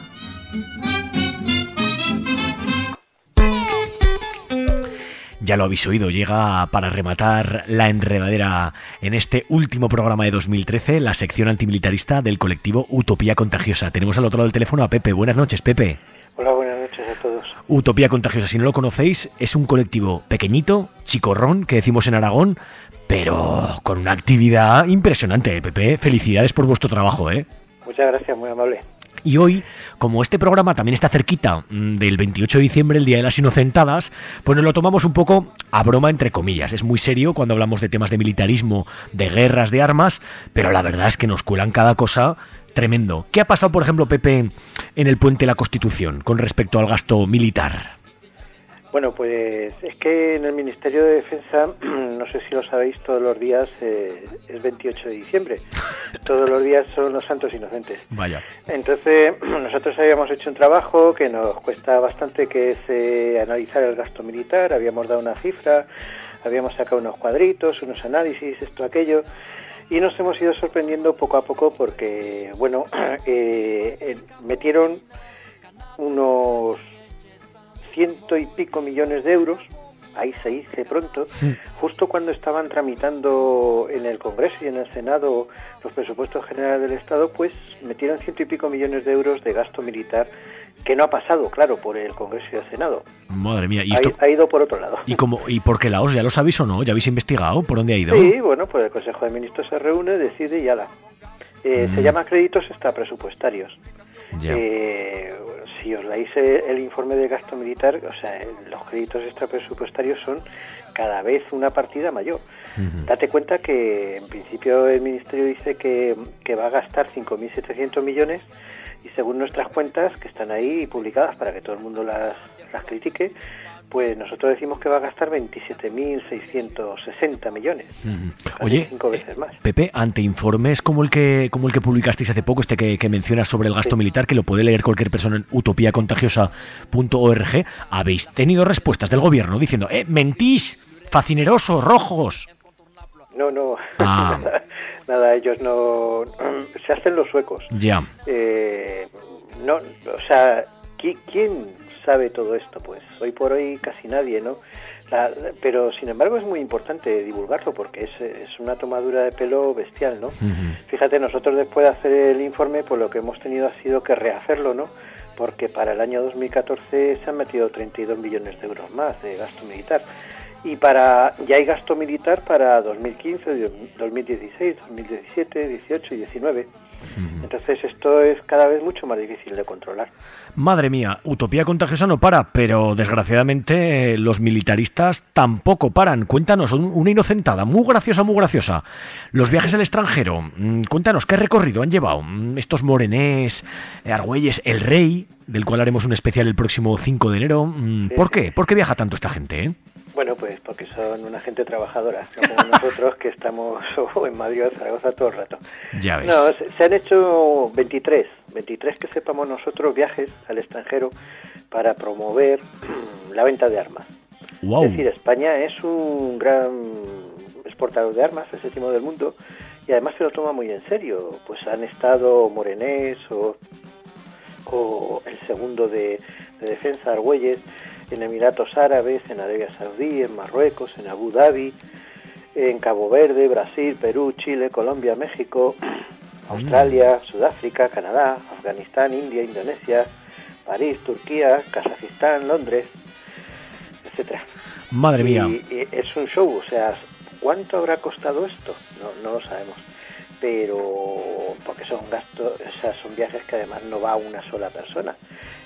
Ya lo habéis oído, llega para rematar La Enredadera en este último programa de 2013, la sección antimilitarista del colectivo Utopía Contagiosa. Tenemos al otro lado del teléfono a Pepe. Buenas noches, Pepe. Hola, buenas noches a todos. Utopía Contagiosa, si no lo conocéis, es un colectivo pequeñito, chicorrón, que decimos en Aragón, pero con una actividad impresionante, Pepe. Felicidades por vuestro trabajo, ¿eh? Muchas gracias, muy amable. Y hoy, como este programa también está cerquita del 28 de diciembre, el Día de las Inocentadas, pues nos lo tomamos un poco a broma, entre comillas. Es muy serio cuando hablamos de temas de militarismo, de guerras, de armas, pero la verdad es que nos cuelan cada cosa tremendo. ¿Qué ha pasado, por ejemplo, Pepe, en el Puente de la Constitución con respecto al gasto militar? Bueno, pues es que en el Ministerio de Defensa, no sé si lo sabéis, todos los días es 28 de diciembre. Todos los días son los santos inocentes. Vaya. Entonces, nosotros habíamos hecho un trabajo que nos cuesta bastante, que es analizar el gasto militar. Habíamos dado una cifra, habíamos sacado unos cuadritos, unos análisis, esto, aquello. Y nos hemos ido sorprendiendo poco a poco porque, bueno, metieron unos 100 y pico millones de euros, ahí se dice pronto, justo cuando estaban tramitando en el Congreso y en el Senado los presupuestos generales del Estado, pues metieron 100 y pico millones de euros de gasto militar, que no ha pasado, claro, por el Congreso y el Senado. Madre mía, ¿y esto ha ido por otro lado? ¿Y por qué lados? ¿Ya lo sabéis o no? ¿Ya habéis investigado por dónde ha ido? Sí, bueno, pues el Consejo de Ministros se reúne, decide y ala. Se llama créditos extrapresupuestarios. Si os leéis el informe de gasto militar, o sea, los créditos extrapresupuestarios son cada vez una partida mayor. Date cuenta que en principio el Ministerio dice que va a gastar 5.700 millones y según nuestras cuentas, que están ahí publicadas para que todo el mundo las critique, pues nosotros decimos que va a gastar 27.660 millones. Oye, 5 veces más. Pepe, ante informes como el que publicasteis hace poco, que mencionas sobre el gasto militar, que lo puede leer cualquier persona en utopiacontagiosa.org, habéis tenido respuestas del gobierno diciendo, mentís, facinerosos, rojos. No. Nada, ellos no... Se hacen los suecos. Ya. No, o sea, ¿quién sabe todo esto? Pues hoy por hoy casi nadie, ¿no? Pero sin embargo es muy importante divulgarlo porque es una tomadura de pelo bestial, ¿no? Fíjate, nosotros después de hacer el informe, pues lo que hemos tenido ha sido que rehacerlo, ¿no? Porque para el año 2014 se han metido 32 millones de euros más de gasto militar. Y ya hay gasto militar para 2015, 2016, 2017, 18 y 19. Entonces esto es cada vez mucho más difícil de controlar. Madre mía, Utopía Contagiosa no para, pero desgraciadamente los militaristas tampoco paran. Cuéntanos, una inocentada, muy graciosa. Los viajes al extranjero, cuéntanos, ¿qué recorrido han llevado? Estos Morenés, Argüelles, El Rey, del cual haremos un especial el próximo 5 de enero. ¿Por qué? ¿Por qué viaja tanto esta gente, Bueno, pues porque son una gente trabajadora, no como nosotros que estamos en Madrid o Zaragoza todo el rato. Ya ves. No, se han hecho 23 que sepamos nosotros viajes al extranjero para promover la venta de armas. Wow. Es decir, España es un gran exportador de armas, el 7º del mundo, y además se lo toma muy en serio. Pues han estado Morenés o el segundo de defensa, Argüelles, en Emiratos Árabes, en Arabia Saudí, en Marruecos, en Abu Dhabi, en Cabo Verde, Brasil, Perú, Chile, Colombia, México, Australia, Sudáfrica, Canadá, Afganistán, India, Indonesia, París, Turquía, Kazajistán, Londres, etcétera. Madre mía. Y es un show, o sea, ¿cuánto habrá costado esto? No lo sabemos. Pero porque son gastos, o sea, son viajes que además no va una sola persona.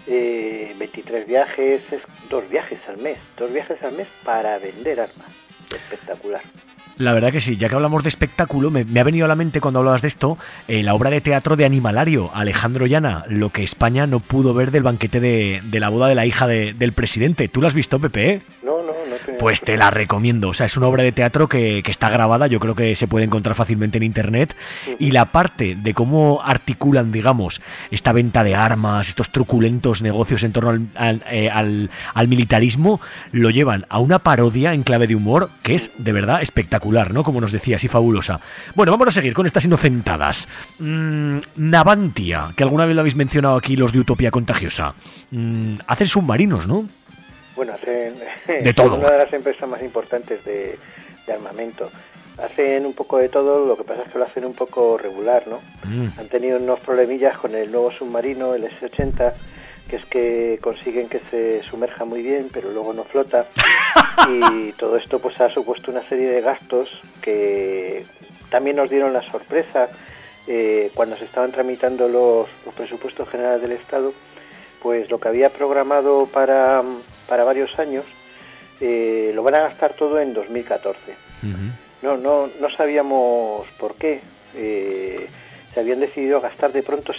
23 viajes, es 2 viajes al mes para vender armas. Espectacular. La verdad que sí, ya que hablamos de espectáculo, me ha venido a la mente cuando hablabas de esto, la obra de teatro de Animalario, Alejandro Llana, lo que España no pudo ver del banquete de la boda de la hija del presidente. ¿Tú lo has visto, Pepe? No. Pues te la recomiendo, o sea, es una obra de teatro que está grabada, yo creo que se puede encontrar fácilmente en internet, y la parte de cómo articulan, digamos, esta venta de armas, estos truculentos negocios en torno al militarismo, lo llevan a una parodia en clave de humor que es de verdad espectacular, ¿no? Como nos decías, y fabulosa. Bueno, vamos a seguir con estas inocentadas. Navantia, que alguna vez lo habéis mencionado aquí los de Utopía Contagiosa. Hacen submarinos, ¿no? Bueno, hacen de todo. Una de las empresas más importantes de armamento. Hacen un poco de todo, lo que pasa es que lo hacen un poco regular, ¿no? Han tenido unos problemillas con el nuevo submarino, el S-80, que es que consiguen que se sumerja muy bien, pero luego no flota. Y todo esto pues ha supuesto una serie de gastos que también nos dieron la sorpresa cuando se estaban tramitando los presupuestos generales del Estado, pues lo que había programado para varios años lo van a gastar todo en 2014. No sabíamos por qué. Se habían decidido gastar de pronto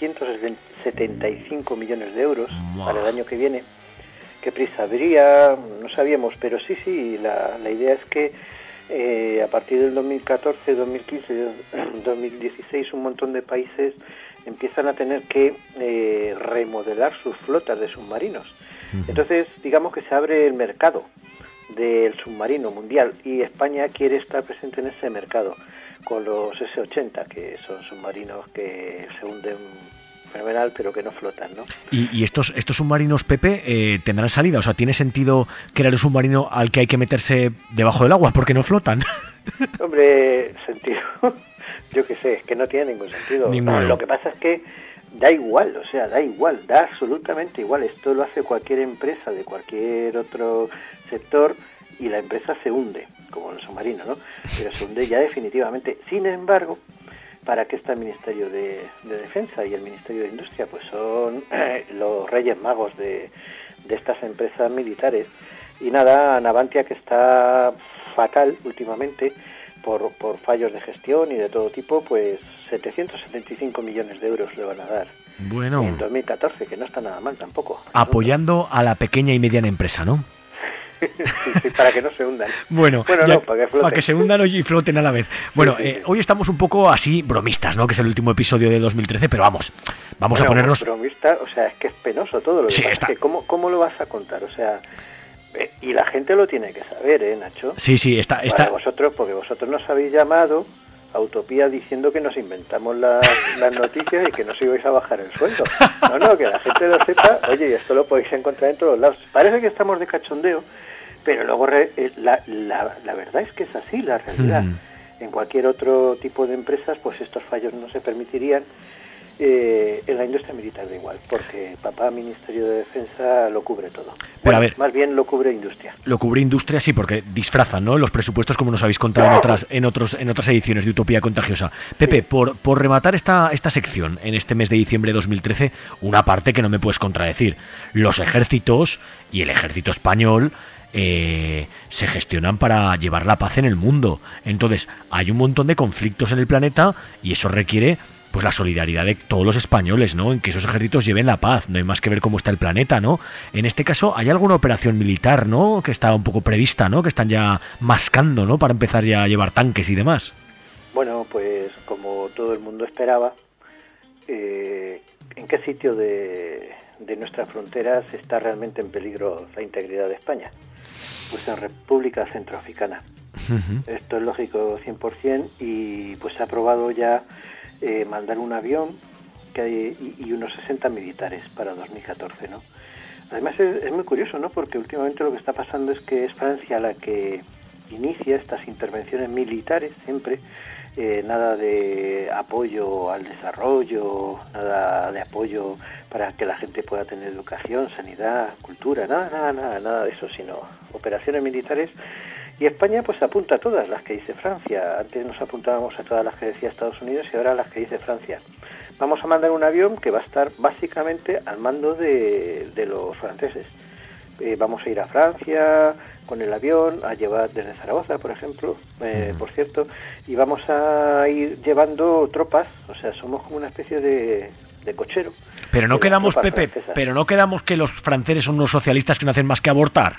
775 millones de euros para el año que viene. ¿Qué prisa habría? No sabíamos, pero sí, la idea es que a partir del 2014, 2015, 2016 un montón de países empiezan a tener que remodelar sus flotas de submarinos. Entonces, digamos que se abre el mercado del submarino mundial y España quiere estar presente en ese mercado con los S-80, que son submarinos que se hunden fenomenal, pero que no flotan, ¿no? ¿Y estos submarinos, Pepe, tendrán salida? O sea, ¿tiene sentido crear un submarino al que hay que meterse debajo del agua porque no flotan? Hombre, sentido... Yo qué sé, es que no tiene ningún sentido. Lo que pasa es que da igual, da absolutamente igual. Esto lo hace cualquier empresa de cualquier otro sector y la empresa se hunde, como el submarino, ¿no? Pero se hunde ya definitivamente. Sin embargo, ¿para qué está el Ministerio de Defensa y el Ministerio de Industria? Pues son los reyes magos de estas empresas militares. Y nada, Navantia, que está fatal últimamente por fallos de gestión y de todo tipo, pues 775 millones de euros le van a dar en 2014, que no está nada mal tampoco. Apoyando a la pequeña y mediana empresa, ¿no? Sí, para que no se hundan. Bueno, no, para que se hundan y floten a la vez. Bueno, hoy estamos un poco así bromistas, ¿no? Que es el último episodio de 2013, pero vamos a ponernos... Bromista, o sea, es que es penoso todo lo que pasa. Es que ¿cómo lo vas a contar? O sea... y la gente lo tiene que saber, Nacho. Sí, está... Porque vosotros nos habéis llamado a Utopía diciendo que nos inventamos las noticias y que nos ibais a bajar el sueldo. No, que la gente lo sepa. Oye, y esto lo podéis encontrar en todos lados. Parece que estamos de cachondeo, pero luego la verdad es que es así, la realidad. En cualquier otro tipo de empresas, pues estos fallos no se permitirían. En la industria militar da igual, porque papá Ministerio de Defensa lo cubre todo. Pero a ver, más bien lo cubre industria. Lo cubre industria, sí, porque disfrazan, ¿no? Los presupuestos, como nos habéis contado en otras ediciones de Utopía Contagiosa. Pepe, sí. por rematar esta sección en este mes de diciembre de 2013, una parte que no me puedes contradecir: los ejércitos y el ejército español se gestionan para llevar la paz en el mundo. Entonces, hay un montón de conflictos en el planeta y eso requiere pues la solidaridad de todos los españoles, ¿no? En que esos ejércitos lleven la paz. No hay más que ver cómo está el planeta, ¿no? En este caso, ¿hay alguna operación militar, ¿no? Que está un poco prevista, ¿no? Que están ya mascando, ¿no? Para empezar ya a llevar tanques y demás. Bueno, pues como todo el mundo esperaba, ¿en qué sitio de nuestras fronteras está realmente en peligro la integridad de España? Pues en República Centroafricana. Esto es lógico 100% y pues se ha aprobado ya mandar un avión y unos 60 militares para 2014, ¿no? Además es muy curioso, ¿no? Porque últimamente lo que está pasando es que es Francia la que inicia estas intervenciones militares siempre, nada de apoyo al desarrollo, nada de apoyo para que la gente pueda tener educación, sanidad, cultura, nada de eso, sino operaciones militares. Y España pues apunta a todas las que dice Francia. Antes nos apuntábamos a todas las que decía Estados Unidos y ahora a las que dice Francia. Vamos a mandar un avión que va a estar básicamente al mando de los franceses. Vamos a ir a Francia con el avión, a llevar desde Zaragoza, por ejemplo, por cierto, y vamos a ir llevando tropas, o sea, somos como una especie de cochero. Pero no quedamos, Pepe, pero no quedamos que los franceses son unos socialistas que no hacen más que abortar.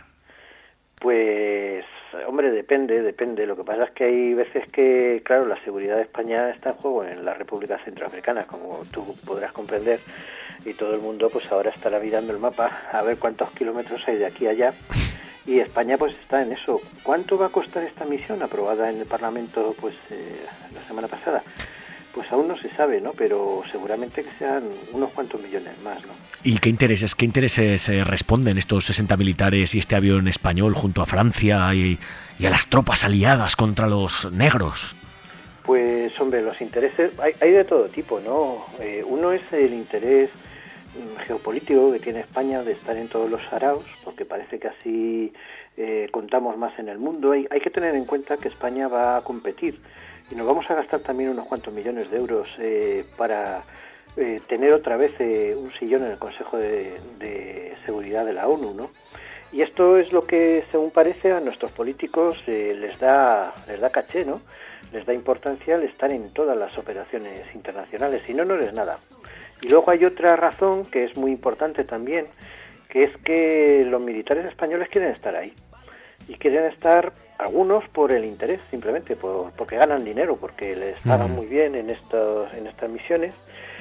Pues... hombre, depende. Lo que pasa es que hay veces que, claro, la seguridad de España está en juego en la República Centroafricana, como tú podrás comprender, y todo el mundo pues ahora estará mirando el mapa a ver cuántos kilómetros hay de aquí a allá, y España pues está en eso. ¿Cuánto va a costar esta misión aprobada en el Parlamento pues la semana pasada? Pues aún no se sabe, ¿no? Pero seguramente que sean unos cuantos millones más, ¿no? ¿Y qué intereses responden estos 60 militares y este avión español junto a Francia y a las tropas aliadas contra los negros? Pues, hombre, los intereses hay de todo tipo, ¿no? Uno es el interés geopolítico que tiene España de estar en todos los saraos, porque parece que así contamos más en el mundo. Hay que tener en cuenta que España va a competir y nos vamos a gastar también unos cuantos millones de euros para tener otra vez un sillón en el Consejo de Seguridad de la ONU, ¿no? Y esto es lo que, según parece, a nuestros políticos les da caché, ¿no? Les da importancia al estar en todas las operaciones internacionales, si no, no es nada. Y luego hay otra razón que es muy importante también, que es que los militares españoles quieren estar ahí. Y quieren estar, algunos por el interés, simplemente porque ganan dinero, porque les pagan muy bien en estas misiones,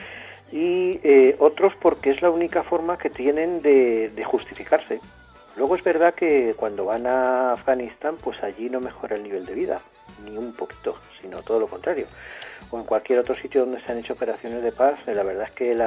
y otros porque es la única forma que tienen de justificarse. Luego es verdad que cuando van a Afganistán, pues allí no mejora el nivel de vida, ni un poquito, sino todo lo contrario. O en cualquier otro sitio donde se han hecho operaciones de paz, la verdad es que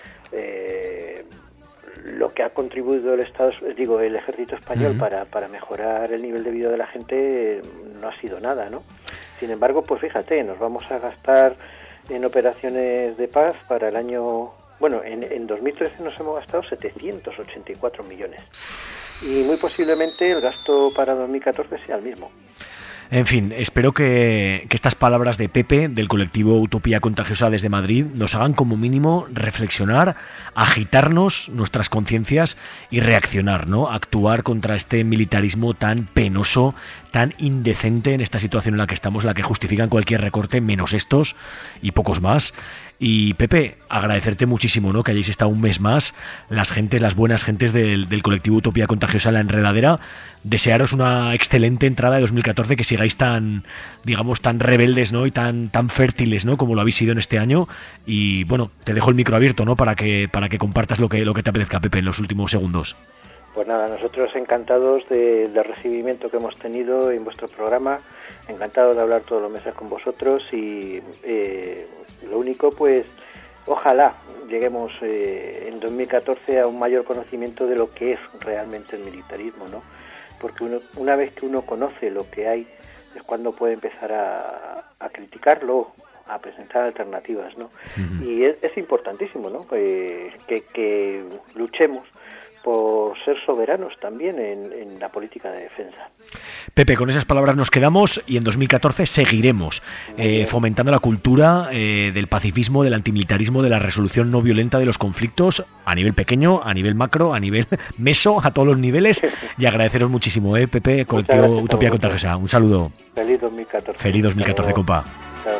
lo que ha contribuido el ejército español para mejorar el nivel de vida de la gente no ha sido nada, ¿no? Sin embargo, pues fíjate, nos vamos a gastar en operaciones de paz para el año... Bueno, en 2013 nos hemos gastado 784 millones. Y muy posiblemente el gasto para 2014 sea el mismo. En fin, espero que estas palabras de Pepe, del colectivo Utopía Contagiosa desde Madrid, nos hagan como mínimo reflexionar, agitarnos nuestras conciencias y reaccionar, ¿no? Actuar contra este militarismo tan penoso, tan indecente en esta situación en la que estamos, la que justifican cualquier recorte, menos estos y pocos más. Y Pepe, agradecerte muchísimo, ¿no?, que hayáis estado un mes más, las buenas gentes del colectivo Utopía Contagiosa La Enredadera. Desearos una excelente entrada de 2014, que sigáis tan, digamos, tan rebeldes, ¿no?, y tan fértiles, ¿no?, como lo habéis sido en este año. Y bueno, te dejo el micro abierto, ¿no?, para que compartas lo que te apetezca, Pepe, en los últimos segundos. Pues nada, nosotros encantados del recibimiento que hemos tenido en vuestro programa, encantados de hablar todos los meses con vosotros y lo único, pues, ojalá lleguemos en 2014 a un mayor conocimiento de lo que es realmente el militarismo, ¿no? Porque una vez que uno conoce lo que hay, es cuando puede empezar a criticarlo, a presentar alternativas, ¿no? Uh-huh. Y es importantísimo, ¿no?, que luchemos por ser soberanos también en la política de defensa. Pepe, con esas palabras nos quedamos y en 2014 seguiremos fomentando la cultura del pacifismo, del antimilitarismo, de la resolución no violenta de los conflictos a nivel pequeño, a nivel macro, a nivel meso, a todos los niveles. Y agradeceros muchísimo, Pepe, colectivo Utopía Contagiosa. Un saludo. Feliz 2014. Feliz 2014, compa. Chao.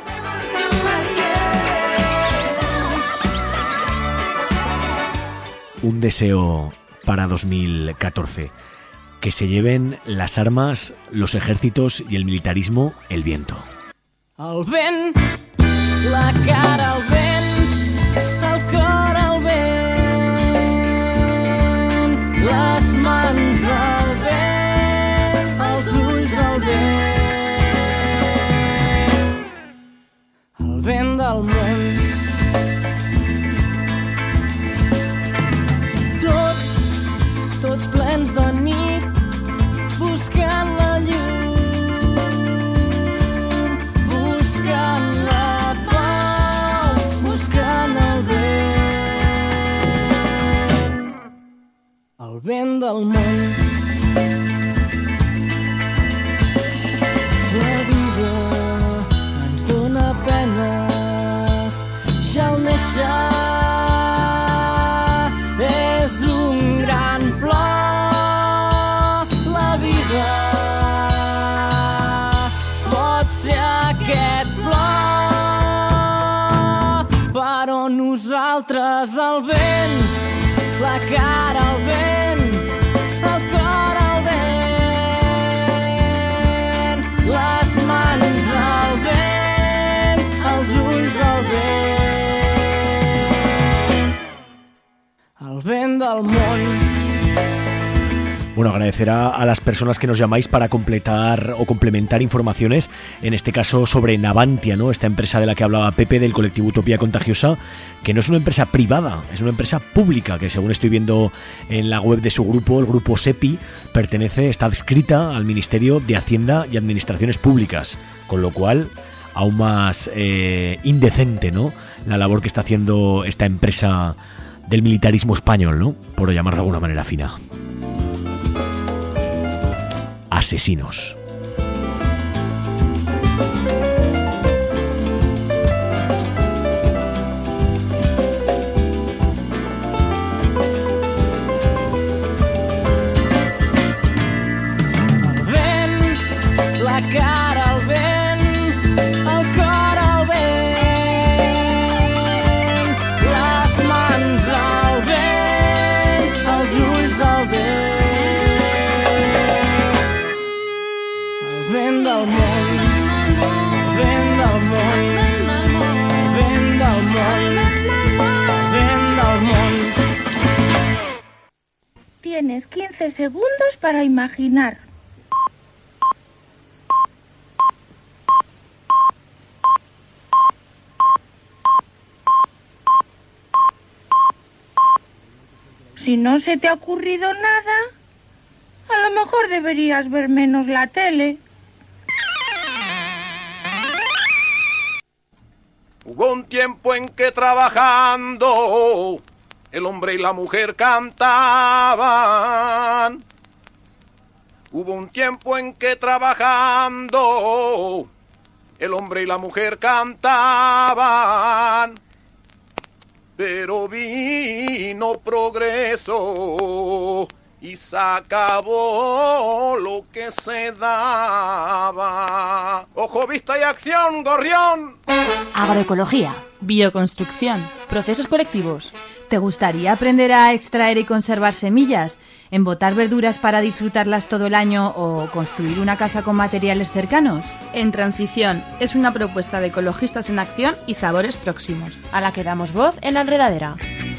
Un deseo para 2014: que se lleven las armas, los ejércitos y el militarismo el viento. El vent, la cara al vent, el cor al vent, les mans al vent, els ulls al vent, el vent del món. Tots plens de nit, buscant la llum, buscant la pau, buscant el vent del món. La vida ens dóna penes, ja al néixer és un gran plor. La vida pot ser aquest plor, però nosaltres el vent, la cara al vent, el cor al vent, les mans al vent, els ulls al vent, el vent del món. Bueno, agradecer a las personas que nos llamáis para completar o complementar informaciones, en este caso sobre Navantia, ¿no?, esta empresa de la que hablaba Pepe, del colectivo Utopía Contagiosa, que no es una empresa privada, es una empresa pública, que según estoy viendo en la web de su grupo, el grupo SEPI, está adscrita al Ministerio de Hacienda y Administraciones Públicas, con lo cual aún más indecente, ¿no?, la labor que está haciendo esta empresa del militarismo español, ¿no?, por llamarlo de alguna manera fina. Asesinos. El vent, la cara al vent, el cor al vent, les mans al vent, els ulls al vent. Vent del món, vent del món, vent del món, vent del món. Tienes 15 segundos para imaginar. Si no se te ha ocurrido nada, a lo mejor deberías ver menos la tele. Hubo un tiempo en que trabajando el hombre y la mujer cantaban. Hubo un tiempo en que trabajando el hombre y la mujer cantaban. Pero vino progreso y se acabó lo que se daba. Ojo, vista y acción, gorrión. Agroecología, bioconstrucción, procesos colectivos. ¿Te gustaría aprender a extraer y conservar semillas, embotar verduras para disfrutarlas todo el año o construir una casa con materiales cercanos? En Transición es una propuesta de Ecologistas en Acción y Sabores Próximos, a la que damos voz en La Enredadera.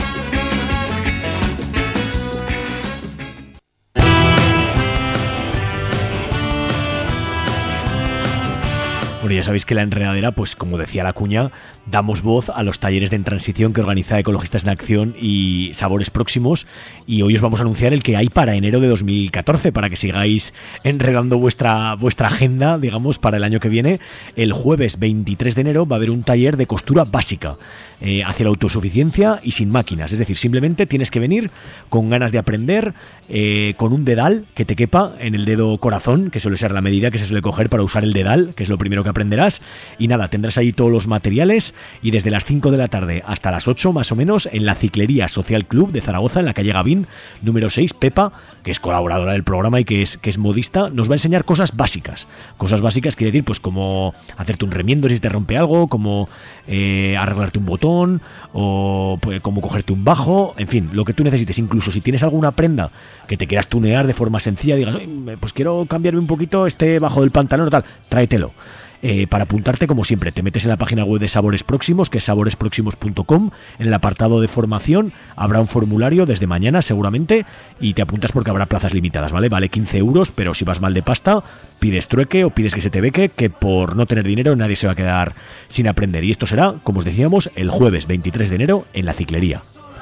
Bueno, ya sabéis que La Enredadera, pues como decía la cuña, damos voz a los talleres de En Transición que organiza Ecologistas en Acción y Sabores Próximos, y hoy os vamos a anunciar el que hay para enero de 2014, para que sigáis enredando vuestra agenda, digamos, para el año que viene. El jueves 23 de enero va a haber un taller de costura básica hacia la autosuficiencia y sin máquinas, es decir, simplemente tienes que venir con ganas de aprender, con un dedal que te quepa en el dedo corazón, que suele ser la medida que se suele coger para usar el dedal, que es lo primero que aprenderás, y nada, tendrás ahí todos los materiales, y desde las 5 de la tarde hasta las 8 más o menos en la Ciclería Social Club de Zaragoza, en la calle Gavín, número 6, Pepa, que es colaboradora del programa y que es modista, nos va a enseñar cosas básicas. Cosas básicas quiere decir, pues como hacerte un remiendo si te rompe algo, como arreglarte un botón, o pues, como cogerte un bajo, en fin, lo que tú necesites. Incluso si tienes alguna prenda que te quieras tunear de forma sencilla, digas, pues quiero cambiarme un poquito este bajo del pantalón o tal, tráetelo. Para apuntarte, como siempre, te metes en la página web de Sabores Próximos, que es saboresproximos.com. En el apartado de formación habrá un formulario desde mañana seguramente, y te apuntas porque habrá plazas limitadas, ¿vale? Vale 15 euros, pero si vas mal de pasta, pides trueque o pides que se te beque, que por no tener dinero nadie se va a quedar sin aprender. Y esto será, como os decíamos, el jueves 23 de enero en la Ciclería.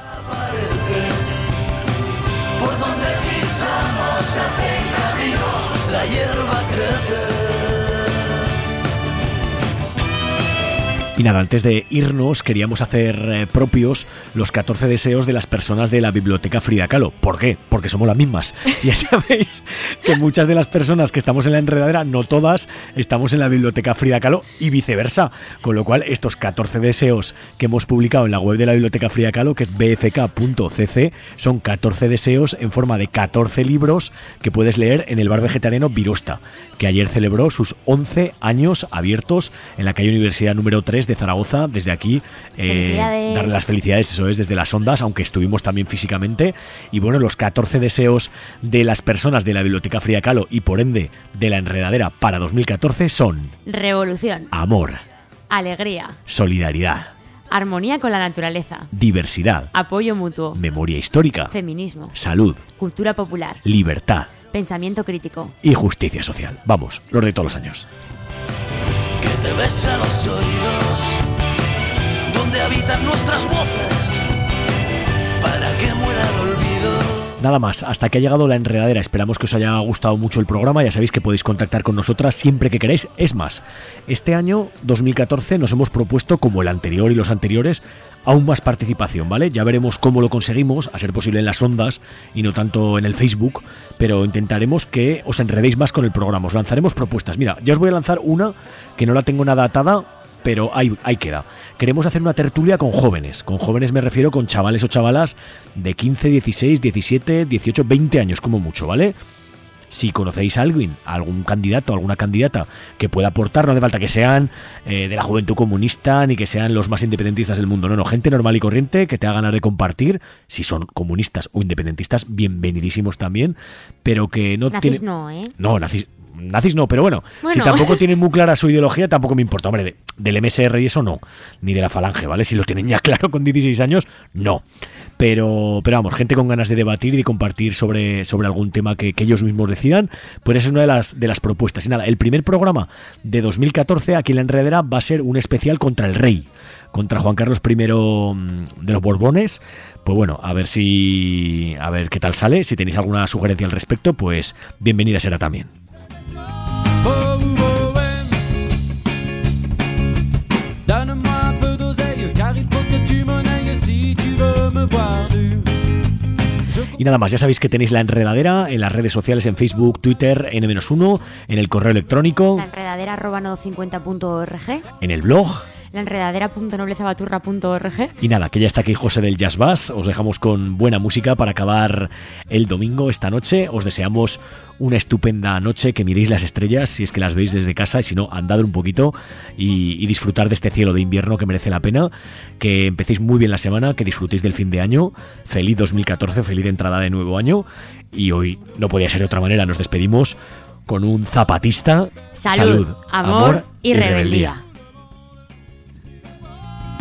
Por donde pisamos se hacen caminos, la hierba crece. Y nada, antes de irnos queríamos hacer propios los 14 deseos de las personas de la Biblioteca Frida Kahlo. ¿Por qué? Porque somos las mismas. Ya sabéis que muchas de las personas que estamos en La Enredadera, no todas, estamos en la Biblioteca Frida Kahlo y viceversa. Con lo cual, estos 14 deseos que hemos publicado en la web de la Biblioteca Frida Kahlo, que es bfk.cc, son 14 deseos en forma de 14 libros que puedes leer en el bar vegetariano Virosta, que ayer celebró sus 11 años abiertos en la calle Universidad número 3 de Zaragoza. Desde aquí darle las felicidades, eso es, desde las ondas, aunque estuvimos también físicamente. Y bueno, los 14 deseos de las personas de la Biblioteca Frida Kahlo y por ende de La Enredadera para 2014 son: revolución, amor, alegría, solidaridad, armonía con la naturaleza, diversidad, apoyo mutuo, memoria histórica, feminismo, salud, cultura popular, libertad, pensamiento crítico y justicia social. Vamos, los de todos los años. Que te besa los oídos, donde habitan nuestras voces, para que muera el olvido. Nada más, hasta que ha llegado La Enredadera. Esperamos que os haya gustado mucho el programa. Ya sabéis que podéis contactar con nosotras siempre que queráis. Es más, este año 2014 nos hemos propuesto, como el anterior y los anteriores, aún más participación, ¿vale? Ya veremos cómo lo conseguimos, a ser posible en las ondas y no tanto en el Facebook, pero intentaremos que os enredéis más con el programa. Os lanzaremos propuestas. Mira, ya os voy a lanzar una que no la tengo nada atada, pero ahí queda. Queremos hacer una tertulia con jóvenes. Con jóvenes me refiero con chavales o chavalas de 15, 16, 17, 18, 20 años como mucho, ¿vale? Si conocéis a alguien, algún candidato, alguna candidata que pueda aportar, no hace falta que sean de la juventud comunista ni que sean los más independentistas del mundo, no, gente normal y corriente que te haga ganas de compartir. Si son comunistas o independentistas, bienvenidísimos también, pero que no nazis tienen... no, ¿eh? No, nazis no, pero bueno, si tampoco tienen muy clara su ideología, tampoco me importa. Hombre, del MSR y eso no, ni de la Falange, ¿vale? Si lo tienen ya claro con 16 años, no. Pero vamos, gente con ganas de debatir y de compartir sobre algún tema que ellos mismos decidan, pues esa es una de las propuestas. Y nada, el primer programa de 2014 aquí en La Enredadera va a ser un especial contra el rey, contra Juan Carlos I de los Borbones. Pues bueno, a ver qué tal sale. Si tenéis alguna sugerencia al respecto, pues bienvenida será también. Y nada más, ya sabéis que tenéis La Enredadera en las redes sociales, en Facebook, Twitter, N-1, en el correo electrónico, laenredadera@nodo50.org, en el blog, laenredadera.noblezabaturra.org. Y nada, que ya está aquí José del Jazz Bass. Os dejamos con buena música para acabar el domingo esta noche. Os deseamos una estupenda noche, que miréis las estrellas si es que las veis desde casa, y si no, andad un poquito y disfrutar de este cielo de invierno que merece la pena. Que empecéis muy bien la semana, que disfrutéis del fin de año. Feliz 2014, feliz entrada de nuevo año. Y hoy no podía ser de otra manera, nos despedimos con un zapatista. Salud, amor y rebeldía.